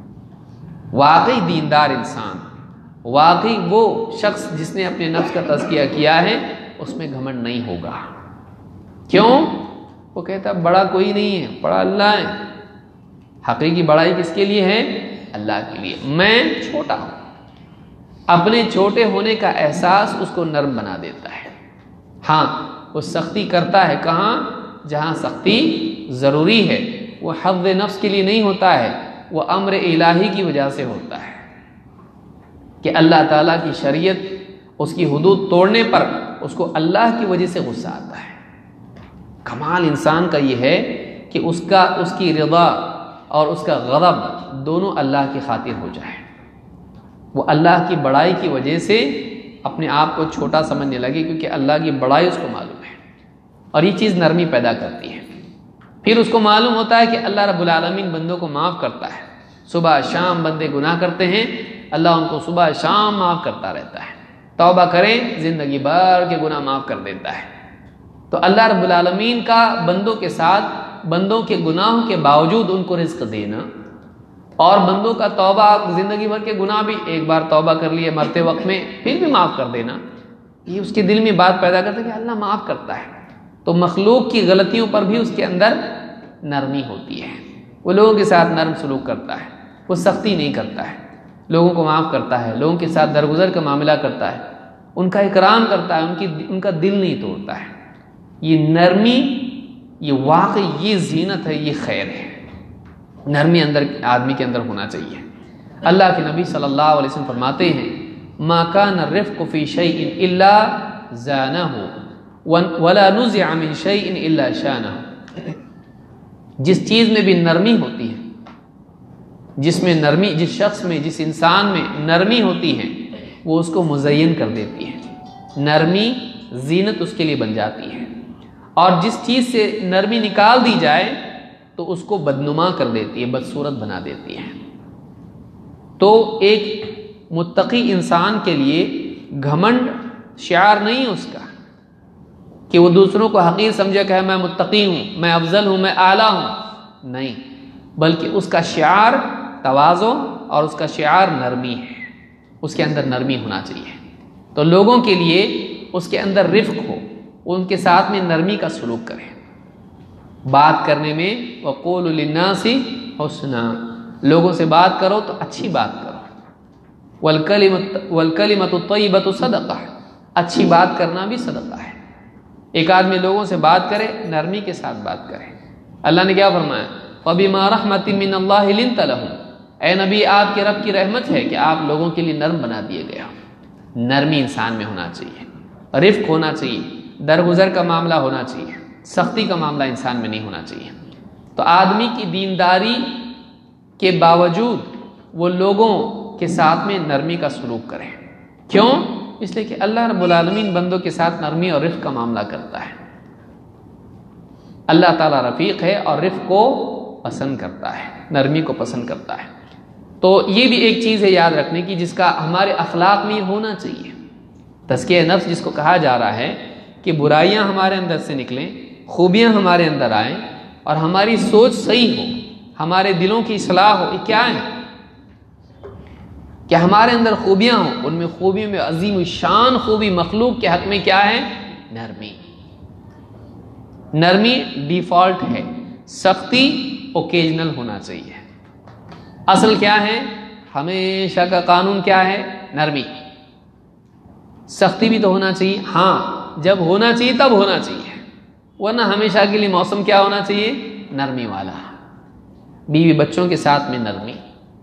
واقعی دیندار انسان، واقعی وہ شخص جس نے اپنے نفس کا تزکیہ کیا ہے، اس میں گھمنڈ نہیں ہوگا۔ کیوں؟ وہ کہتا بڑا کوئی نہیں ہے، بڑا اللہ ہے۔ حقیقی بڑائی کس کے لیے ہے؟ اللہ کے لیے۔ میں چھوٹا ہوں، اپنے چھوٹے ہونے کا احساس اس کو نرم بنا دیتا ہے۔ ہاں وہ سختی کرتا ہے کہاں؟ جہاں سختی ضروری ہے، وہ حظ نفس کے لیے نہیں ہوتا ہے، وہ امر الہی کی وجہ سے ہوتا ہے کہ اللہ تعالیٰ کی شریعت، اس کی حدود توڑنے پر اس کو اللہ کی وجہ سے غصہ آتا ہے۔ کمال انسان کا یہ ہے کہ اس کی رضا اور اس کا غضب دونوں اللہ کی خاطر ہو جائے، وہ اللہ کی بڑائی کی وجہ سے اپنے آپ کو چھوٹا سمجھنے لگے، کیونکہ اللہ کی بڑائی اس کو معلوم ہے، اور یہ چیز نرمی پیدا کرتی ہے۔ پھر اس کو معلوم ہوتا ہے کہ اللہ رب العالمین بندوں کو معاف کرتا ہے، صبح شام بندے گناہ کرتے ہیں، اللہ ان کو صبح شام معاف کرتا رہتا ہے، توبہ کریں زندگی بھر کے گناہ معاف کر دیتا ہے۔ تو اللہ رب العالمین کا بندوں کے ساتھ، بندوں کے گناہوں کے باوجود ان کو رزق دینا، اور بندوں کا توبہ، زندگی بھر کے گناہ بھی ایک بار توبہ کر لیے مرتے وقت میں پھر بھی معاف کر دینا، یہ اس کے دل میں بات پیدا کرتا ہے کہ اللہ معاف کرتا ہے۔ تو مخلوق کی غلطیوں پر بھی اس کے اندر نرمی ہوتی ہے، وہ لوگوں کے ساتھ نرم سلوک کرتا ہے، وہ سختی نہیں کرتا ہے، لوگوں کو معاف کرتا ہے، لوگوں کے ساتھ درگزر کا معاملہ کرتا ہے، ان کا اکرام کرتا ہے، ان کا دل نہیں توڑتا ہے۔ یہ نرمی، یہ واقعی یہ زینت ہے، یہ خیر ہے۔ نرمی اندر آدمی کے اندر ہونا چاہیے۔ اللہ کے نبی صلی اللہ علیہ وسلم فرماتے ہیں ما کان الرفق فی شیء الا زانہ ولا نزع من شیء الا شانہ۔ جس چیز میں بھی نرمی ہوتی ہے، جس میں نرمی، جس شخص میں، جس انسان میں نرمی ہوتی ہے، وہ اس کو مزین کر دیتی ہے، نرمی زینت اس کے لیے بن جاتی ہے، اور جس چیز سے نرمی نکال دی جائے تو اس کو بدنما کر دیتی ہے، بدصورت بنا دیتی ہے۔ تو ایک متقی انسان کے لیے گھمنڈ شعار نہیں اس کا کہ وہ دوسروں کو حقیر سمجھے کہ میں متقی ہوں، میں افضل ہوں، میں اعلیٰ ہوں، نہیں، بلکہ اس کا شعار تواضع اور اس کا شعار نرمی ہے، اس کے اندر نرمی ہونا چاہیے۔ تو لوگوں کے لیے اس کے اندر رفق ہو، ان کے ساتھ میں نرمی کا سلوک کریں، بات کرنے میں وَقُولُوا لِلنَّاسِ حُسْنًا، لوگوں سے بات کرو تو اچھی بات کرو، وَالْكَلِمَةُ الطَّيِّبَةُ صَدَقَةٌ، اچھی بات کرنا بھی صدقہ ہے۔ ایک آدمی لوگوں سے بات کرے، نرمی کے ساتھ بات کرے۔ اللہ نے کیا فرمایا؟ فَبِمَا رَحْمَةٍ مِّنَ اللَّهِ لِنْتَ لَهُمْ، اے نبی آپ کے رب کی رحمت ہے کہ آپ لوگوں کے لیے نرم بنا دیے گئے ہو۔ نرمی انسان میں ہونا چاہیے، رفق ہونا چاہیے، درگزر کا معاملہ ہونا چاہیے، سختی کا معاملہ انسان میں نہیں ہونا چاہیے۔ تو آدمی کی دینداری کے باوجود وہ لوگوں کے ساتھ میں نرمی کا سلوک کرے۔ کیوں؟ اس لیے کہ اللہ رب العالمین بندوں کے ساتھ نرمی اور رفق کا معاملہ کرتا ہے۔ اللہ تعالیٰ رفیق ہے اور رفق کو پسند کرتا ہے، نرمی کو پسند کرتا ہے۔ تو یہ بھی ایک چیز ہے یاد رکھنے کی، جس کا ہمارے اخلاق میں ہونا چاہیے۔ تزکیہ نفس جس کو کہا جا رہا ہے کہ برائیاں ہمارے اندر سے نکلیں، خوبیاں ہمارے اندر آئیں، اور ہماری سوچ صحیح ہو، ہمارے دلوں کی اصلاح ہو۔ یہ کیا ہے؟ کہ ہمارے اندر خوبیاں ہوں، ان میں خوبیوں میں عظیم الشان خوبی مخلوق کے حق میں کیا ہے؟ نرمی۔ نرمی ڈیفالٹ ہے، سختی اوکیجنل ہونا چاہیے۔ اصل کیا ہے؟ ہمیشہ کا قانون کیا ہے؟ نرمی۔ سختی بھی تو ہونا چاہیے، ہاں جب ہونا چاہیے تب ہونا چاہیے، ورنہ ہمیشہ کے لیے موسم کیا ہونا چاہیے؟ نرمی والا، بیوی بچوں کے ساتھ میں نرمی،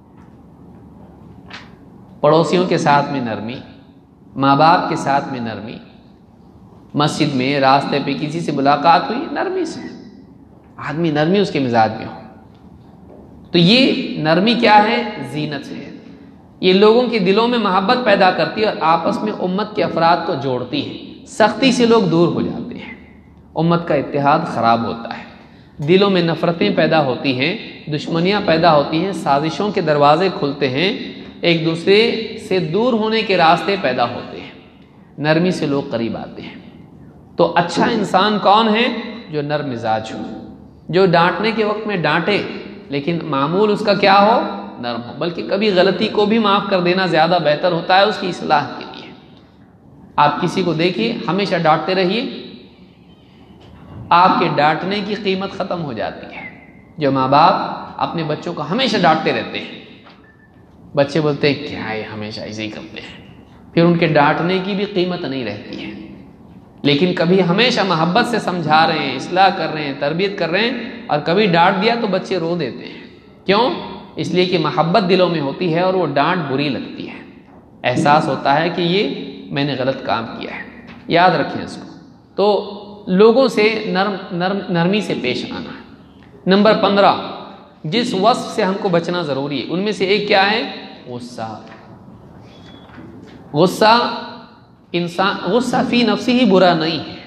پڑوسیوں کے ساتھ میں نرمی، ماں باپ کے ساتھ میں نرمی، مسجد میں راستے پہ کسی سے ملاقات ہوئی نرمی سے، آدمی نرمی اس کے مزاج میں ہو۔ تو یہ نرمی کیا ہے؟ زینت ہے، یہ لوگوں کے دلوں میں محبت پیدا کرتی ہے اور آپس میں امت کے افراد کو جوڑتی ہے۔ سختی سے لوگ دور ہو جاتے ہیں، امت کا اتحاد خراب ہوتا ہے، دلوں میں نفرتیں پیدا ہوتی ہیں، دشمنیاں پیدا ہوتی ہیں، سازشوں کے دروازے کھلتے ہیں، ایک دوسرے سے دور ہونے کے راستے پیدا ہوتے ہیں، نرمی سے لوگ قریب آتے ہیں۔ تو اچھا انسان کون ہے؟ جو نرم مزاج ہو، جو ڈانٹنے کے وقت میں ڈانٹے لیکن معمول اس کا کیا ہو؟ نرم ہو، بلکہ کبھی غلطی کو بھی معاف کر دینا زیادہ بہتر ہوتا ہے اس کی اصلاح کے لیے۔ آپ کسی کو دیکھیے ہمیشہ ڈانٹتے رہیے، آپ کے ڈانٹنے کی قیمت ختم ہو جاتی ہے۔ جو ماں باپ اپنے بچوں کو ہمیشہ ڈانٹتے رہتے ہیں، بچے بولتے ہیں کیا ہے ہمیشہ ایسے ہی کرتے ہیں، پھر ان کے ڈانٹنے کی بھی قیمت نہیں رہتی ہے۔ لیکن کبھی ہمیشہ محبت سے سمجھا رہے ہیں، اصلاح کر رہے ہیں، تربیت کر رہے ہیں، اور کبھی ڈانٹ دیا تو بچے رو دیتے ہیں۔ کیوں؟ اس لیے کہ محبت دلوں میں ہوتی ہے اور وہ ڈانٹ بری لگتی ہے، احساس ہوتا ہے کہ یہ میں نے غلط کام کیا ہے۔ یاد رکھیں اس کو۔ تو لوگوں سے نرمی سے پیش آنا۔ نمبر 15، جس وصف سے ہم کو بچنا ضروری ہے ان میں سے ایک کیا ہے؟ غصہ۔ غصہ فی نفسی ہی برا نہیں ہے،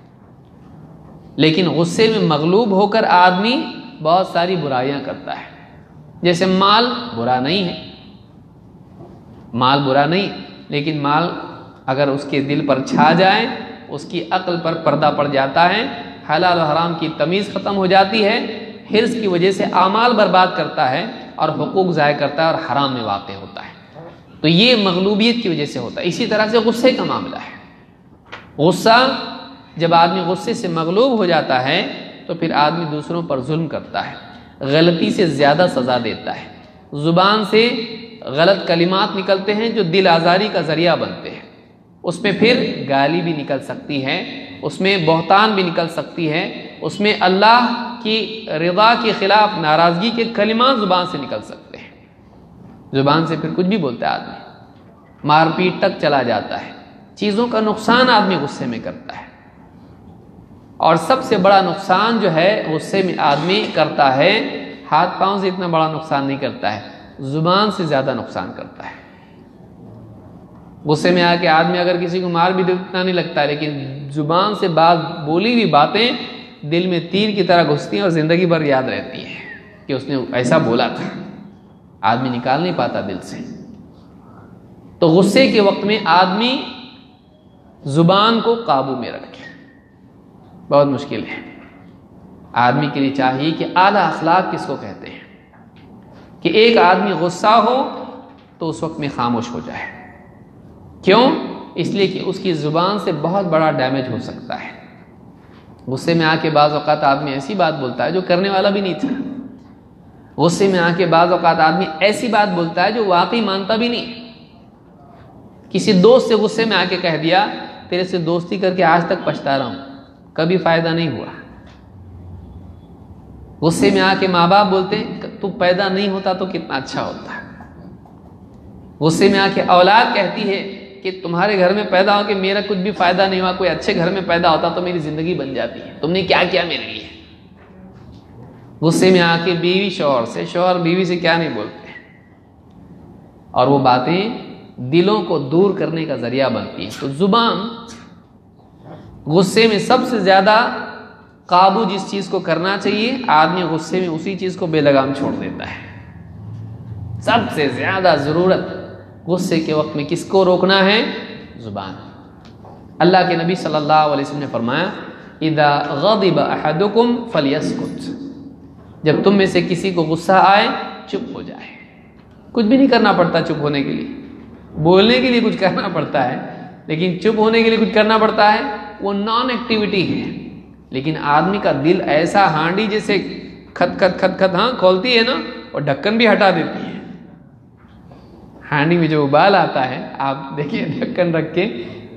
لیکن غصے میں مغلوب ہو کر آدمی بہت ساری برائیاں کرتا ہے۔ جیسے مال برا نہیں ہے، مال برا نہیں، لیکن مال اگر اس کے دل پر چھا جائے، اس کی عقل پر پردہ پڑ جاتا ہے، حلال و حرام کی تمیز ختم ہو جاتی ہے، حرص کی وجہ سے اعمال برباد کرتا ہے اور حقوق ضائع کرتا ہے اور حرام میں واقع ہوتا ہے۔ تو یہ مغلوبیت کی وجہ سے ہوتا ہے۔ اسی طرح سے غصے کا معاملہ ہے، غصہ جب آدمی غصے سے مغلوب ہو جاتا ہے تو پھر آدمی دوسروں پر ظلم کرتا ہے، غلطی سے زیادہ سزا دیتا ہے، زبان سے غلط کلمات نکلتے ہیں جو دل آزاری کا ذریعہ بنتے ہیں، اس میں پھر گالی بھی نکل سکتی ہے، اس میں بہتان بھی نکل سکتی ہے، اس میں اللہ کی رضا کے خلاف ناراضگی کے کلمات زبان سے نکل سکتے ہیں۔ زبان سے پھر کچھ بھی بولتا ہے آدمی، مار پیٹ تک چلا جاتا ہے، چیزوں کا نقصان آدمی غصے میں کرتا ہے۔ اور سب سے بڑا نقصان جو ہے غصے میں آدمی کرتا ہے، ہاتھ پاؤں سے اتنا بڑا نقصان نہیں کرتا ہے، زبان سے زیادہ نقصان کرتا ہے۔ غصے میں آ کے آدمی اگر کسی کو مار بھی دے اتنا نہیں لگتا ہے، لیکن زبان سے بعض بولی ہوئی باتیں دل میں تیر کی طرح گھستی ہیں اور زندگی بھر یاد رہتی ہیں کہ اس نے ایسا بولا تھا، آدمی نکال نہیں پاتا دل سے۔ تو غصے کے وقت میں آدمی زبان کو قابو میں رکھے، بہت مشکل ہے۔ آدمی کے لیے چاہیے کہ اعلیٰ اخلاق کس کو کہتے ہیں، کہ ایک آدمی غصہ ہو تو اس وقت میں خاموش ہو جائے۔ کیوں؟ اس لیے کہ اس کی زبان سے بہت بڑا ڈیمیج ہو سکتا ہے۔ غصے میں آ کے بعض اوقات آدمی ایسی بات بولتا ہے جو کرنے والا بھی نہیں تھا، غصے میں آ کے بعض اوقات آدمی ایسی بات بولتا ہے جو واقعی مانتا بھی نہیں۔ کسی دوست سے غصے میں آ کے کہہ دیا تیرے سے دوستی کر کے آج تک پچھتا رہا ہوں، کبھی فائدہ نہیں ہوا۔ غصے میں آ کے ماں باپ بولتے ہیں تو پیدا نہیں ہوتا تو کتنا اچھا ہوتا۔ غصے میں آ کے اولاد کہتی ہے کہ تمہارے گھر میں پیدا ہو کے میرا کچھ بھی فائدہ نہیں ہوا، کوئی اچھے گھر میں پیدا ہوتا تو میری زندگی بن جاتی ہے، تم نے کیا کیا میرے لیے۔ غصے میں آ کے بیوی شوہر سے، شوہر بیوی سے کیا نہیں بولتے، اور وہ باتیں دلوں کو دور کرنے کا ذریعہ بنتی ہیں۔ تو زبان غصے میں سب سے زیادہ قابو جس چیز کو کرنا چاہیے، آدمی غصے میں اسی چیز کو بے لگام چھوڑ دیتا ہے۔ سب سے زیادہ ضرورت غصے کے وقت میں کس کو روکنا ہے؟ زبان۔ اللہ کے نبی صلی اللہ علیہ وسلم نے فرمایا اذا غضب احدکم فلیسکت، جب تم میں سے کسی کو غصہ آئے چپ ہو جائے۔ کچھ بھی نہیں کرنا پڑتا چپ ہونے کے لیے، بولنے کے لیے کچھ کرنا پڑتا ہے لیکن چپ ہونے کے لیے کچھ کرنا پڑتا ہے، وہ نان ایکٹیویٹی ہے۔ لیکن آدمی کا دل ایسا ہانڈی جیسے کھت کھت کھت کھت کھولتی ہے نا، اور ڈھکن بھی ہٹا دیتی ہے۔ ہانڈی میں جو ابال آتا ہے، آپ دیکھیے ڈھکن رکھ کے تو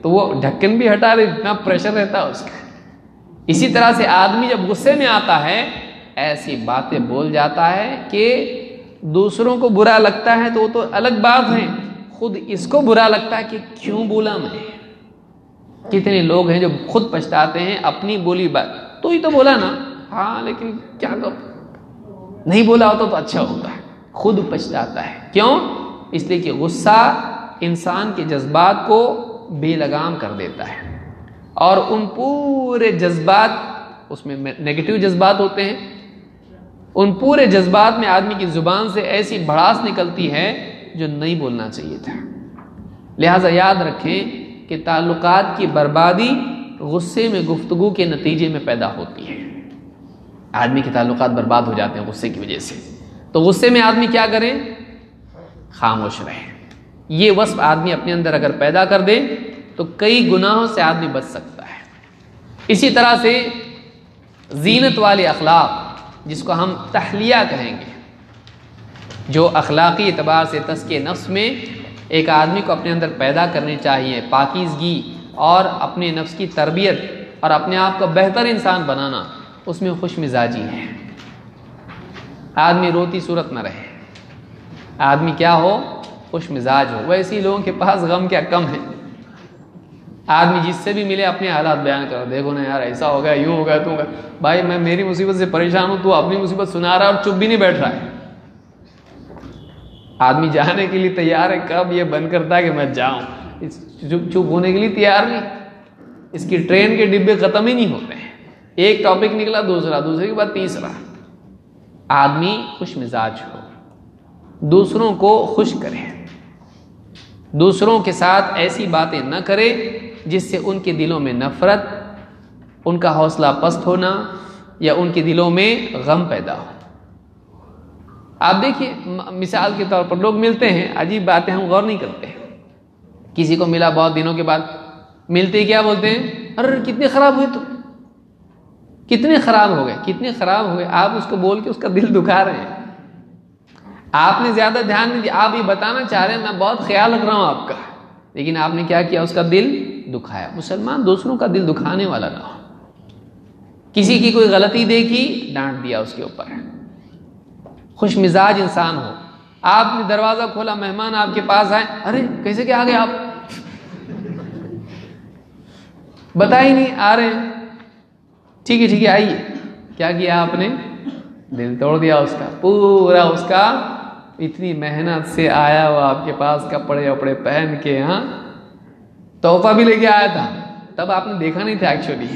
تو وہ ڈھکن بھی ہٹا دے، اتنا پریشر رہتا ہے اس کا۔ اسی طرح سے آدمی جب غصے میں آتا ہے ایسی باتیں بول جاتا ہے کہ دوسروں کو برا لگتا ہے تو وہ تو الگ بات ہے، خود اس کو برا لگتا ہے کہ کیوں بولا میں۔ کتنے لوگ ہیں جو خود پچھتاتے ہیں اپنی بولی بات، تو ہی تو بولا نا، ہاں لیکن کیا کروں، نہیں بولا ہوتا تو اچھا ہوتا ہے، خود پچھتاتا ہے۔ کیوں؟ اس لیے کہ غصہ انسان کے جذبات کو بے لگام کر دیتا ہے، اور ان پورے جذبات، اس میں نیگیٹو جذبات ہوتے ہیں، ان پورے جذبات میں آدمی کی زبان سے ایسی بھڑاس نکلتی ہے جو نہیں بولنا چاہیے تھا۔ لہٰذا یاد رکھیں کہ تعلقات کی بربادی غصے میں گفتگو کے نتیجے میں پیدا ہوتی ہے۔ آدمی کے تعلقات برباد ہو جاتے ہیں غصے کی وجہ سے۔ تو غصے میں آدمی کیا کرے؟ خاموش رہے۔ یہ وصف آدمی اپنے اندر اگر پیدا کر دے تو کئی گناہوں سے آدمی بچ سکتا ہے۔ اسی طرح سے زینت والے اخلاق، جس کو ہم تحلیہ کہیں گے، جو اخلاقی اعتبار سے تزکیہ نفس میں ایک آدمی کو اپنے اندر پیدا کرنی چاہیے، پاکیزگی اور اپنے نفس کی تربیت اور اپنے آپ کو بہتر انسان بنانا، اس میں خوش مزاجی ہے۔ آدمی روتی صورت نہ رہے، آدمی کیا ہو؟ خوش مزاج ہو۔ ویسے لوگوں کے پاس غم کیا کم ہے، آدمی جس سے بھی ملے اپنے حالات بیان کرو، دیکھو نا یار ایسا ہو گیا، یوں ہو گیا، تو ہو گیا۔ بھائی میں میری مصیبت سے پریشان ہوں، تو اپنی مصیبت سنا رہا ہے اور چپ بھی نہیں بیٹھ رہا ہے۔ آدمی جانے کے لیے تیار ہے، کب یہ بند کرتا ہے کہ میں جاؤں، چپ ہونے کے لیے تیار نہیں۔ اس کی ٹرین کے ڈبے ختم ہی نہیں ہوتے ہیں، ایک ٹاپک نکلا دوسرا، دوسرے کے بعد تیسرا۔ آدمی خوش مزاج ہو، دوسروں کو خوش کرے، دوسروں کے ساتھ ایسی باتیں نہ کرے جس سے ان کے دلوں میں نفرت، ان کا حوصلہ پست ہونا یا ان کے دلوں میں غم پیدا ہو۔ آپ دیکھیے مثال کے طور پر لوگ ملتے ہیں، عجیب باتیں ہم غور نہیں کرتے، کسی کو ملا بہت دنوں کے بعد، ملتے ہی کیا بولتے ہیں؟ ارے کتنے خراب ہوئے تم، کتنے خراب ہو گئے، کتنے خراب ہو گئے۔ آپ اس کو بول کے اس کا دل دکھا رہے ہیں، آپ نے زیادہ دھیان نہیں دیا، آپ یہ بتانا چاہ رہے ہیں میں بہت خیال رکھ رہا ہوں آپ کا، لیکن آپ نے کیا کیا؟ اس کا دل دکھایا۔ مسلمان دوسروں کا دل دکھانے والا نہ ہو، کسی کی کوئی غلطی دیکھی ڈانٹ دیا اس کے اوپر، خوش مزاج انسان ہو۔ آپ نے دروازہ کھولا، مہمان آپ کے پاس آئے، ارے کیسے کیا آ گئے آپ، بتا ہی نہیں، آ رہے ہیں، ٹھیک ہے ٹھیک ہے آئیے۔ کیا کیا آپ نے؟ دل توڑ دیا اس کا، پورا اس کا، اتنی محنت سے آیا وہ آپ کے پاس کپڑے وپڑے پہن کے، ہاں تحفہ بھی لے کے آیا تھا، تب آپ نے دیکھا نہیں تھا ایکچولی،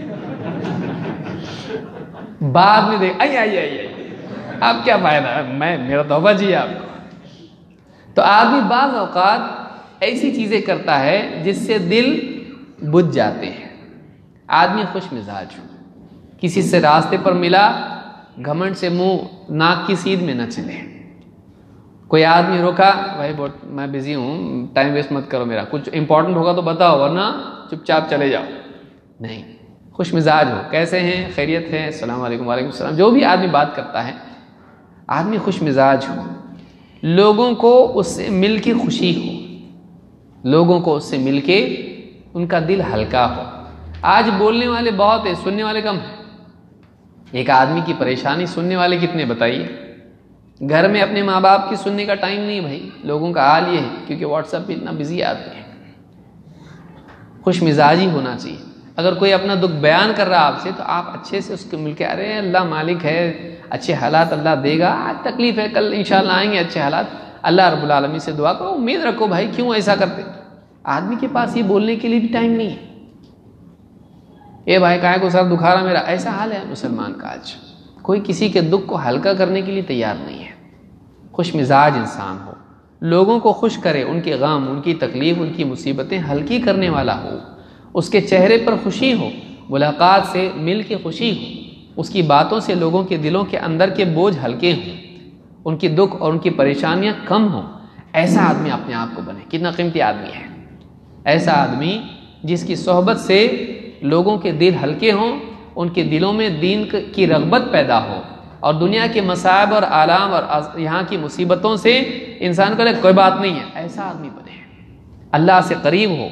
بعد میں دیکھ آئیے آپ کیا فائدہ ہے، میں میرا تحفہ چاہیے آپ کو۔ تو آدمی بعض اوقات ایسی چیزیں کرتا ہے جس سے دل بجھ جاتے ہیں۔ آدمی خوش مزاج ہو، کسی سے راستے پر ملا، گھمنڈ سے منہ ناک کی سیدھ میں نہ چلے۔ کوئی آدمی روکا، بھائی بہت میں بزی ہوں، ٹائم ویسٹ مت کرو میرا، کچھ امپورٹنٹ ہوگا تو بتاؤ ورنہ چپ چاپ چلے جاؤ۔ نہیں، خوش مزاج ہو، کیسے ہیں، خیریت ہے، السلام علیکم، وعلیکم السلام، جو بھی آدمی بات کرتا ہے، آدمی خوش مزاج ہو، لوگوں کو اس سے مل کے خوشی ہو، لوگوں کو اس سے مل کے ان کا دل ہلکا ہو۔ آج بولنے والے بہت ہیں، سننے والے کم ہیں۔ ایک آدمی کی پریشانی سننے والے کتنے بتائیے؟ گھر میں اپنے ماں باپ کی سننے کا ٹائم نہیں بھائی، لوگوں کا حال یہ ہے، کیونکہ واٹس ایپ پہ اتنا بزی آدمی ہے۔ خوش مزاجی ہونا چاہیے۔ اگر کوئی اپنا دکھ بیان کر رہا آپ سے تو آپ اچھے سے اس کو مل کے، ارے اللہ مالک ہے، اچھے حالات اللہ دے گا، آج تکلیف ہے کل انشاءاللہ آئیں گے اچھے حالات، اللہ رب العالمین سے دعا کرو، امید رکھو بھائی، کیوں ایسا کرتے؟ آدمی کے پاس یہ بولنے کے لیے بھی ٹائم نہیں ہے۔ اے بھائی کائے کو سر دکھا رہا میرا، ایسا حال ہے مسلمان کا آج، کوئی کسی کے دکھ کو ہلکا کرنے کے لیے تیار نہیں ہے۔ خوش مزاج انسان ہو، لوگوں کو خوش کرے، ان کے غم، ان کی تکلیف، ان کی مصیبتیں ہلکی کرنے والا ہو، اس کے چہرے پر خوشی ہو، ملاقات سے مل کے خوشی ہو، اس کی باتوں سے لوگوں کے دلوں کے اندر کے بوجھ ہلکے ہوں، ان کی دکھ اور ان کی پریشانیاں کم ہوں۔ ایسا آدمی اپنے آپ کو بنے۔ کتنا قیمتی آدمی ہے ایسا آدمی جس کی صحبت سے لوگوں کے دل ہلکے ہوں، ان کے دلوں میں دین کی رغبت پیدا ہو، اور دنیا کے مصائب اور آلام اور یہاں کی مصیبتوں سے انسان کو لگے کوئی بات نہیں ہے، ایسا آدمی بنے، اللہ سے قریب ہو،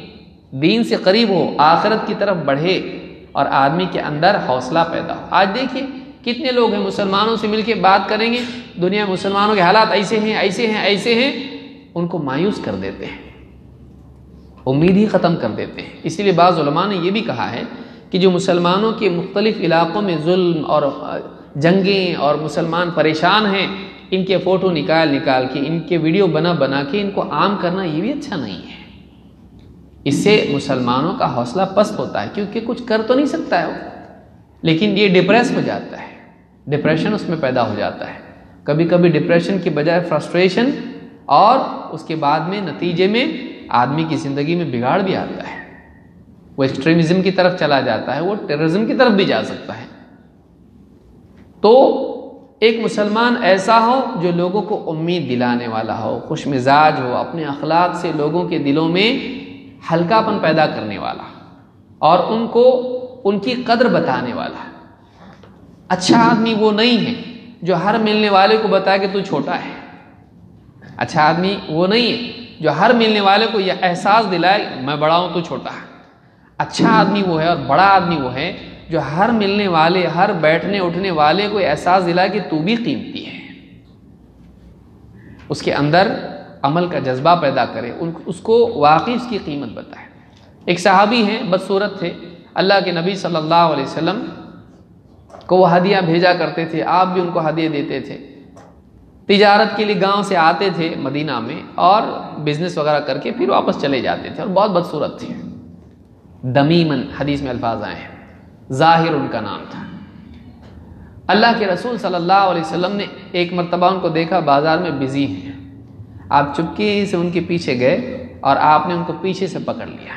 دین سے قریب ہو، آخرت کی طرف بڑھے اور آدمی کے اندر حوصلہ پیدا ہو۔ آج دیکھیے کتنے لوگ ہیں مسلمانوں سے مل کے بات کریں گے، دنیا میں مسلمانوں کے حالات ایسے ہیں ایسے ہیں ایسے ہیں، ان کو مایوس کر دیتے ہیں، امید ہی ختم کر دیتے ہیں۔ اسی لیے بعض علماء نے یہ بھی کہا ہے کہ جو مسلمانوں کے مختلف علاقوں میں ظلم اور جنگیں اور مسلمان پریشان ہیں، ان کے فوٹو نکال کے، ان کے ویڈیو بنا کے ان کو عام کرنا یہ بھی اچھا نہیں ہے۔ اس سے مسلمانوں کا حوصلہ پست ہوتا ہے، کیونکہ کچھ کر تو نہیں سکتا ہے وہ، لیکن یہ ڈپریس ہو جاتا ہے، ڈپریشن اس میں پیدا ہو جاتا ہے۔ کبھی کبھی ڈپریشن کی بجائے فرسٹریشن، اور اس کے بعد میں نتیجے میں آدمی کی زندگی میں بگاڑ بھی آتا ہے، وہ ایکسٹریمزم کی طرف چلا جاتا ہے، وہ ٹیررزم کی طرف بھی جا سکتا ہے۔ تو ایک مسلمان ایسا ہو جو لوگوں کو امید دلانے والا ہو، خوش مزاج ہو، اپنے اخلاق سے لوگوں کے دلوں میں ہلکا پن پیدا کرنے والا، اور ان کو ان کی قدر بتانے والا۔ اچھا آدمی وہ نہیں ہے جو ہر ملنے والے کو بتائے کہ تو چھوٹا ہے، اچھا آدمی وہ نہیں ہے جو ہر ملنے والے کو یہ احساس دلائے میں بڑا ہوں تو چھوٹا ہے۔ اچھا آدمی وہ ہے اور بڑا آدمی وہ ہے جو ہر ملنے والے، ہر بیٹھنے اٹھنے والے کو احساس دلائے کہ تو بھی قیمتی ہے، اس کے اندر عمل کا جذبہ پیدا کرے، اس کو واقعی اس کی قیمت بتائے۔ ایک صحابی ہیں، بدصورت تھے، اللہ کے نبی صلی اللہ علیہ وسلم کو وہ ہدیہ بھیجا کرتے تھے، آپ بھی ان کو ہدیہ دیتے تھے۔ تجارت کے لیے گاؤں سے آتے تھے مدینہ میں اور بزنس وغیرہ کر کے پھر واپس چلے جاتے تھے، اور بہت بدصورت تھے۔ دمیمن حدیث میں الفاظ آئے ہیں، ظاہر ان کا نام تھا۔ اللہ کے رسول صلی اللہ علیہ وسلم نے ایک مرتبہ ان کو دیکھا بازار میں بزی ہیں، آپ چپکے سے ان کے پیچھے گئے اور آپ نے ان کو پیچھے سے پکڑ لیا۔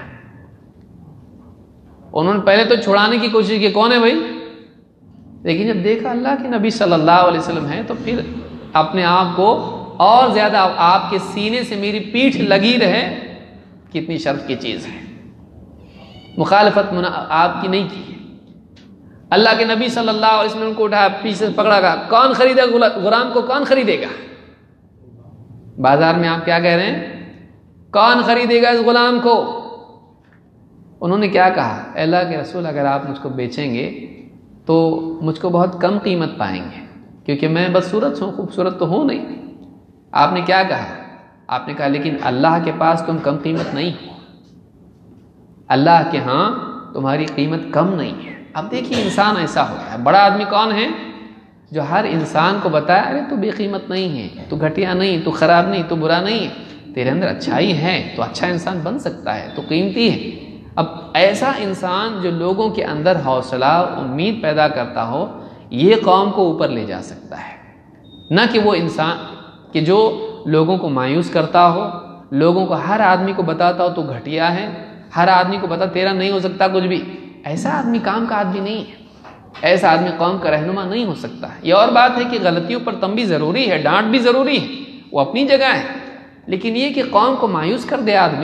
انہوں نے پہلے تو چھڑانے کی کوشش کی، کون ہے بھائی، لیکن جب دیکھا اللہ کے نبی صلی اللہ علیہ وسلم ہے تو پھر اپنے آپ کو اور زیادہ، آپ کے سینے سے میری پیٹھ لگی رہے، کتنی شرف کی چیز ہے، مخالفت آپ کی نہیں کی۔ اللہ کے نبی صلی اللہ علیہ وسلم کو اٹھایا، پیچھے سے پکڑا گا، کون خریدے گا غلام کو، کون خریدے گا؟ بازار میں آپ کیا کہہ رہے ہیں، کون خریدے گا اس غلام کو؟ انہوں نے کیا کہا، اے اللہ کے رسول اگر آپ مجھ کو بیچیں گے تو مجھ کو بہت کم قیمت پائیں گے، کیونکہ میں بدصورت ہوں، خوبصورت تو ہوں نہیں۔ آپ نے کیا کہا، آپ نے کہا لیکن اللہ کے پاس تم کم قیمت نہیں ہو، اللہ کے ہاں تمہاری قیمت کم نہیں ہے۔ اب دیکھیے انسان ایسا ہوتا ہے، بڑا آدمی کون ہے جو ہر انسان کو بتایا ارے تو بے قیمت نہیں ہے، تو گھٹیا نہیں، تو خراب نہیں، تو برا نہیں ہے، تیرے اندر اچھائی ہے تو اچھا انسان بن سکتا ہے، تو قیمتی ہے۔ اب ایسا انسان جو لوگوں کے اندر حوصلہ، امید پیدا کرتا ہو، یہ قوم کو اوپر لے جا سکتا ہے، نہ کہ وہ انسان کہ جو لوگوں کو مایوس کرتا ہو، لوگوں کو ہر آدمی کو بتاتا ہو تو گھٹیا ہے، ہر آدمی کو بتا تیرا نہیں ہو سکتا کچھ بھی۔ ایسا آدمی کام کا آدمی نہیں ہے، ایسا آدمی قوم کا رہنما نہیں ہو سکتا۔ یہ اور بات ہے کہ غلطیوں پر تنبیہ ضروری ہے، ڈانٹ بھی ضروری ہے، وہ اپنی جگہ ہے، لیکن یہ کہ قوم کو مایوس کر دے آدمی،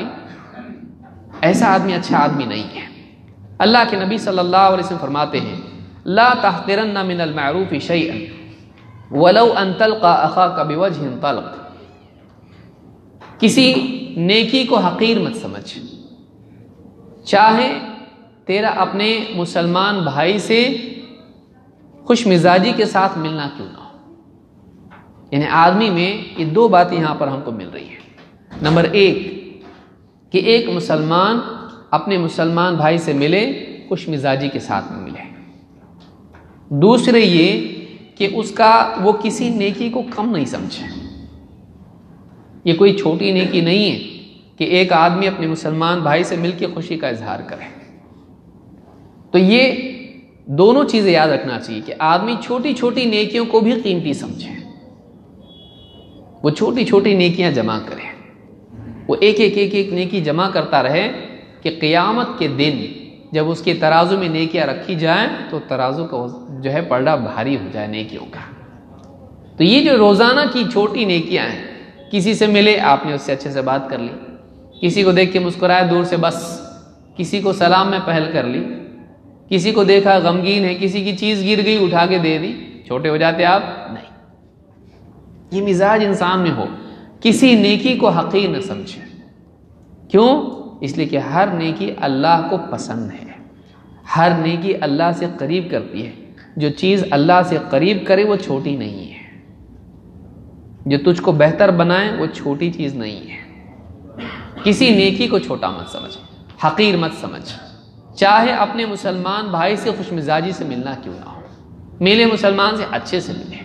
ایسا آدمی اچھا آدمی نہیں ہے۔ اللہ کے نبی صلی اللہ علیہ وسلم فرماتے ہیں لا تحقرن من المعروف شیئا ولو ان تلقى اخاك بوجه طلق، کسی نیکی کو حقیر مت سمجھ، چاہے تیرا اپنے مسلمان بھائی سے خوش مزاجی کے ساتھ ملنا کیوں نہ ہو۔ یعنی آدمی میں یہ دو باتیں یہاں پر ہم کو مل رہی ہیں۔ نمبر ایک کہ ایک مسلمان اپنے مسلمان بھائی سے ملے، خوش مزاجی کے ساتھ میں ملے۔ دوسرے یہ کہ اس کا وہ کسی نیکی کو کم نہیں سمجھے۔ یہ کوئی چھوٹی نیکی نہیں ہے کہ ایک آدمی اپنے مسلمان بھائی سے مل کے خوشی کا اظہار کرے۔ تو یہ دونوں چیزیں یاد رکھنا چاہیے کہ آدمی چھوٹی چھوٹی نیکیوں کو بھی قیمتی سمجھے، وہ چھوٹی چھوٹی نیکیاں جمع کرے، وہ ایک ایک نیکی جمع کرتا رہے کہ قیامت کے دن جب اس کے ترازو میں نیکیاں رکھی جائیں تو ترازو کا جو ہے پلڑا بھاری ہو جائے نیکیوں کا۔ تو یہ جو روزانہ کی چھوٹی نیکیاں ہیں، کسی سے ملے آپ نے اس سے اچھے سے بات کر لی، کسی کو دیکھ کے مسکرائے دور سے بس، کسی کو سلام میں پہل کر لی، کسی کو دیکھا غمگین ہے، کسی کی چیز گر گئی اٹھا کے دے دی، چھوٹے ہو جاتے آپ؟ نہیں، یہ مزاج انسان میں ہو، کسی نیکی کو حقیر نہ سمجھے۔ کیوں؟ اس لیے کہ ہر نیکی اللہ کو پسند ہے، ہر نیکی اللہ سے قریب کرتی ہے۔ جو چیز اللہ سے قریب کرے وہ چھوٹی نہیں ہے، جو تجھ کو بہتر بنائے وہ چھوٹی چیز نہیں ہے۔ کسی نیکی کو چھوٹا مت سمجھ، حقیر مت سمجھ، چاہے اپنے مسلمان بھائی سے خوش مزاجی سے ملنا کیوں نہ ہو، ملے مسلمان سے اچھے سے ملے،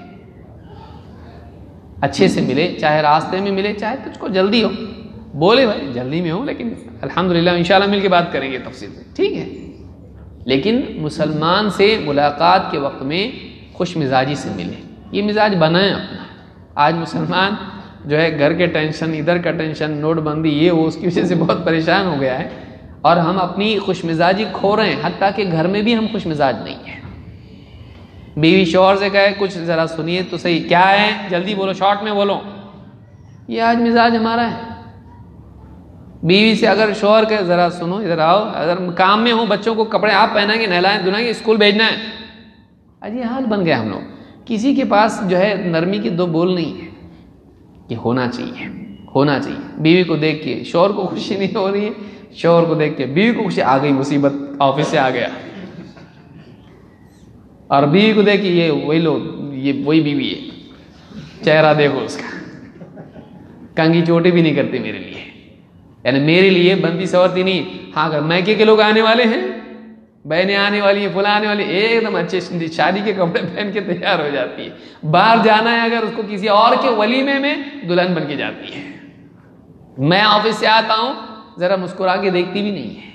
اچھے سے ملے، چاہے راستے میں ملے، چاہے تجھ کو جلدی ہو، بولے بھائی جلدی میں ہوں لیکن الحمدللہ انشاءاللہ مل کے بات کریں گے تفصیل سے، ٹھیک ہے، لیکن مسلمان سے ملاقات کے وقت میں خوش مزاجی سے ملے، یہ مزاج بنائیں اپنا۔ آج مسلمان جو ہے گھر کے ٹینشن، ادھر کا ٹینشن، نوٹ بندی، یہ وہ، اس کی وجہ سے بہت پریشان ہو گیا ہے، اور ہم اپنی خوش مزاجی کھو رہے ہیں، حتیٰ کہ گھر میں بھی ہم خوش مزاج نہیں ہیں۔ بیوی شوہر سے کہے کچھ ذرا سنیے تو صحیح، کیا ہے جلدی بولو، شارٹ میں بولو، یہ آج مزاج ہمارا ہے۔ بیوی سے اگر شوہر کہے ذرا سنو ادھر آؤ، اگر کام میں ہوں، بچوں کو کپڑے آپ پہنائیں گے، نہلائیں دھلائیں گے، اسکول بھیجنا ہے، آج یہ حال بن گیا ہم لوگ۔ کسی کے پاس جو ہے نرمی کی دو بول نہیں ہے، کہ ہونا چاہیے، ہونا چاہیے۔ بیوی کو دیکھ کے شوہر کو خوشی نہیں ہو رہی ہے، شوہر کو دیکھ کے بیوی کو خوشی، آ گئی مصیبت، آفس سے آ گیا، اور بیوی کو دیکھ کے یہ وہی لوگ، یہ وہی بیوی ہے، چہرہ دیکھو اس کا، کنگھی چوٹی بھی نہیں کرتی میرے لیے، یعنی میرے لیے بنتی سورتی نہیں۔ ہاں اگر میکے کے لوگ آنے والے ہیں، بہنیں آنے والی ہیں، فلاں آنے والی، ایک دم اچھے شادی کے کپڑے پہن کے تیار ہو جاتی ہے، باہر جانا ہے اگر اس کو کسی اور کے ولیمے میں دلہن بن کے جاتی ہے۔ میں آفس سے آتا ہوں ذرا مسکرا کے دیکھتی بھی نہیں ہے۔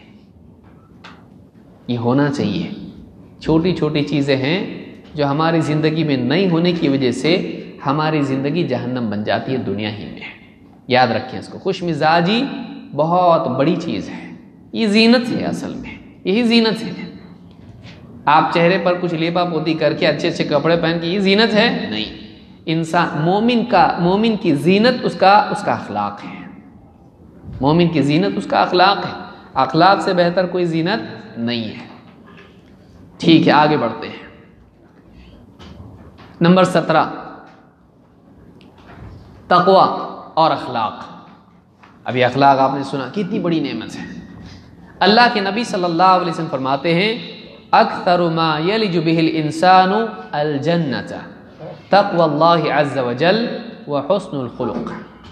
یہ ہونا چاہیے۔ چھوٹی چھوٹی چیزیں ہیں جو ہماری زندگی میں نہیں ہونے کی وجہ سے ہماری زندگی جہنم بن جاتی ہے دنیا ہی میں، یاد رکھیں اس کو۔ خوش مزاجی بہت بڑی چیز ہے، یہ زینت ہے، اصل میں یہی زینت ہے۔ آپ چہرے پر کچھ لیپا پوتی کر کے اچھے اچھے کپڑے پہن کے یہ زینت ہے؟ نہیں۔ انسان مومن کی زینت اس کا اخلاق ہے، مومن کی زینت اس کا اخلاق ہے، اخلاق سے بہتر کوئی زینت نہیں ہے۔ ٹھیک ہے، آگے بڑھتے ہیں۔ نمبر 17، تقوی اور اخلاق۔ ابھی اخلاق آپ نے سنا، کتنی بڑی نعمت ہے۔ اللہ کے نبی صلی اللہ علیہ وسلم فرماتے ہیں، اکثر ما یلج به الانسان الجنۃ تقوی اللہ عز وجل وحسن الخلق۔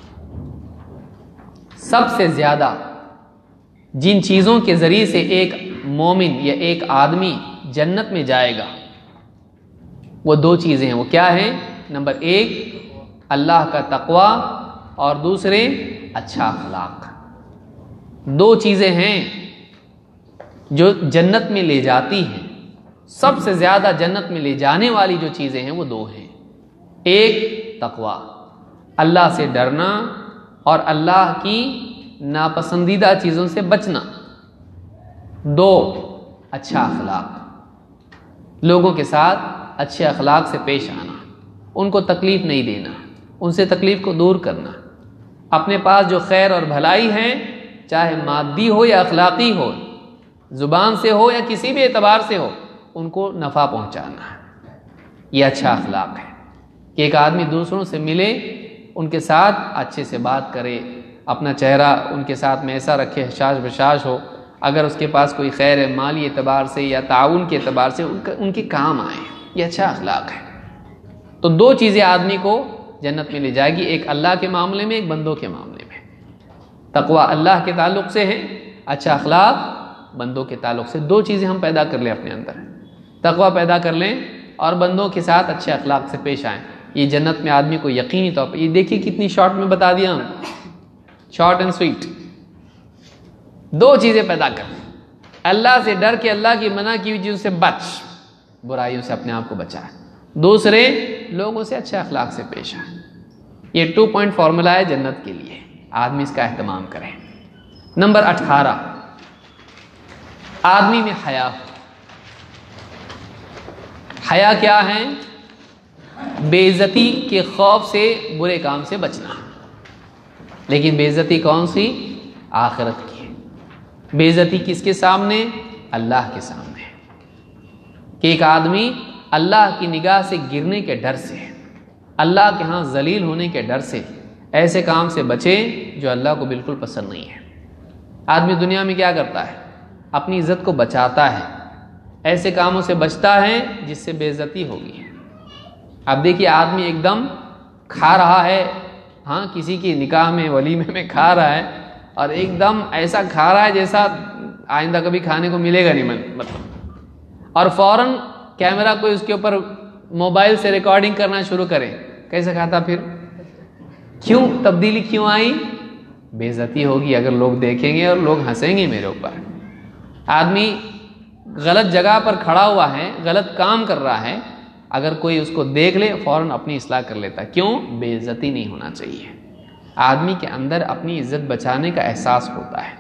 سب سے زیادہ جن چیزوں کے ذریعے سے ایک مومن یا ایک آدمی جنت میں جائے گا وہ دو چیزیں ہیں۔ وہ کیا ہیں؟ نمبر 1 اللہ کا تقوی، اور دوسرے اچھا اخلاق۔ دو چیزیں ہیں جو جنت میں لے جاتی ہیں، سب سے زیادہ جنت میں لے جانے والی جو چیزیں ہیں وہ دو ہیں۔ ایک تقوی، اللہ سے ڈرنا اور اللہ کی ناپسندیدہ چیزوں سے بچنا۔ 2 اچھا اخلاق، لوگوں کے ساتھ اچھے اخلاق سے پیش آنا، ان کو تکلیف نہیں دینا، ان سے تکلیف کو دور کرنا، اپنے پاس جو خیر اور بھلائی ہے چاہے مادی ہو یا اخلاقی ہو، زبان سے ہو یا کسی بھی اعتبار سے ہو، ان کو نفع پہنچانا، یہ اچھا اخلاق ہے۔ کہ ایک آدمی دوسروں سے ملے، ان کے ساتھ اچھے سے بات کرے، اپنا چہرہ ان کے ساتھ میں ایسا رکھے حشاش بشاش ہو، اگر اس کے پاس کوئی خیر ہے مالی اعتبار سے یا تعاون کے اعتبار سے ان کے کام آئے، یہ اچھا اخلاق ہے۔ تو 2 چیزیں آدمی کو جنت میں لے جائے گی، ایک اللہ کے معاملے میں، ایک بندوں کے معاملے میں۔ تقوی اللہ کے تعلق سے ہے، اچھا اخلاق بندوں کے تعلق سے۔ 2 چیزیں ہم پیدا کر لیں اپنے اندر، تقوی پیدا کر لیں اور بندوں کے ساتھ اچھے اخلاق سے پیش آئیں، یہ جنت میں آدمی کو یقینی طور پر، یہ دیکھیے کتنی شارٹ میں بتا دیا ہم، شارٹ اینڈ سویٹ۔ 2 چیزیں پیدا کر، اللہ سے ڈر کے اللہ کی منع کی ہوئی چیزوں سے بچ، برائیوں سے اپنے آپ کو بچا، دوسرے لوگوں سے اچھے اخلاق سے پیش آئے۔ یہ 2 پوائنٹ فارمولا ہے جنت کے لیے، آدمی اس کا اہتمام کرے۔ نمبر 18، آدمی میں حیا ہو۔ حیا کیا ہے؟ بے عزتی کے خوف سے، برے کام سے بچنا۔ لیکن بے عزتی کون سی؟ آخرت کی۔ بے عزتی کس کے سامنے؟ اللہ کے سامنے۔ کہ ایک آدمی اللہ کی نگاہ سے گرنے کے ڈر سے، اللہ کے ہاں ذلیل ہونے کے ڈر سے ایسے کام سے بچے جو اللہ کو بالکل پسند نہیں ہے۔ آدمی دنیا میں کیا کرتا ہے؟ اپنی عزت کو بچاتا ہے، ایسے کاموں سے بچتا ہے جس سے بے عزتی ہوگی۔ اب دیکھیے آدمی ایک دم کھا رہا ہے، ہاں کسی کی نکاح میں ولیمے میں کھا رہا ہے، اور ایک دم ایسا کھا رہا ہے جیسا آئندہ کبھی کھانے کو ملے گا نہیں، مطلب، اور فوراً کیمرہ کوئی اس کے اوپر موبائل سے ریکارڈنگ کرنا شروع کرے، کیسے کھاتا پھر؟ کیوں تبدیلی کیوں آئی؟ بے عزتی ہوگی اگر لوگ دیکھیں گے اور لوگ ہنسیں گے میرے اوپر۔ آدمی غلط جگہ پر کھڑا ہوا ہے، غلط کام کر رہا ہے، اگر کوئی اس کو دیکھ لے فوراً اپنی اصلاح کر لیتا ہے۔ کیوں؟ بے عزتی نہیں ہونا چاہیے۔ آدمی کے اندر اپنی عزت بچانے کا احساس ہوتا ہے،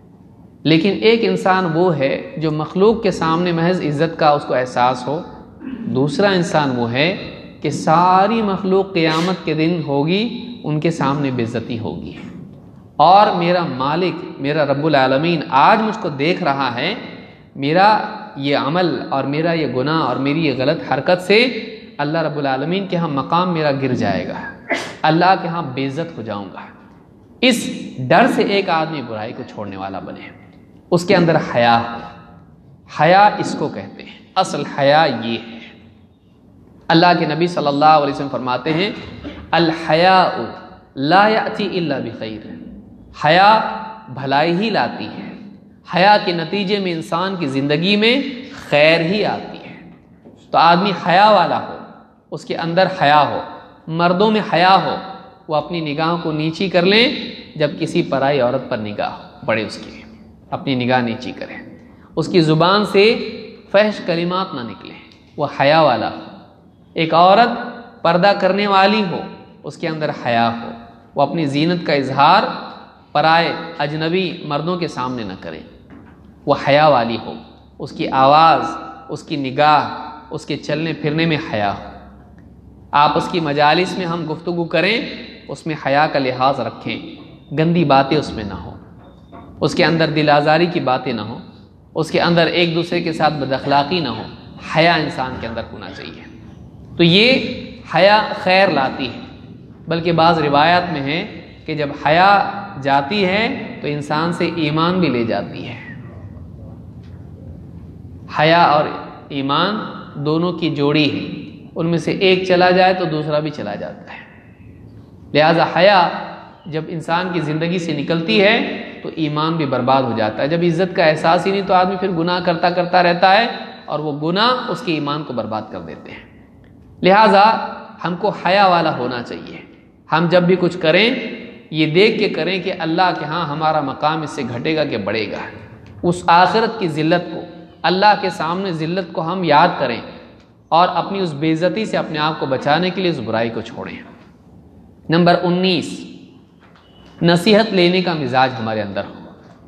لیکن ایک انسان وہ ہے جو مخلوق کے سامنے محض عزت کا اس کو احساس ہو، دوسرا انسان وہ ہے کہ ساری مخلوق قیامت کے دن ہوگی، ان کے سامنے بے عزتی ہوگی، اور میرا مالک میرا رب العالمین آج مجھ کو دیکھ رہا ہے، میرا یہ عمل اور میرا یہ گناہ اور میری یہ غلط حرکت سے اللہ رب العالمین کے ہاں مقام میرا گر جائے گا، اللہ کے ہاں بے عزت ہو جاؤں گا۔ اس ڈر سے ایک آدمی برائی کو چھوڑنے والا بنے، اس کے اندر حیا ہو۔ حیا اس کو کہتے ہیں، اصل حیا یہ ہے۔ اللہ کے نبی صلی اللہ علیہ وسلم فرماتے ہیں الحیاء لا یأتی الا بخیر، حیا بھلائی ہی لاتی ہے، حیا کے نتیجے میں انسان کی زندگی میں خیر ہی آتی ہے۔ تو آدمی حیا والا ہو، اس کے اندر حیا ہو، مردوں میں حیا ہو، وہ اپنی نگاہوں کو نیچی کر لیں جب کسی پرائی عورت پر نگاہ پڑے، اس کی اپنی نگاہ نیچی کریں، اس کی زبان سے فحش کلمات نہ نکلیں، وہ حیا والا ہو۔ ایک عورت پردہ کرنے والی ہو، اس کے اندر حیا ہو، وہ اپنی زینت کا اظہار پرائے اجنبی مردوں کے سامنے نہ کرے، وہ حیا والی ہو، اس کی آواز، اس کی نگاہ، اس کے چلنے پھرنے میں حیا ہو۔ آپس کی مجالس میں ہم گفتگو کریں، اس میں حیا کا لحاظ رکھیں، گندی باتیں اس میں نہ ہوں، اس کے اندر دل آزاری کی باتیں نہ ہوں، اس کے اندر ایک دوسرے کے ساتھ بد اخلاقی نہ ہو، حیا انسان کے اندر ہونا چاہیے۔ تو یہ حیا خیر لاتی ہے، بلکہ بعض روایات میں ہے کہ جب حیا جاتی ہے تو انسان سے ایمان بھی لے جاتی ہے۔ حیا اور ایمان دونوں کی جوڑی ہے، ان میں سے ایک چلا جائے تو دوسرا بھی چلا جاتا ہے۔ لہذا حیا جب انسان کی زندگی سے نکلتی ہے تو ایمان بھی برباد ہو جاتا ہے۔ جب عزت کا احساس ہی نہیں تو آدمی پھر گناہ کرتا رہتا ہے، اور وہ گناہ اس کے ایمان کو برباد کر دیتے ہیں۔ لہذا ہم کو حیا والا ہونا چاہیے۔ ہم جب بھی کچھ کریں یہ دیکھ کے کریں کہ اللہ کے ہاں ہمارا مقام اس سے گھٹے گا کہ بڑھے گا۔ اس آخرت کی ذلت کو، اللہ کے سامنے ذلت کو ہم یاد کریں، اور اپنی اس بے عزتی سے اپنے آپ کو بچانے کے لیے اس برائی کو چھوڑیں۔ نمبر 19، نصیحت لینے کا مزاج ہمارے اندر ہو،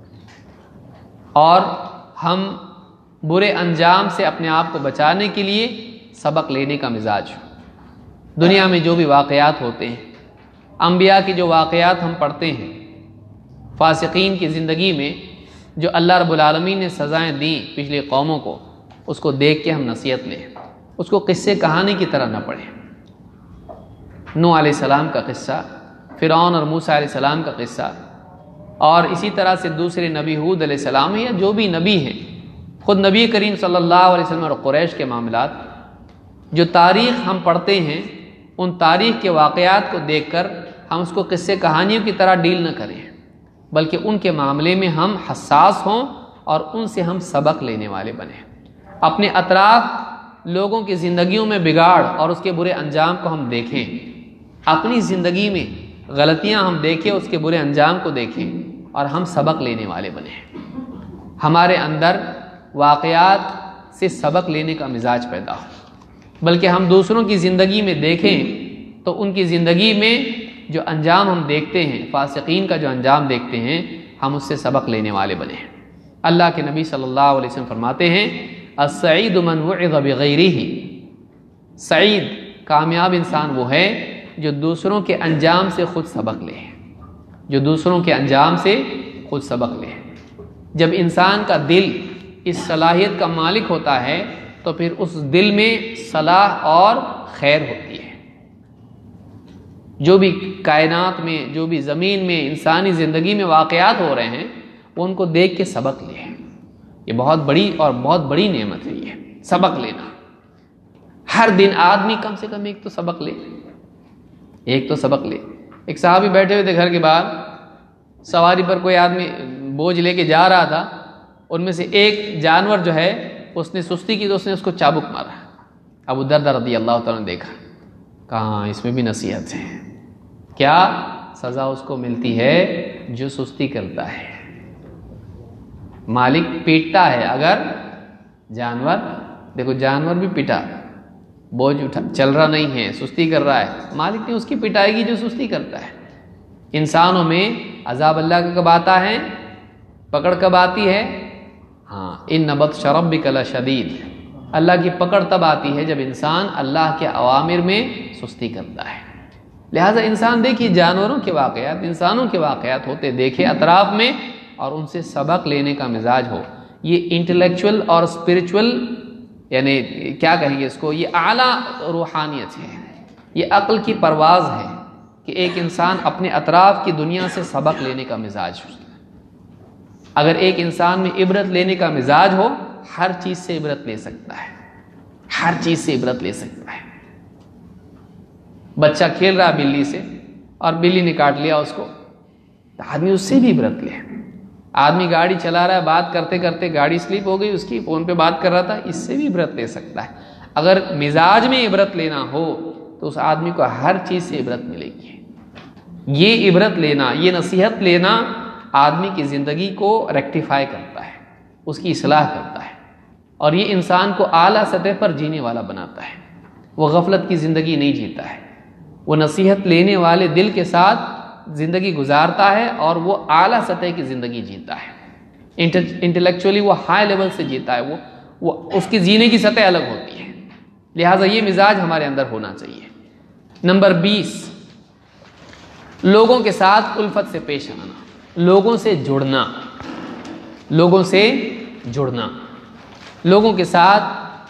اور ہم برے انجام سے اپنے آپ کو بچانے کے لیے سبق لینے کا مزاج ہو۔ دنیا میں جو بھی واقعات ہوتے ہیں، انبیاء کی جو واقعات ہم پڑھتے ہیں، فاسقین کی زندگی میں جو اللہ رب العالمین نے سزائیں دیں پچھلی قوموں کو، اس کو دیکھ کے ہم نصیحت لیں، اس کو قصے کہانی کی طرح نہ پڑھیں۔ نوح علیہ السلام کا قصہ، فرعون اور موسیٰ علیہ السلام کا قصہ، اور اسی طرح سے دوسرے نبی ہود علیہ السلام یا جو بھی نبی ہیں، خود نبی کریم صلی اللہ علیہ وسلم اور قریش کے معاملات، جو تاریخ ہم پڑھتے ہیں، ان تاریخ کے واقعات کو دیکھ کر ہم اس کو قصے کہانیوں کی طرح ڈیل نہ کریں، بلکہ ان کے معاملے میں ہم حساس ہوں اور ان سے ہم سبق لینے والے بنیں۔ اپنے اطراف لوگوں کی زندگیوں میں بگاڑ اور اس کے برے انجام کو ہم دیکھیں، اپنی زندگی میں غلطیاں ہم دیکھیں، اس کے برے انجام کو دیکھیں، اور ہم سبق لینے والے بنیں۔ ہمارے اندر واقعات سے سبق لینے کا مزاج پیدا ہو، بلکہ ہم دوسروں کی زندگی میں دیکھیں تو ان کی زندگی میں جو انجام ہم دیکھتے ہیں، فاسقین کا جو انجام دیکھتے ہیں، ہم اس سے سبق لینے والے بنیں۔ اللہ کے نبی صلی اللہ علیہ وسلم فرماتے ہیں السعید من وعظ بغیرہ، سعید کامیاب انسان وہ ہے جو دوسروں کے انجام سے خود سبق لے، جو دوسروں کے انجام سے خود سبق لے۔ جب انسان کا دل اس صلاحیت کا مالک ہوتا ہے تو پھر اس دل میں صلاح اور خیر ہوتی ہے۔ جو بھی کائنات میں، جو بھی زمین میں، انسانی زندگی میں واقعات ہو رہے ہیں، وہ ان کو دیکھ کے سبق لے. یہ بہت بڑی نعمت ہے یہ سبق لینا. ہر دن آدمی کم سے کم ایک تو سبق لے. ایک صحابی بیٹھے ہوئے تھے گھر کے باہر، سواری پر کوئی آدمی بوجھ لے کے جا رہا تھا، ان میں سے ایک جانور جو ہے اس نے سستی کی تو اس نے اس کو چابک مارا. ابو دردہ رضی اللہ تعالیٰ نے دیکھا، کہاں اس میں بھی نصیحت ہے. کیا سزا اس کو ملتی ہے جو سستی کرتا ہے. مالک پیٹتا ہے اگر جانور بھی پیٹا، بوجھ اٹھا چل رہا نہیں ہے، سستی کر رہا ہے، مالک نے اس کی پٹائے گی جو سستی کرتا ہے. انسانوں میں عذاب اللہ کا کب آتا ہے، پکڑ کب آتی ہے؟ ہاں، ان بطش ربک لشدید، اللہ کی پکڑ تب آتی ہے جب انسان اللہ کے اوامر میں سستی کرتا ہے. لہٰذا انسان دیکھیے جانوروں کے واقعات، انسانوں کے واقعات ہوتے دیکھے اطراف میں، اور ان سے سبق لینے کا مزاج ہو. یہ انٹلیکچول اور اسپرچول، یعنی کیا کہیں گے اس کو، یہ اعلیٰ روحانیت ہے، یہ عقل کی پرواز ہے کہ ایک انسان اپنے اطراف کی دنیا سے سبق لینے کا مزاج ہو. اگر ایک انسان میں عبرت لینے کا مزاج ہو، ہر چیز سے عبرت لے سکتا ہے. بچہ کھیل رہا بلی سے اور بلی نے کاٹ لیا اس کو، تو آدمی اس سے بھی عبرت لے. آدمی گاڑی چلا رہا ہے، بات کرتے کرتے گاڑی سلپ ہو گئی اس کی، فون پہ بات کر رہا تھا، اس سے بھی عبرت لے سکتا ہے. اگر مزاج میں عبرت لینا ہو تو اس آدمی کو ہر چیز سے عبرت ملے گی. یہ عبرت لینا، یہ نصیحت لینا آدمی کی زندگی کو ریکٹیفائی کرتا ہے، اس کی اصلاح کرتا ہے، اور یہ انسان کو اعلیٰ سطح پر جینے والا بناتا ہے. وہ غفلت کی زندگی نہیں جیتا ہے، وہ نصیحت لینے والے دل کے ساتھ زندگی گزارتا ہے اور وہ اعلیٰ سطح کی زندگی جیتا ہے. انٹلیکچولی وہ ہائی لیول سے جیتا ہے، وہ اس کی جینے کی سطح الگ ہوتی ہے. لہٰذا یہ مزاج ہمارے اندر ہونا چاہیے. نمبر 20، لوگوں کے ساتھ الفت سے پیش آنا، لوگوں سے جڑنا، لوگوں کے ساتھ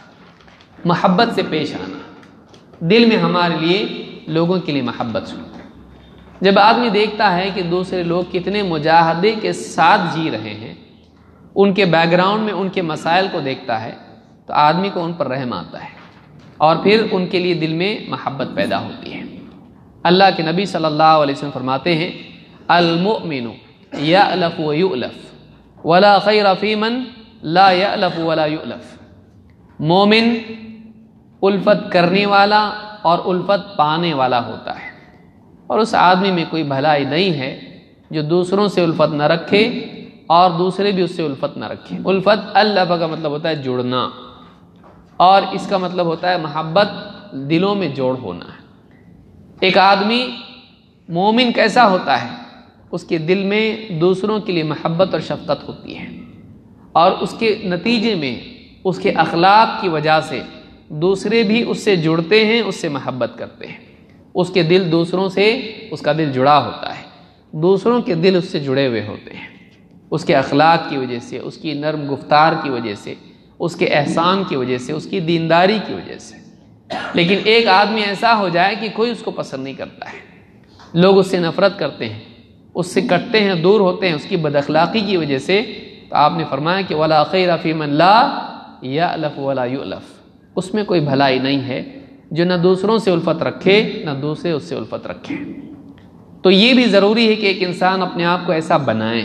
محبت سے پیش آنا. دل میں ہمارے لیے لوگوں کے لیے محبت ہو. جب آدمی دیکھتا ہے کہ دوسرے لوگ کتنے مجاہدے کے ساتھ جی رہے ہیں، ان کے بیک گراؤنڈ میں ان کے مسائل کو دیکھتا ہے، تو آدمی کو ان پر رحم آتا ہے اور پھر ان کے لیے دل میں محبت پیدا ہوتی ہے. اللہ کے نبی صلی اللہ علیہ وسلم فرماتے ہیں، المؤمن یألف ویؤلف ولا خیر فی من لا یألف ولا یؤلف. مومن الفت کرنے والا اور الفت پانے والا ہوتا ہے، اور اس آدمی میں کوئی بھلائی نہیں ہے جو دوسروں سے الفت نہ رکھے اور دوسرے بھی اس سے الفت نہ رکھے. الفت الف کا مطلب ہوتا ہے جڑنا، اور اس کا مطلب ہوتا ہے محبت دلوں میں جوڑ ہونا ہے. ایک آدمی مومن کیسا ہوتا ہے؟ اس کے دل میں دوسروں کے لیے محبت اور شفقت ہوتی ہے، اور اس کے نتیجے میں اس کے اخلاق کی وجہ سے دوسرے بھی اس سے جڑتے ہیں، اس سے محبت کرتے ہیں. اس کے دل دوسروں سے، اس کا دل جڑا ہوتا ہے، دوسروں کے دل اس سے جڑے ہوئے ہوتے ہیں، اس کے اخلاق کی وجہ سے، اس کی نرم گفتار کی وجہ سے، اس کے احسان کی وجہ سے، اس کی دینداری کی وجہ سے. لیکن ایک آدمی ایسا ہو جائے کہ کوئی اس کو پسند نہیں کرتا ہے، لوگ اس سے نفرت کرتے ہیں، اس سے کٹتے ہیں، دور ہوتے ہیں اس کی بد اخلاقی کی وجہ سے، تو آپ نے فرمایا کہ ولا خیر فی من لا یألف ولا یؤلف. اس میں کوئی بھلائی نہیں ہے جو نہ دوسروں سے الفت رکھے نہ دوسرے اس سے الفت رکھے. تو یہ بھی ضروری ہے کہ ایک انسان اپنے آپ کو ایسا بنائے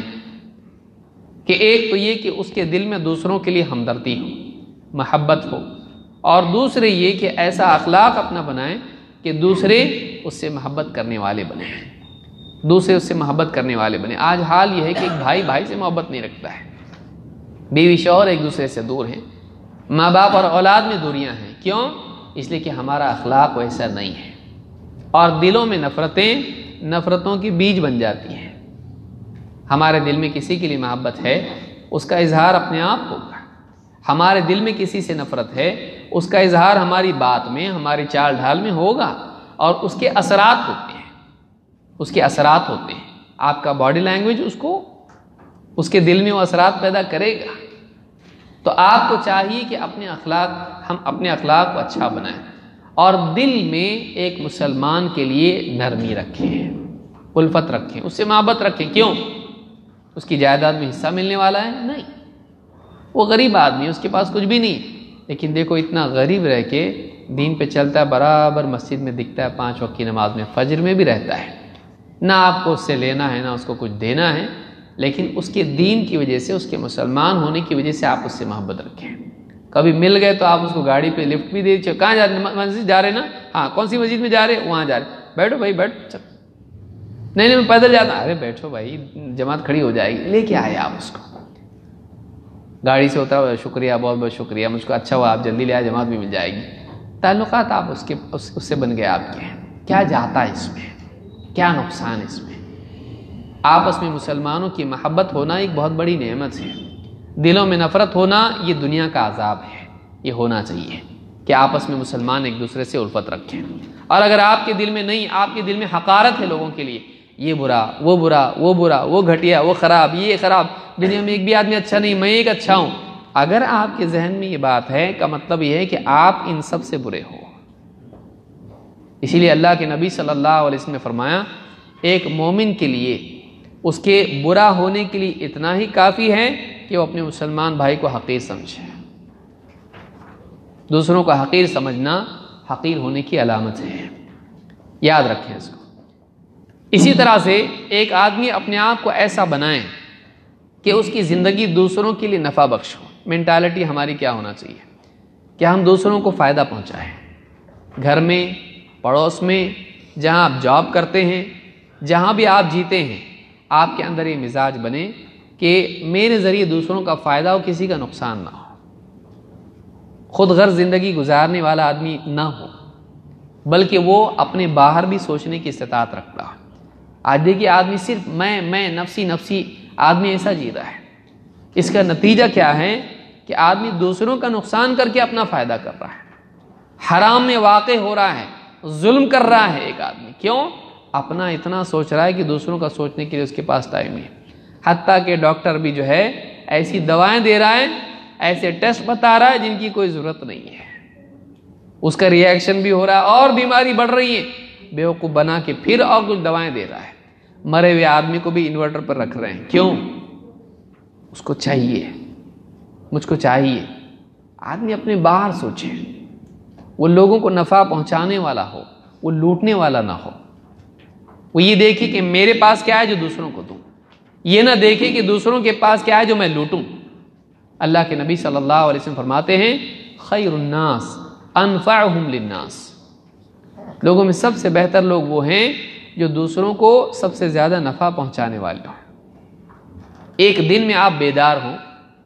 کہ ایک تو یہ کہ اس کے دل میں دوسروں کے لیے ہمدردی ہو، محبت ہو، اور دوسرے یہ کہ ایسا اخلاق اپنا بنائے کہ دوسرے اس سے محبت کرنے والے بنے، دوسرے اس سے محبت کرنے والے بنے. آج حال یہ ہے کہ ایک بھائی بھائی سے محبت نہیں رکھتا ہے، بیوی شوہر ایک دوسرے سے دور ہیں، ماں باپ اور اولاد میں دوریاں ہیں. کیوں؟ اس لیے کہ ہمارا اخلاق ویسا نہیں ہے، اور دلوں میں نفرتوں کی بیج بن جاتی ہیں. ہمارے دل میں کسی کے لیے محبت ہے، اس کا اظہار اپنے آپ ہوگا. ہمارے دل میں کسی سے نفرت ہے، اس کا اظہار ہماری بات میں، ہماری چال ڈھال میں ہوگا، اور اس کے اثرات ہوتے ہیں. آپ کا باڈی لینگویج اس کے دل میں وہ اثرات پیدا کرے گا. تو آپ کو چاہیے کہ ہم اپنے اخلاق کو اچھا بنائیں، اور دل میں ایک مسلمان کے لیے نرمی رکھیں، الفت رکھیں، اس سے محبت رکھیں. کیوں؟ اس کی جائیداد میں حصہ ملنے والا ہے؟ نہیں، وہ غریب آدمی ہے، اس کے پاس کچھ بھی نہیں، لیکن دیکھو اتنا غریب رہ کے دین پہ چلتا ہے، برابر مسجد میں دکھتا ہے، 5 وقت کی نماز میں، فجر میں بھی رہتا ہے، نہ آپ کو اس سے لینا ہے نہ اس کو کچھ دینا ہے، لیکن اس کے دین کی وجہ سے، اس کے مسلمان ہونے کی وجہ سے آپ اس سے محبت رکھیں۔ کبھی مل گئے تو آپ اس کو گاڑی پہ لفٹ بھی دے دیجیے، کہاں جا رہے؟ مسجد جا رہے نا؟ ہاں، کون سی مسجد میں جا رہے؟ وہاں جا رہے، بیٹھو بھائی بیٹھ، چل، نہیں میں پیدل جاتا، ارے بیٹھو بھائی، جماعت کھڑی ہو جائے گی، لے کے آئے آپ اس کو، گاڑی سے اترا، شکریہ، بہت بہت شکریہ، مجھ کو اچھا ہوا آپ جلدی لے آئے، جماعت بھی مل جائے گی۔ تعلقات آپ اس سے بن گئے آپ کے، کیا جاتا ہے اس میں، کیا نقصان ہے اس میں؟ آپس میں مسلمانوں کی محبت ہونا ایک بہت بڑی نعمت ہے، دلوں میں نفرت ہونا یہ دنیا کا عذاب ہے، یہ ہونا چاہیے کہ آپس میں مسلمان ایک دوسرے سے الفت رکھیں، اور اگر آپ کے دل میں نہیں، آپ کے دل میں حقارت ہے لوگوں کے لیے، یہ برا، وہ برا، وہ برا، وہ گھٹیا، وہ خراب، یہ خراب، دنیا میں ایک بھی آدمی اچھا نہیں، میں ایک اچھا ہوں، اگر آپ کے ذہن میں یہ بات ہے کا مطلب یہ ہے کہ آپ ان سب سے برے ہو۔ اسی لیے اللہ کے نبی صلی اللہ علیہ وسلم نے فرمایا، ایک مومن کے لیے اس کے برا ہونے کے لیے اتنا ہی کافی ہے کہ وہ اپنے مسلمان بھائی کو حقیر سمجھے۔ دوسروں کو حقیر سمجھنا حقیر ہونے کی علامت ہے، یاد رکھیں اس کو۔ اسی طرح سے ایک آدمی اپنے آپ کو ایسا بنائے کہ اس کی زندگی دوسروں کے لیے نفع بخش ہو۔ مینٹالٹی ہماری کیا ہونا چاہیے کہ ہم دوسروں کو فائدہ پہنچائیں، گھر میں، پڑوس میں، جہاں آپ جاب کرتے ہیں، جہاں بھی آپ جیتے ہیں، آپ کے اندر یہ مزاج بنے کہ میرے ذریعے دوسروں کا فائدہ ہو، کسی کا نقصان نہ ہو، خود غرض زندگی گزارنے والا آدمی نہ ہو، بلکہ وہ اپنے باہر بھی سوچنے کی استطاعت رکھتا ہے۔ آج دیکھیے آدمی صرف میں نفسی آدمی ایسا جی رہا ہے، اس کا نتیجہ کیا ہے کہ آدمی دوسروں کا نقصان کر کے اپنا فائدہ کر رہا ہے، حرام میں واقع ہو رہا ہے، ظلم کر رہا ہے ایک آدمی، کیوں؟ اپنا اتنا سوچ رہا ہے کہ دوسروں کا سوچنے کے لیے اس کے پاس ٹائم نہیں، حتیٰ کہ ڈاکٹر بھی جو ہے ایسی دوائیں دے رہا ہے، ایسے ٹیسٹ بتا رہا ہے جن کی کوئی ضرورت نہیں ہے، اس کا ری ایکشن بھی ہو رہا ہے اور بیماری بڑھ رہی ہے، بیوقوف بنا کے پھر اور کچھ دوائیں دے رہا ہے، مرے ہوئے آدمی کو بھی انورٹر پر رکھ رہے ہیں، کیوں؟ اس کو چاہیے، مجھ کو چاہیے۔ آدمی اپنے باہر سوچے، وہ لوگوں کو نفع پہنچانے والا ہو، وہ لوٹنے والا نہ ہو، وہ یہ دیکھے کہ میرے پاس کیا ہے جو دوسروں کو دوں، یہ نہ دیکھے کہ دوسروں کے پاس کیا ہے جو میں لوٹوں۔ اللہ کے نبی صلی اللہ علیہ وسلم فرماتے ہیں، خیر الناس انفعہم للناس، لوگوں میں سب سے بہتر لوگ وہ ہیں جو دوسروں کو سب سے زیادہ نفع پہنچانے والے ہوں۔ ایک دن میں آپ بیدار ہوں،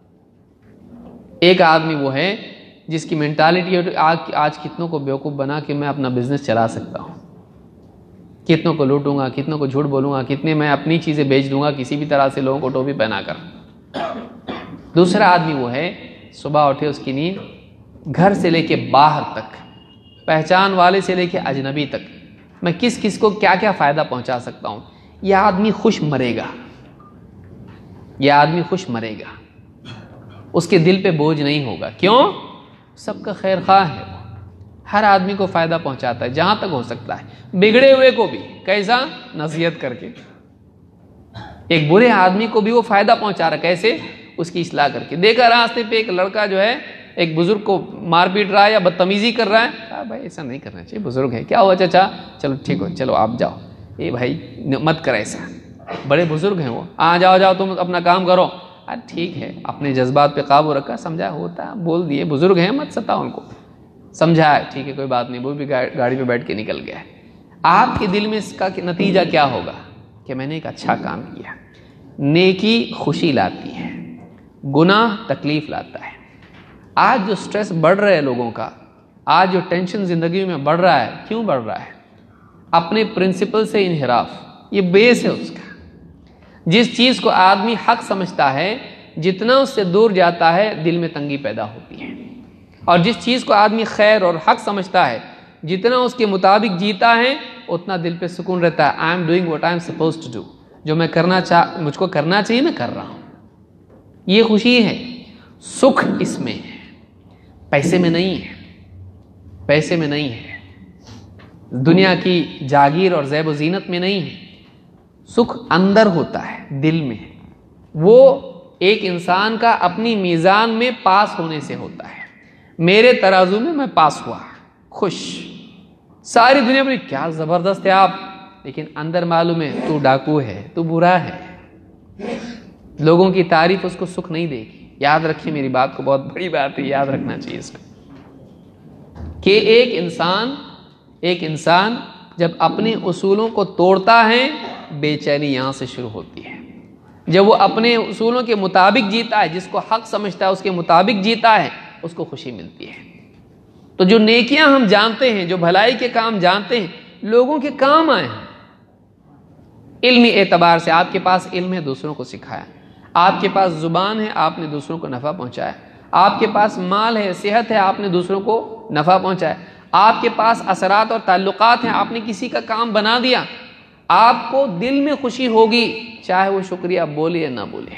ایک آدمی وہ ہے جس کی مینٹالٹی ہے آج کتنوں کو بیوقوف بنا کے میں اپنا بزنس چلا سکتا ہوں، کتنوں کو لوٹوں گا، کتنوں کو جھوٹ بولوں گا، کتنے میں اپنی چیزیں بیچ دوں گا کسی بھی طرح سے لوگوں کو ٹوپی پہنا کر۔ دوسرا آدمی وہ ہے صبح اٹھے اس کی نیند گھر سے لے کے باہر تک، پہچان والے سے لے کے اجنبی تک، میں کس کس کو کیا کیا فائدہ پہنچا سکتا ہوں، یہ آدمی خوش مرے گا، یہ آدمی خوش مرے گا، اس کے دل پہ بوجھ نہیں ہوگا، کیوں؟ سب کا خیر خواہ ہے، وہ ہر آدمی کو فائدہ پہنچاتا ہے جہاں تک ہو سکتا ہے، بگڑے ہوئے کو بھی، کیسا؟ نصیحت کر کے، ایک برے آدمی کو بھی وہ فائدہ پہنچا رہا، کیسے؟ اس کی اصلاح کر کے۔ دیکھا راستے پہ ایک لڑکا جو ہے ایک بزرگ کو مار پیٹ رہا ہے یا بدتمیزی کر رہا ہے، کہا بھائی ایسا نہیں کرنا چاہیے، بزرگ ہے، کیا ہوا چچا؟ چلو ٹھیک ہو، چلو آپ جاؤ، اے بھائی مت کر ایسا، بڑے بزرگ ہیں وہ، جاؤ تم اپنا کام کرو، ٹھیک ہے، اپنے جذبات پہ قابو رکھا، سمجھا، ہوتا بول دیے، بزرگ ہیں مت ستاؤ ان کو، سمجھایا، ٹھیک ہے کوئی بات نہیں، وہ بھی گاڑی پہ بیٹھ کے نکل گیا۔ آپ کے دل میں اس کا نتیجہ کیا ہوگا کہ میں نے ایک اچھا کام کیا۔ نیکی خوشی لاتی ہے، گناہ تکلیف لاتا ہے۔ آج جو سٹریس بڑھ رہا ہے لوگوں کا، آج جو ٹینشن زندگی میں بڑھ رہا ہے، کیوں بڑھ رہا ہے؟ اپنے پرنسپل سے انحراف، یہ بیس ہے اس کا۔ جس چیز کو آدمی حق سمجھتا ہے، جتنا اس سے دور جاتا ہے دل میں تنگی پیدا ہوتی ہے، اور جس چیز کو آدمی خیر اور حق سمجھتا ہے، جتنا اس کے مطابق جیتا ہے اتنا دل پہ سکون رہتا ہے۔ I am doing what I am supposed to do، جو میں مجھ کو کرنا چاہیے میں کر رہا ہوں، یہ خوشی ہے۔ سکھ اس میں ہے، پیسے میں نہیں ہے، پیسے میں نہیں ہے، دنیا کی جاگیر اور زیب و زینت میں نہیں ہے، سکھ اندر ہوتا ہے، دل میں ہے۔ وہ ایک انسان کا اپنی میزان میں پاس ہونے سے ہوتا ہے. میرے ترازو میں میں پاس ہوا، خوش. ساری دنیا میں کیا زبردست ہے آپ، لیکن اندر معلوم ہے تو ڈاکو ہے، تو برا ہے. لوگوں کی تعریف اس کو سکھ نہیں دے گی. یاد رکھیے میری بات کو، بہت بڑی بات ہے، یاد رکھنا چاہیے اس کو، کہ ایک انسان جب اپنے اصولوں کو توڑتا ہے بے چینی یہاں سے شروع ہوتی ہے. جب وہ اپنے اصولوں کے مطابق جیتا ہے، جس کو حق سمجھتا ہے اس کے مطابق جیتا ہے، اس کو خوشی ملتی ہے. تو جو نیکیاں ہم جانتے ہیں، جو بھلائی کے کام جانتے ہیں، لوگوں کے کام آئے ہیں. علمی اعتبار سے آپ کے پاس علم ہے، دوسروں کو سکھایا. آپ کے پاس زبان ہے، آپ نے دوسروں کو نفع پہنچایا. آپ کے پاس مال ہے، صحت ہے، آپ نے دوسروں کو نفع پہنچایا. آپ کے پاس اثرات اور تعلقات ہیں، آپ نے کسی کا کام بنا دیا. آپ کو دل میں خوشی ہوگی، چاہے وہ شکریہ بولے یا نہ بولے.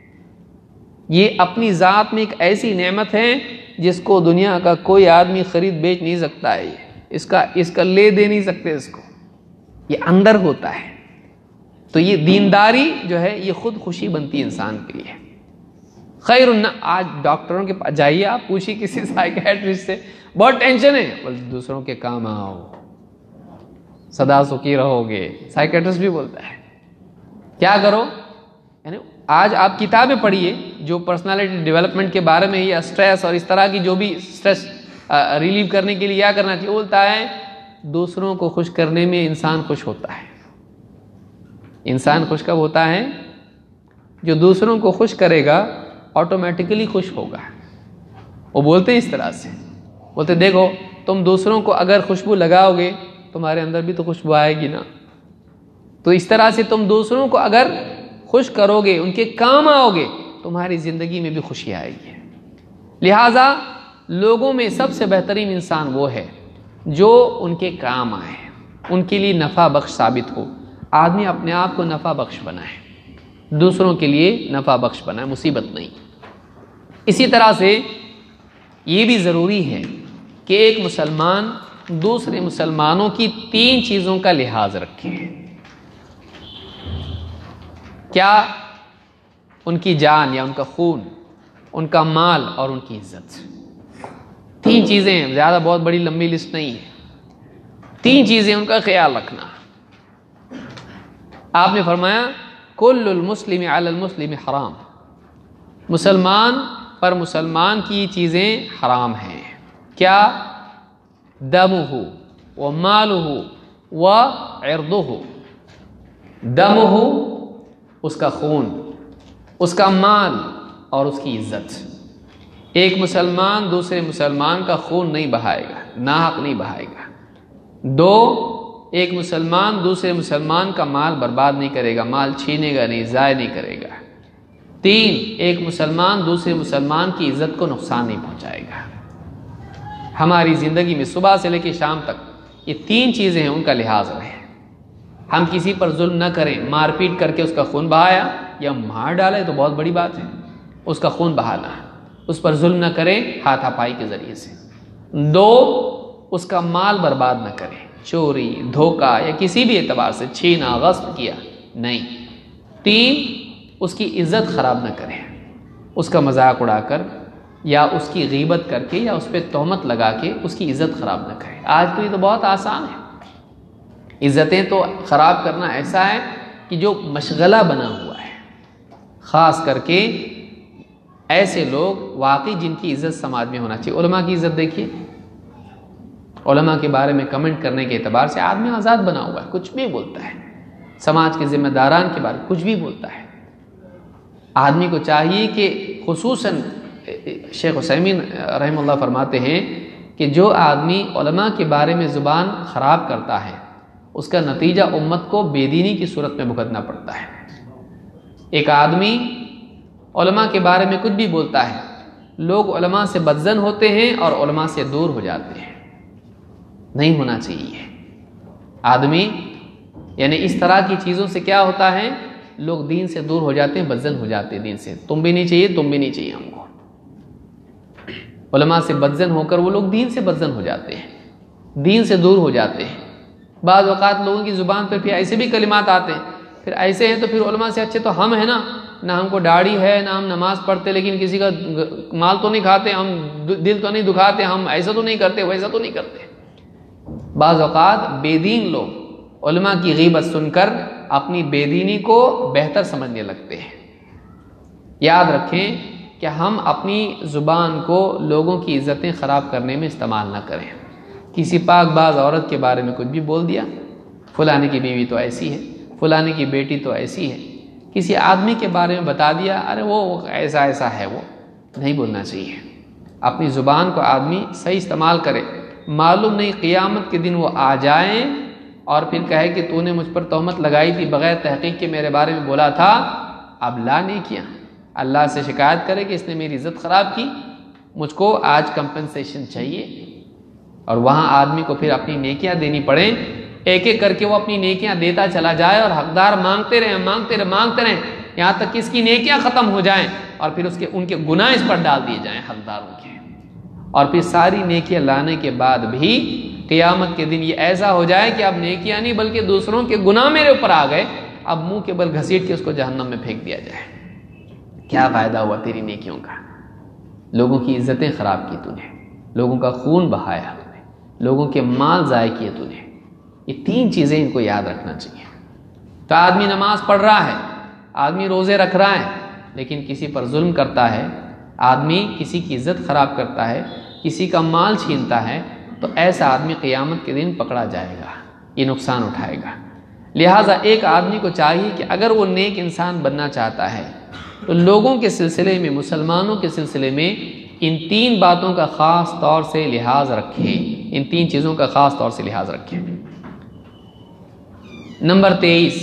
یہ اپنی ذات میں ایک ایسی نعمت ہے جس کو دنیا کا کوئی آدمی خرید بیچ نہیں سکتا ہے. اس کا لے دے نہیں سکتے اس کو، یہ اندر ہوتا ہے. تو یہ دینداری جو ہے یہ خود خوشی بنتی ہے انسان کے لیے. خیر آج ڈاکٹروں کے پاس جائیے، آپ پوچھیے کسی سائیکیٹرسٹ سے، بہت ٹینشن ہے، بس دوسروں کے کام آؤ، سدا سخی رہو گے. سائیکیٹرسٹ بھی بولتا ہے کیا کرو، یعنی آج آپ کتابیں پڑھیے جو پرسنالٹی ڈیولپمنٹ کے بارے میں یا اسٹریس اور اس طرح کی جو بھی اسٹریس ریلیو کرنے کے لیے کیا کرنا چاہیے. بولتا ہے دوسروں کو خوش کرنے میں انسان خوش ہوتا ہے. انسان خوش کب ہوتا ہے؟ جو دوسروں کو خوش کرے گا آٹومیٹکلی خوش ہوگا. وہ بولتے ہیں اس طرح سے، بولتے دیکھو تم دوسروں کو اگر خوشبو لگاؤ گے تمہارے اندر بھی تو خوشبو آئے گی نا. تو اس طرح سے تم دوسروں کو اگر خوش کرو گے، ان کے کام آؤ گے، تمہاری زندگی میں بھی خوشی آئے گی. لہٰذا لوگوں میں سب سے بہترین انسان وہ ہے جو ان کے کام آئے، ان کے لیے نفع بخش ثابت ہو. آدمی اپنے آپ کو نفع بخش بنائے، دوسروں کے لیے نفع بخش بنائے، مصیبت نہیں. اسی طرح سے یہ بھی ضروری ہے کہ ایک مسلمان دوسرے مسلمانوں کی 3 چیزوں کا لحاظ رکھے. کیا؟ ان کی جان یا ان کا خون، ان کا مال اور ان کی عزت. 3 چیزیں ہیں، زیادہ بہت بڑی لمبی لسٹ نہیں ہے. 3 چیزیں ان کا خیال رکھنا. آپ نے فرمایا کل المسلم علی المسلم حرام، مسلمان پر مسلمان کی چیزیں حرام ہیں. کیا؟ دمہ ومالہ وعرضہ. دمہ اس کا خون، اس کا مال اور اس کی عزت. ایک مسلمان دوسرے مسلمان کا خون نہیں بہائے گا، ناحق نہیں بہائے گا. 2، ایک مسلمان دوسرے مسلمان کا مال برباد نہیں کرے گا، مال چھینے گا نہیں، ضائع نہیں کرے گا. 3، ایک مسلمان دوسرے مسلمان کی عزت کو نقصان نہیں پہنچائے گا. ہماری زندگی میں صبح سے لے کے شام تک یہ 3 چیزیں ہیں، ان کا لحاظ رہے. ہم کسی پر ظلم نہ کریں، مار پیٹ کر کے اس کا خون بہایا یا مار ڈالے تو بہت بڑی بات ہے، اس کا خون بہانا. اس پر ظلم نہ کریں ہاتھا پائی کے ذریعے سے. 2، اس کا مال برباد نہ کریں، چوری، دھوکہ یا کسی بھی اعتبار سے چھینا، غصب کیا نہیں. 3، اس کی عزت خراب نہ کریں، اس کا مذاق اڑا کر یا اس کی غیبت کر کے یا اس پہ تہمت لگا کے اس کی عزت خراب نہ کریں. آج تو یہ تو بہت آسان ہے، عزتیں تو خراب کرنا ایسا ہے کہ جو مشغلہ بنا ہوا ہے. خاص کر کے ایسے لوگ واقعی جن کی عزت سماج میں ہونا چاہیے. علماء کی عزت دیکھیے، علماء کے بارے میں کمنٹ کرنے کے اعتبار سے آدمی آزاد بنا ہوا ہے، کچھ بھی بولتا ہے. سماج کے ذمہ داران کے بارے میں کچھ بھی بولتا ہے. آدمی کو چاہیے کہ خصوصاً شیخ عثیمین رحمہ اللہ فرماتے ہیں کہ جو آدمی علماء کے بارے میں زبان خراب کرتا ہے اس کا نتیجہ امت کو بے دینی کی صورت میں بھگتنا پڑتا ہے. ایک آدمی علماء کے بارے میں کچھ بھی بولتا ہے، لوگ علماء سے بدظن ہوتے ہیں اور علماء سے دور ہو جاتے ہیں. نہیں ہونا چاہیے. آدمی یعنی اس طرح کی چیزوں سے کیا ہوتا ہے، لوگ دین سے دور ہو جاتے ہیں، بدظن ہو جاتے ہیں دین سے. تم بھی نہیں چاہیے، تم بھی نہیں چاہیے ہم کو. علماء سے بدظن ہو کر وہ لوگ دین سے بدظن ہو جاتے ہیں، دین سے دور ہو جاتے ہیں. بعض اوقات لوگوں کی زبان پر پھر ایسے بھی کلمات آتے ہیں، پھر ایسے ہیں تو پھر علماء سے اچھے تو ہم ہیں نا، نہ ہم کو داڑھی ہے، نہ ہم نماز پڑھتے، لیکن کسی کا مال تو نہیں کھاتے، ہم دل تو نہیں دکھاتے، ہم ایسا تو نہیں کرتے، ویسا تو نہیں کرتے۔ بعض اوقات بے دین لوگ علماء کی غیبت سن کر اپنی بے دینی کو بہتر سمجھنے لگتے ہیں۔ یاد رکھیں کہ ہم اپنی زبان کو لوگوں کی عزتیں خراب کرنے میں استعمال نہ کریں۔ کسی پاک باز عورت کے بارے میں کچھ بھی بول دیا، فلانے کی بیوی تو ایسی ہے، فلانے کی بیٹی تو ایسی ہے، کسی آدمی کے بارے میں بتا دیا، ارے وہ ایسا ایسا ہے، وہ نہیں بولنا چاہیے۔ اپنی زبان کو آدمی صحیح استعمال کرے، معلوم نہیں قیامت کے دن وہ آ جائیں اور پھر کہے کہ تو نے مجھ پر تہمت لگائی تھی بغیر تحقیق کے، میرے بارے میں بولا تھا، اب لا نہیں کیا، اللہ سے شکایت کرے کہ اس نے میری عزت خراب کی، مجھ کو آج کمپنسیشن چاہیے۔ اور وہاں آدمی کو پھر اپنی نیکیاں دینی پڑیں، ایک ایک کر کے وہ اپنی نیکیاں دیتا چلا جائے اور حقدار مانگتے رہیں یہاں تک کہ اس کی نیکیاں ختم ہو جائیں اور پھر ان کے گناہ اس پر ڈال دیے جائیں حقداروں کے، اور پھر ساری نیکیاں لانے کے بعد بھی قیامت کے دن یہ ایسا ہو جائے کہ اب نیکیاں نہیں بلکہ دوسروں کے گناہ میرے اوپر آ گئے، اب منہ کے بل گھسیٹ کے اس کو جہنم میں پھینک دیا جائے۔ کیا فائدہ ہوا تیری نیکیوں کا؟ لوگوں کی عزتیں خراب کی تو نے، لوگوں کا خون بہایا تو نے، لوگوں کے مال ضائع کیے تو نے۔ یہ تین چیزیں ان کو یاد رکھنا چاہیے۔ تو آدمی نماز پڑھ رہا ہے، آدمی روزے رکھ رہا ہے، لیکن کسی پر ظلم کرتا ہے، آدمی کسی کی عزت خراب کرتا ہے، کسی کا مال چھینتا ہے، تو ایسا آدمی قیامت کے دن پکڑا جائے گا، یہ نقصان اٹھائے گا۔ لہٰذا ایک آدمی کو چاہیے کہ اگر وہ نیک انسان بننا چاہتا ہے تو لوگوں کے سلسلے میں، مسلمانوں کے سلسلے میں ان تین باتوں کا خاص طور سے لحاظ رکھیں، ان تین چیزوں کا خاص طور سے لحاظ رکھیں۔ نمبر 23،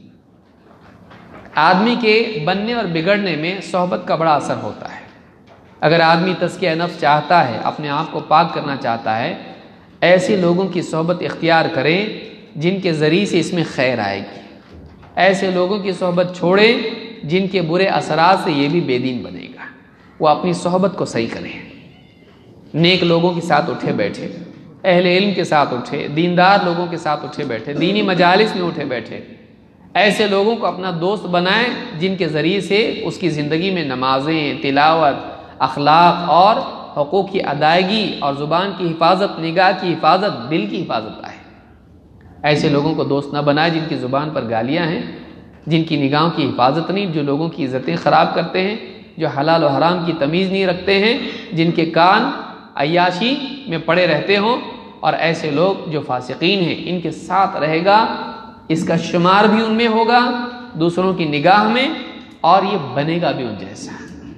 آدمی کے بننے اور بگڑنے میں صحبت کا بڑا اثر ہوتا ہے۔ اگر آدمی تزکیہ نفس چاہتا ہے، اپنے آپ کو پاک کرنا چاہتا ہے، ایسے لوگوں کی صحبت اختیار کریں جن کے ذریعے سے اس میں خیر آئے گی۔ ایسے لوگوں کی صحبت چھوڑیں جن کے برے اثرات سے یہ بھی بے دین بنے گا۔ وہ اپنی صحبت کو صحیح کریں، نیک لوگوں کے ساتھ اٹھے بیٹھے، اہل علم کے ساتھ اٹھے، دیندار لوگوں کے ساتھ اٹھے بیٹھے، دینی مجالس میں اٹھے بیٹھے۔ ایسے لوگوں کو اپنا دوست بنائیں جن کے ذریعے سے اس کی زندگی میں نمازیں، تلاوت، اخلاق اور حقوق کی ادائیگی اور زبان کی حفاظت، نگاہ کی حفاظت، دل کی حفاظت آئے۔ ایسے لوگوں کو دوست نہ بنائے جن کی زبان پر گالیاں ہیں، جن کی نگاہوں کی حفاظت نہیں، جو لوگوں کی عزتیں خراب کرتے ہیں، جو حلال و حرام کی تمیز نہیں رکھتے ہیں، جن کے کان عیاشی میں پڑے رہتے ہوں، اور ایسے لوگ جو فاسقین ہیں ان کے ساتھ رہے گا، اس کا شمار بھی ان میں ہوگا دوسروں کی نگاہ میں، اور یہ بنے گا بھی ان جیسا۔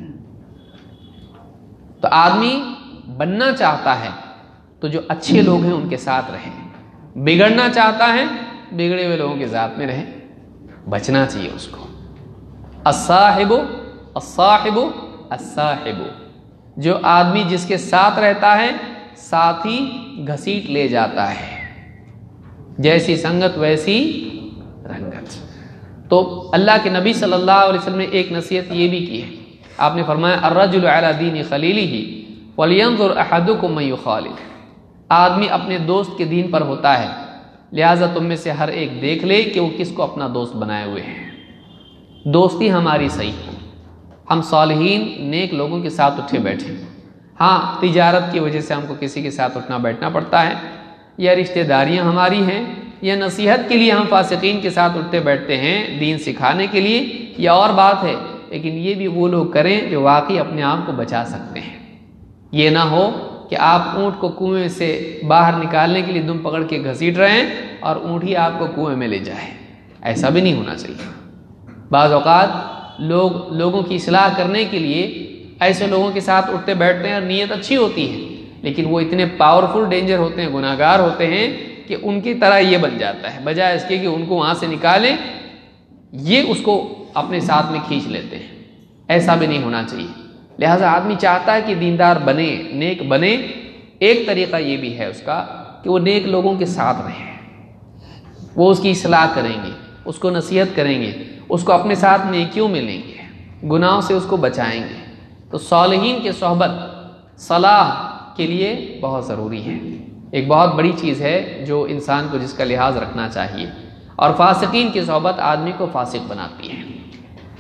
تو آدمی بننا چاہتا ہے تو جو اچھے لوگ ہیں ان کے ساتھ رہیں، بگڑنا چاہتا ہے بگڑے ہوئے لوگوں کے ذات میں رہیں، بچنا چاہیے اس کو۔ الصاحب الصاحب الصاحب، جو آدمی جس کے ساتھ رہتا ہے ساتھی گھسیٹ لے جاتا ہے، جیسی سنگت ویسی رنگت۔ تو اللہ کے نبی صلی اللہ علیہ وسلم نے ایک نصیحت یہ بھی کی ہے، آپ نے فرمایا الرجل علی دین خلیلہ ولینظر احدکم من یخالل، آدمی اپنے دوست کے دین پر ہوتا ہے، لہٰذا تم میں سے ہر ایک دیکھ لے کہ وہ کس کو اپنا دوست بنائے ہوئے ہیں۔ دوستی ہماری صحیح ہو، ہم صالحین نیک لوگوں کے ساتھ اٹھے بیٹھے۔ ہاں تجارت کی وجہ سے ہم کو کسی کے ساتھ اٹھنا بیٹھنا پڑتا ہے، یا رشتہ داریاں ہماری ہیں، یا نصیحت کے لیے ہم فاسقین کے ساتھ اٹھتے بیٹھتے ہیں دین سکھانے کے لیے، یا اور بات ہے، لیکن یہ بھی وہ لوگ کریں جو واقعی اپنے آپ کو بچا سکتے ہیں۔ یہ نہ ہو کہ آپ اونٹ کو کنویں سے باہر نکالنے کے لیے دم پکڑ کے گھسیٹ رہے ہیں اور اونٹ ہی آپ کو کنویں میں لے جائے، ایسا بھی نہیں ہونا چاہیے۔ بعض اوقات لوگوں کی اصلاح کرنے کے لیے ایسے لوگوں کے ساتھ اٹھتے بیٹھتے ہیں اور نیت اچھی ہوتی ہے، لیکن وہ اتنے پاورفل ڈینجر ہوتے ہیں، گناہ گار ہوتے ہیں کہ ان کی طرح یہ بن جاتا ہے، بجائے اس کے کہ ان کو وہاں سے نکالیں یہ اس کو اپنے ساتھ میں کھینچ لیتے ہیں۔ ایسا بھی نہیں ہونا چاہیے۔ لہٰذا آدمی چاہتا ہے کہ دیندار بنے، نیک بنے، ایک طریقہ یہ بھی ہے اس کا کہ وہ نیک لوگوں کے ساتھ رہیں، وہ اس کی اصلاح کریں گے، اس کو نصیحت کریں گے، اس کو اپنے ساتھ نیکیوں میں لیں گے، گناہوں سے اس کو بچائیں گے۔ تو صالحین کی صحبت صلاح کے لیے بہت ضروری ہے، ایک بہت بڑی چیز ہے جو انسان کو جس کا لحاظ رکھنا چاہیے، اور فاسقین کی صحبت آدمی کو فاسق بناتی ہے۔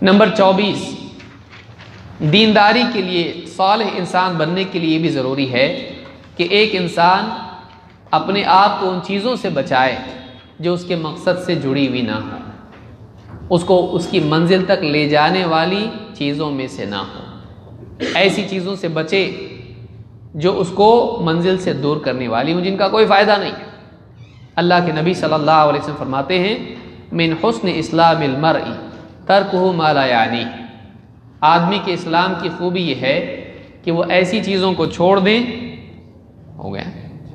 نمبر 24، دینداری کے لیے، صالح انسان بننے کے لیے یہ بھی ضروری ہے کہ ایک انسان اپنے آپ کو ان چیزوں سے بچائے جو اس کے مقصد سے جڑی ہوئی نہ ہو، اس کو اس کی منزل تک لے جانے والی چیزوں میں سے نہ ہو، ایسی چیزوں سے بچے جو اس کو منزل سے دور کرنے والی ہوں، جن کا کوئی فائدہ نہیں ہے۔ اللہ کے نبی صلی اللہ علیہ وسلم فرماتے ہیں من حسن اسلام المرء ترکہ ما لا یعنی، آدمی کے اسلام کی خوبی یہ ہے کہ وہ ایسی چیزوں کو چھوڑ دیں، ہو گیا،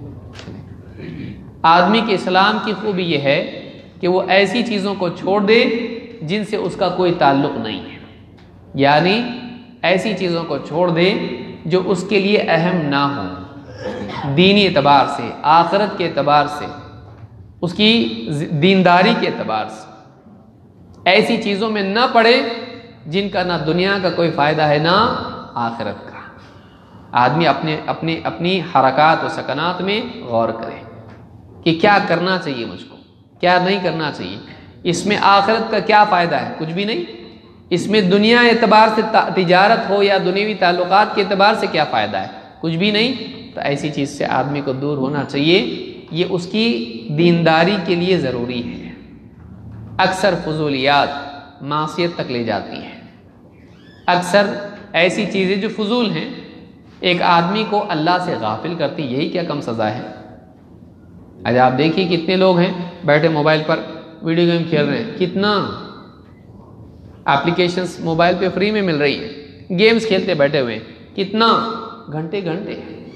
آدمی کے اسلام کی خوبی یہ ہے کہ وہ ایسی چیزوں کو چھوڑ دے جن سے اس کا کوئی تعلق نہیں ہے، یعنی ایسی چیزوں کو چھوڑ دے جو اس کے لیے اہم نہ ہوں، دینی اعتبار سے، آخرت کے اعتبار سے، اس کی دینداری کے اعتبار سے، ایسی چیزوں میں نہ پڑے جن کا نہ دنیا کا کوئی فائدہ ہے نہ آخرت کا۔ آدمی اپنی حرکات و سکنات میں غور کرے کہ کیا کرنا چاہیے مجھ کو، کیا نہیں کرنا چاہیے، اس میں آخرت کا کیا فائدہ ہے، کچھ بھی نہیں، اس میں دنیا اعتبار سے تجارت ہو یا دنیوی تعلقات کے اعتبار سے کیا فائدہ ہے، کچھ بھی نہیں، تو ایسی چیز سے آدمی کو دور ہونا چاہیے، یہ اس کی دینداری کے لیے ضروری ہے۔ اکثر فضولیات معصیت تک لے جاتی ہیں، اکثر ایسی چیزیں جو فضول ہیں ایک آدمی کو اللہ سے غافل کرتی، یہی کیا کم سزا ہے۔ آج آپ دیکھیے کتنے لوگ ہیں بیٹھے موبائل پر ویڈیو گیم کھیل رہے ہیں، کتنا اپلیکیشنز موبائل پہ فری میں مل رہی ہیں، گیمز کھیلتے بیٹھے ہوئے ہیں، کتنا گھنٹے گھنٹے،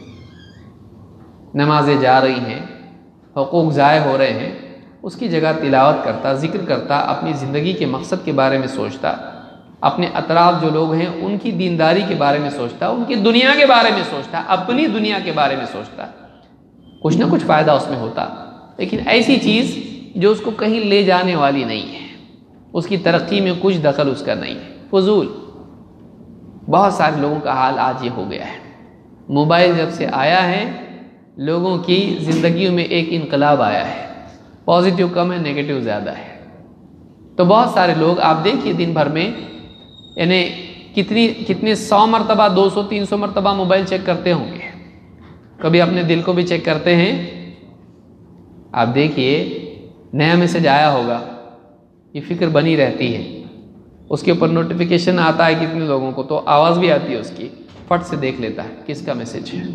نمازیں جا رہی ہیں، حقوق ضائع ہو رہے ہیں، اس کی جگہ تلاوت کرتا، ذکر کرتا، اپنی زندگی کے مقصد کے بارے میں سوچتا، اپنے اطراف جو لوگ ہیں ان کی دینداری کے بارے میں سوچتا، ان کی دنیا کے بارے میں سوچتا، اپنی دنیا کے بارے میں سوچتا، کچھ نہ کچھ فائدہ اس میں ہوتا۔ لیکن ایسی چیز جو اس کو کہیں لے جانے والی نہیں ہے، اس کی ترقی میں کچھ دخل اس کا نہیں ہے، فضول۔ بہت سارے لوگوں کا حال آج یہ ہو گیا ہے، موبائل جب سے آیا ہے لوگوں کی زندگیوں میں ایک انقلاب آیا ہے، پازیٹیو کم ہے، نیگیٹو زیادہ ہے۔ تو بہت سارے لوگ آپ دیکھیے دن بھر میں یعنی کتنے 100 مرتبہ 200 300 مرتبہ موبائل چیک کرتے ہوں گے، کبھی اپنے دل کو بھی چیک کرتے ہیں؟ آپ دیکھیے نیا میسج آیا ہوگا، یہ فکر بنی رہتی ہے، اس کے اوپر نوٹیفیکیشن آتا ہے کتنے لوگوں کو، تو آواز بھی آتی ہے اس کی، فٹ سے دیکھ لیتا ہے کس کا میسج ہے۔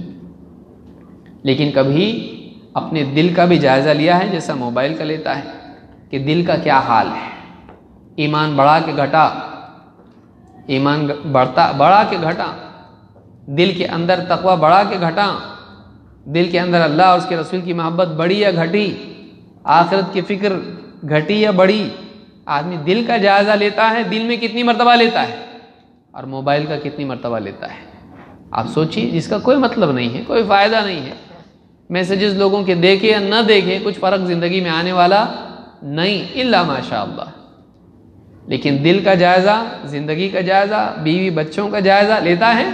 لیکن کبھی اپنے دل کا بھی جائزہ لیا ہے جیسا موبائل کا لیتا ہے کہ دل کا کیا حال ہے؟ ایمان بڑھا کے گھٹا، ایمان بڑھا کے گھٹا، دل کے اندر تقوی بڑھا کے گھٹا، دل کے اندر اللہ اور اس کے رسول کی محبت بڑھی یا گھٹی، آخرت کی فکر گھٹی یا بڑھی؟ آدمی دل کا جائزہ لیتا ہے، دل میں کتنی مرتبہ لیتا ہے، اور موبائل کا کتنی مرتبہ لیتا ہے؟ آپ سوچیے، جس کا کوئی مطلب نہیں ہے، کوئی فائدہ نہیں ہے، میسیجز لوگوں کے دیکھے یا نہ دیکھے کچھ فرق زندگی میں آنے والا نہیں، الا ماشاء اللہ۔ لیکن دل کا جائزہ، زندگی کا جائزہ، بیوی بچوں کا جائزہ لیتا ہے؟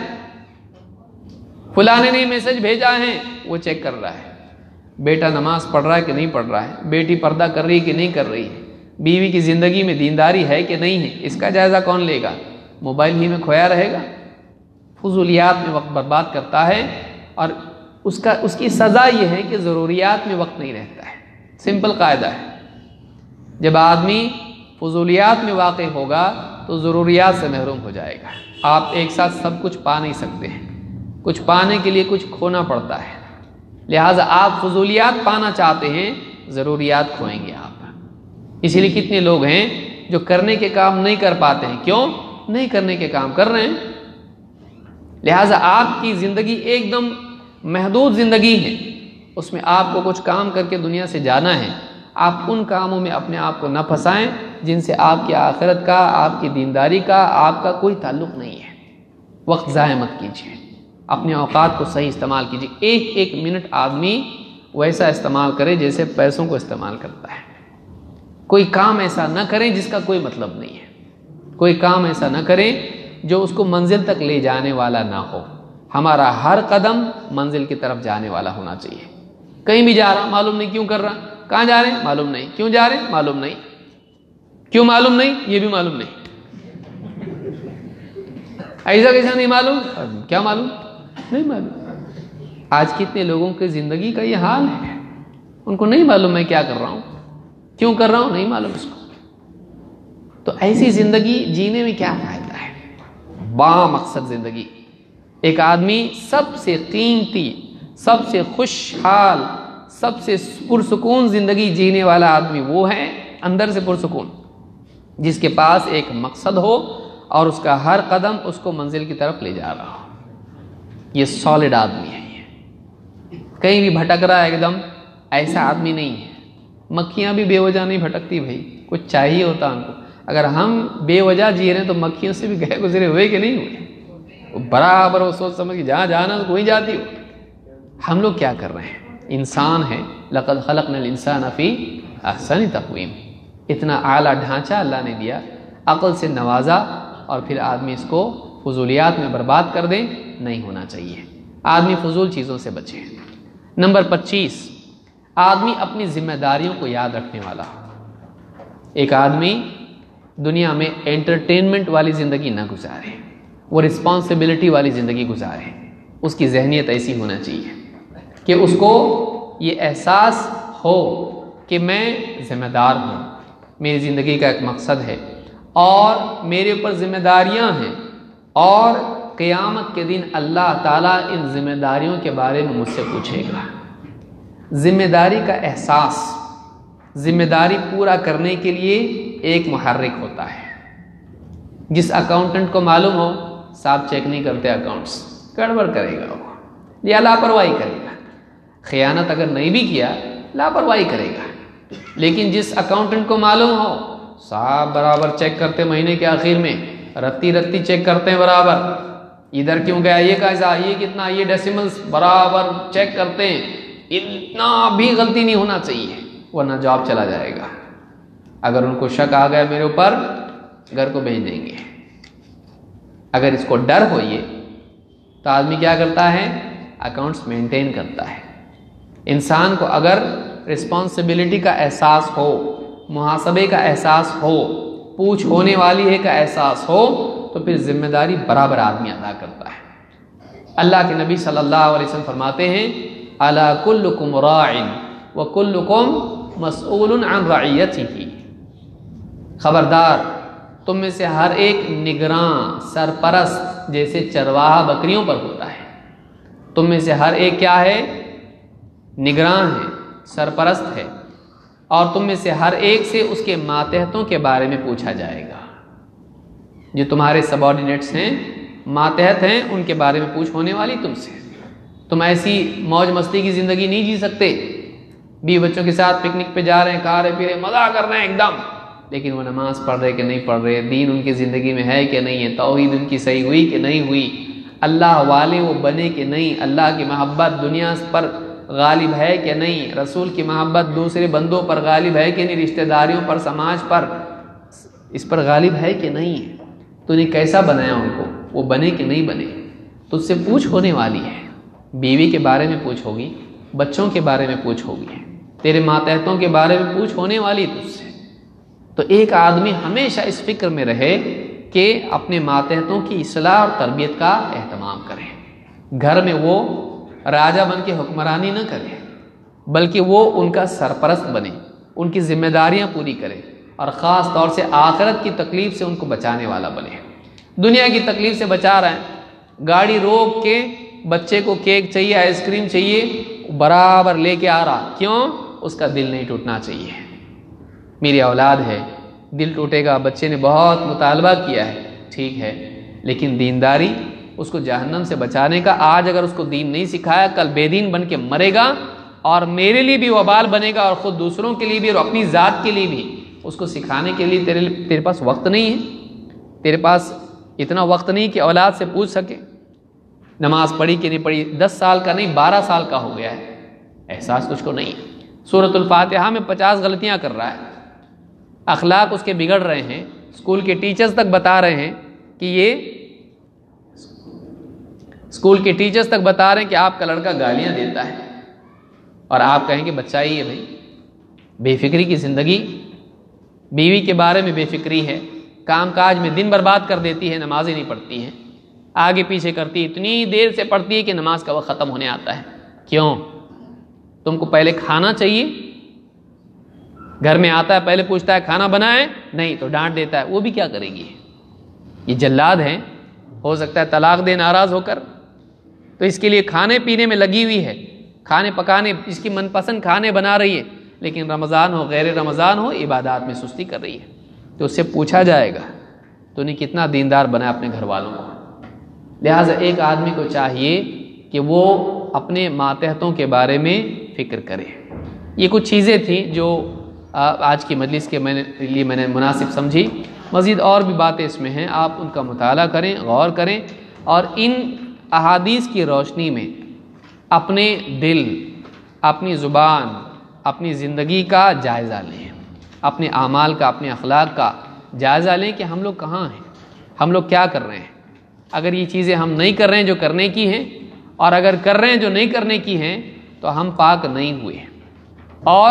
فلاں نے میسج بھیجا ہے وہ چیک کر رہا ہے، بیٹا نماز پڑھ رہا ہے کہ نہیں پڑھ رہا ہے، بیٹی پردہ کر رہی ہے کہ نہیں کر رہی ہے، بیوی کی زندگی میں دینداری ہے کہ نہیں ہے، اس کا جائزہ کون لے گا؟ موبائل ہی میں کھویا رہے گا، فضولیات میں وقت برباد کرتا ہے، اور اس کی سزا یہ ہے کہ ضروریات میں وقت نہیں رہتا ہے۔ سمپل قاعدہ ہے، جب آدمی فضولیات میں واقع ہوگا تو ضروریات سے محروم ہو جائے گا۔ آپ ایک ساتھ سب کچھ پا نہیں سکتے ہیں، کچھ پانے کے لیے کچھ کھونا پڑتا ہے، لہٰذا آپ فضولیات پانا چاہتے ہیں، ضروریات کھوئیں گے آپ۔ اسی لیے کتنے لوگ ہیں جو کرنے کے کام نہیں کر پاتے ہیں، کیوں؟ نہیں کرنے کے کام کر رہے ہیں۔ لہٰذا آپ کی زندگی ایک دم محدود زندگی ہے، اس میں آپ کو کچھ کام کر کے دنیا سے جانا ہے، آپ ان کاموں میں اپنے آپ کو نہ پھنسائیں جن سے آپ کی آخرت کا، آپ کی دینداری کا، آپ کا کوئی تعلق نہیں ہے۔ وقت ضائع مت کیجیے، اپنے اوقات کو صحیح استعمال کیجیے، ایک ایک منٹ آدمی ویسا استعمال کرے جیسے پیسوں کو استعمال کرتا ہے۔ کوئی کام ایسا نہ کریں جس کا کوئی مطلب نہیں ہے، کوئی کام ایسا نہ کریں جو اس کو منزل تک لے جانے والا نہ ہو۔ ہمارا ہر قدم منزل کی طرف جانے والا ہونا چاہیے۔ کہیں بھی جا رہا، معلوم نہیں کیوں کر رہا، کہاں جا رہے ہیں معلوم نہیں، کیوں جا رہے ہیں معلوم نہیں، کیوں معلوم نہیں یہ بھی معلوم نہیں، ایسا کیسا نہیں معلوم؟ کیا معلوم؟ نہیں معلوم۔ آج کتنے لوگوں کی زندگی کا یہ حال ہے، ان کو نہیں معلوم میں کیا کر رہا ہوں، کیوں کر رہا ہوں، نہیں معلوم اس کو۔ تو ایسی زندگی جینے میں کیا فائدہ ہے؟ با مقصد زندگی۔ ایک آدمی سب سے قیمتی، سب سے خوشحال، سب سے پرسکون زندگی جینے والا آدمی وہ ہے اندر سے پرسکون، جس کے پاس ایک مقصد ہو اور اس کا ہر قدم اس کو منزل کی طرف لے جا رہا ہو۔ یہ سالڈ آدمی ہے، یہ کہیں بھی بھٹک رہا ہے ایک دم، ایسا آدمی نہیں ہے۔ مکھیاں بھی بے وجہ نہیں بھٹکتی بھائی، کچھ چاہیے ہوتا ان کو۔ اگر ہم بے وجہ جی رہے ہیں تو مکھیوں سے بھی گئے گزرے ہوئے کہ نہیں ہوئے؟ برابر وہ سوچ سمجھ کے جہاں جانا تو وہیں جاتی ہو۔ ہم لوگ کیا کر رہے ہیں؟ انسان ہے، لقد خلقنا الانسان فی احسن تقویم، اتنا اعلیٰ ڈھانچہ اللہ نے دیا، عقل سے نوازا، اور پھر آدمی اس کو فضولیات میں برباد کر دے، نہیں ہونا چاہیے۔ آدمی فضول چیزوں سے بچے۔ نمبر 25، آدمی اپنی ذمہ داریوں کو یاد رکھنے والا۔ ایک آدمی دنیا میں انٹرٹینمنٹ والی زندگی نہ گزارے، وہ رسپانسبلٹی والی زندگی گزارے۔ اس کی ذہنیت ایسی ہونا چاہیے کہ اس کو یہ احساس ہو کہ میں ذمہ دار ہوں، میری زندگی کا ایک مقصد ہے اور میرے اوپر ذمہ داریاں ہیں، اور قیامت کے دن اللہ تعالیٰ ان ذمہ داریوں کے بارے میں مجھ سے پوچھے گا۔ ذمہ داری کا احساس ذمہ داری پورا کرنے کے لیے ایک محرک ہوتا ہے۔ جس اکاؤنٹنٹ کو معلوم ہو صاحب چیک نہیں کرتے اکاؤنٹس، گڑبڑ کرے گا وہ، یا لاپرواہی کرے گا، خیانت اگر نہیں بھی کیا لاپرواہی کرے گا۔ لیکن جس اکاؤنٹنٹ کو معلوم ہو صاحب برابر چیک کرتے، مہینے کے آخر میں رتی چیک کرتے ہیں، برابر ادھر کیوں گیا، یہ کیسا، یہ کتنا، یہ ڈیسیملز برابر چیک کرتے ہیں، اتنا بھی غلطی نہیں ہونا چاہیے ورنہ جاب چلا جائے گا۔ اگر ان کو شک آ گیا میرے اوپر، گھر کو بھیج دیں گے۔ اگر اس کو ڈر ہو یہ، تو آدمی کیا کرتا ہے؟ اکاؤنٹس مینٹین کرتا ہے۔ انسان کو اگر رسپانسبلٹی کا احساس ہو، محاسبے کا احساس ہو، پوچھ ہونے والی ہے کا احساس ہو، تو پھر ذمہ داری برابر آدمی ادا کرتا ہے۔ اللہ کے نبی صلی اللہ علیہ وسلم فرماتے ہیں الا کلکم راع وکلکم مسئول عن رعیتہ، خبردار تم میں سے ہر ایک نگراں، سرپرست، جیسے چرواہا بکریوں پر ہوتا ہے، تم میں سے ہر ایک کیا ہے؟ نگراں ہے، سرپرست ہے، اور تم میں سے ہر ایک سے اس کے ماتحتوں کے بارے میں پوچھا جائے گا۔ جو تمہارے سبارڈینیٹس ہیں، ماتحت ہیں، ان کے بارے میں پوچھ ہونے والی تم سے۔ تم ایسی موج مستی کی زندگی نہیں جی سکتے، بیوی بچوں کے ساتھ پکنک پہ جا رہے ہیں، کھا رہے پی رہے، مزہ کر رہے ہیں ایک دم، لیکن وہ نماز پڑھ رہے کہ نہیں پڑھ رہے، دین ان کی زندگی میں ہے کہ نہیں ہے، توحید ان کی صحیح ہوئی کہ نہیں ہوئی، اللہ والے وہ بنے کہ نہیں، اللہ کی محبت دنیا پر غالب ہے کہ نہیں، رسول کی محبت دوسرے بندوں پر غالب ہے کہ نہیں، رشتہ داریوں پر، سماج پر، اس پر غالب ہے کہ نہیں ہے، تو نے کیسا بنایا ان کو، وہ بنے کہ نہیں بنے، تو اس سے پوچھ ہونے والی ہے۔ بیوی کے بارے میں پوچھ ہوگی، بچوں کے بارے میں پوچھ ہوگی، تیرے ماتحتوں کے بارے میں پوچھ ہونے والی تجھ سے۔ تو ایک آدمی ہمیشہ اس فکر میں رہے کہ اپنے ماتحتوں کی اصلاح اور تربیت کا اہتمام کرے، گھر میں وہ راجہ بن کے حکمرانی نہ کرے، بلکہ وہ ان کا سرپرست بنے، ان کی ذمہ داریاں پوری کرے، اور خاص طور سے آخرت کی تکلیف سے ان کو بچانے والا بنے۔ دنیا کی تکلیف سے بچا رہا ہے، گاڑی روک کے بچے کو کیک چاہیے، آئس کریم چاہیے، برابر لے کے آ رہا، کیوں؟ اس کا دل نہیں ٹوٹنا چاہیے۔ میری اولاد ہے، دل ٹوٹے گا، بچے نے بہت مطالبہ کیا ہے، ٹھیک ہے، لیکن دینداری اس کو جہنم سے بچانے کا، آج اگر اس کو دین نہیں سکھایا، کل بے دین بن کے مرے گا، اور میرے لیے بھی وبال بنے گا، اور خود دوسروں کے لیے بھی اور اپنی ذات کے لیے بھی۔ اس کو سکھانے کے لیے تیرے پاس وقت نہیں ہے، تیرے پاس اتنا وقت نہیں کہ اولاد سے پوچھ سکے نماز پڑھی کہ نہیں پڑھی، 10 سال کا نہیں 12 سال کا ہو گیا ہے، احساس تجھ کو نہیں ہے، سورۃ الفاتحہ میں 50 غلطیاں کر رہا ہے، اخلاق اس کے بگڑ رہے ہیں، اسکول کے ٹیچرز تک بتا رہے ہیں کہ اسکول کے ٹیچرز تک بتا رہے ہیں کہ آپ کا لڑکا گالیاں دیتا ہے، اور آپ کہیں کہ بچہ ہی ہے بھائی، بے فکری کی زندگی، بیوی کے بارے میں بے فکری ہے، کام کاج میں دن برباد کر دیتی ہے، نماز ہی نہیں پڑھتی ہے، آگے پیچھے کرتی ہے، اتنی دیر سے پڑھتی ہے کہ نماز کا وقت ختم ہونے آتا ہے۔ کیوں؟ تم کو پہلے کھانا چاہیے، گھر میں آتا ہے پہلے پوچھتا ہے کھانا بنا ہے؟ نہیں تو ڈانٹ دیتا ہے، وہ بھی کیا کرے گی؟ یہ جلاد ہیں، ہو سکتا ہے طلاق دے ناراض ہو کر، تو اس کے لیے کھانے پینے میں لگی ہوئی ہے، کھانے پکانے، اس کی من پسند کھانے بنا رہی ہے، لیکن رمضان ہو غیر رمضان ہو عبادات میں سستی کر رہی ہے۔ تو اس سے پوچھا جائے گا تو نہیں کتنا دیندار بنا اپنے گھر والوں کو۔ لہٰذا ایک آدمی کو چاہیے کہ وہ اپنے ماتحتوں کے بارے میں فکر کرے۔ یہ کچھ چیزیں تھیں جو آج کی مجلس کے لیے میں نے مناسب سمجھی۔ مزید اور بھی باتیں اس میں ہیں، آپ ان کا مطالعہ کریں، غور کریں، اور ان احادیث کی روشنی میں اپنے دل، اپنی زبان، اپنی زندگی کا جائزہ لیں، اپنے اعمال کا، اپنے اخلاق کا جائزہ لیں کہ ہم لوگ کہاں ہیں، ہم لوگ کیا کر رہے ہیں۔ اگر یہ چیزیں ہم نہیں کر رہے ہیں جو کرنے کی ہیں، اور اگر کر رہے ہیں جو نہیں کرنے کی ہیں، تو ہم پاک نہیں ہوئے۔ اور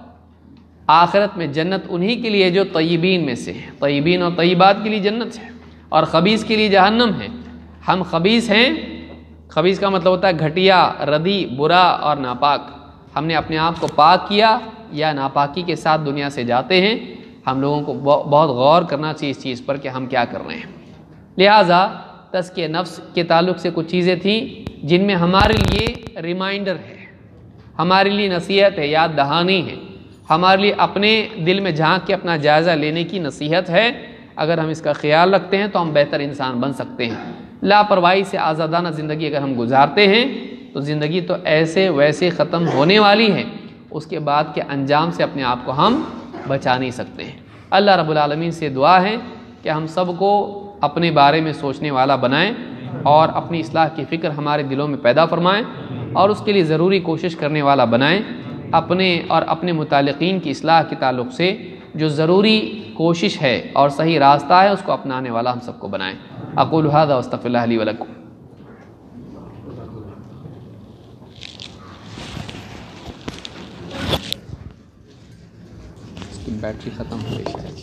آخرت میں جنت انہی کے لیے جو طیبین میں سے ہیں، طیبین اور طیبات کے لیے جنت ہے، اور خبیث کے لیے جہنم ہے۔ ہم خبیث ہیں، خبیث کا مطلب ہوتا ہے گھٹیا، ردی، برا اور ناپاک۔ ہم نے اپنے آپ کو پاک کیا یا ناپاکی کے ساتھ دنیا سے جاتے ہیں؟ ہم لوگوں کو بہت غور کرنا چاہیے اس چیز پر کہ ہم کیا کر رہے ہیں۔ لہٰذا تزکیہ نفس کے تعلق سے کچھ چیزیں تھیں جن میں ہمارے لیے ریمائنڈر ہے، ہمارے لیے نصیحت ہے، یاد دہانی ہے، ہمارے لیے اپنے دل میں جھانک کے اپنا جائزہ لینے کی نصیحت ہے۔ اگر ہم اس کا خیال رکھتے ہیں تو ہم بہتر انسان بن سکتے ہیں۔ لاپرواہی سے آزادانہ زندگی اگر ہم گزارتے ہیں تو زندگی تو ایسے ویسے ختم ہونے والی ہے، اس کے بعد کے انجام سے اپنے آپ کو ہم بچا نہیں سکتے ہیں۔ اللہ رب العالمین سے دعا ہے کہ ہم سب کو اپنے بارے میں سوچنے والا بنائیں، اور اپنی اصلاح کی فکر ہمارے دلوں میں پیدا فرمائیں، اور اس کے لیے ضروری کوشش کرنے والا بنائیں۔ اپنے اور اپنے متعلقین کی اصلاح کے تعلق سے جو ضروری کوشش ہے اور صحیح راستہ ہے اس کو اپنانے والا ہم سب کو بنائیں۔ اقول ھذا واستغفر اللہ لی ولکم۔ اس کی بیٹری ختم ہو گئی ہے۔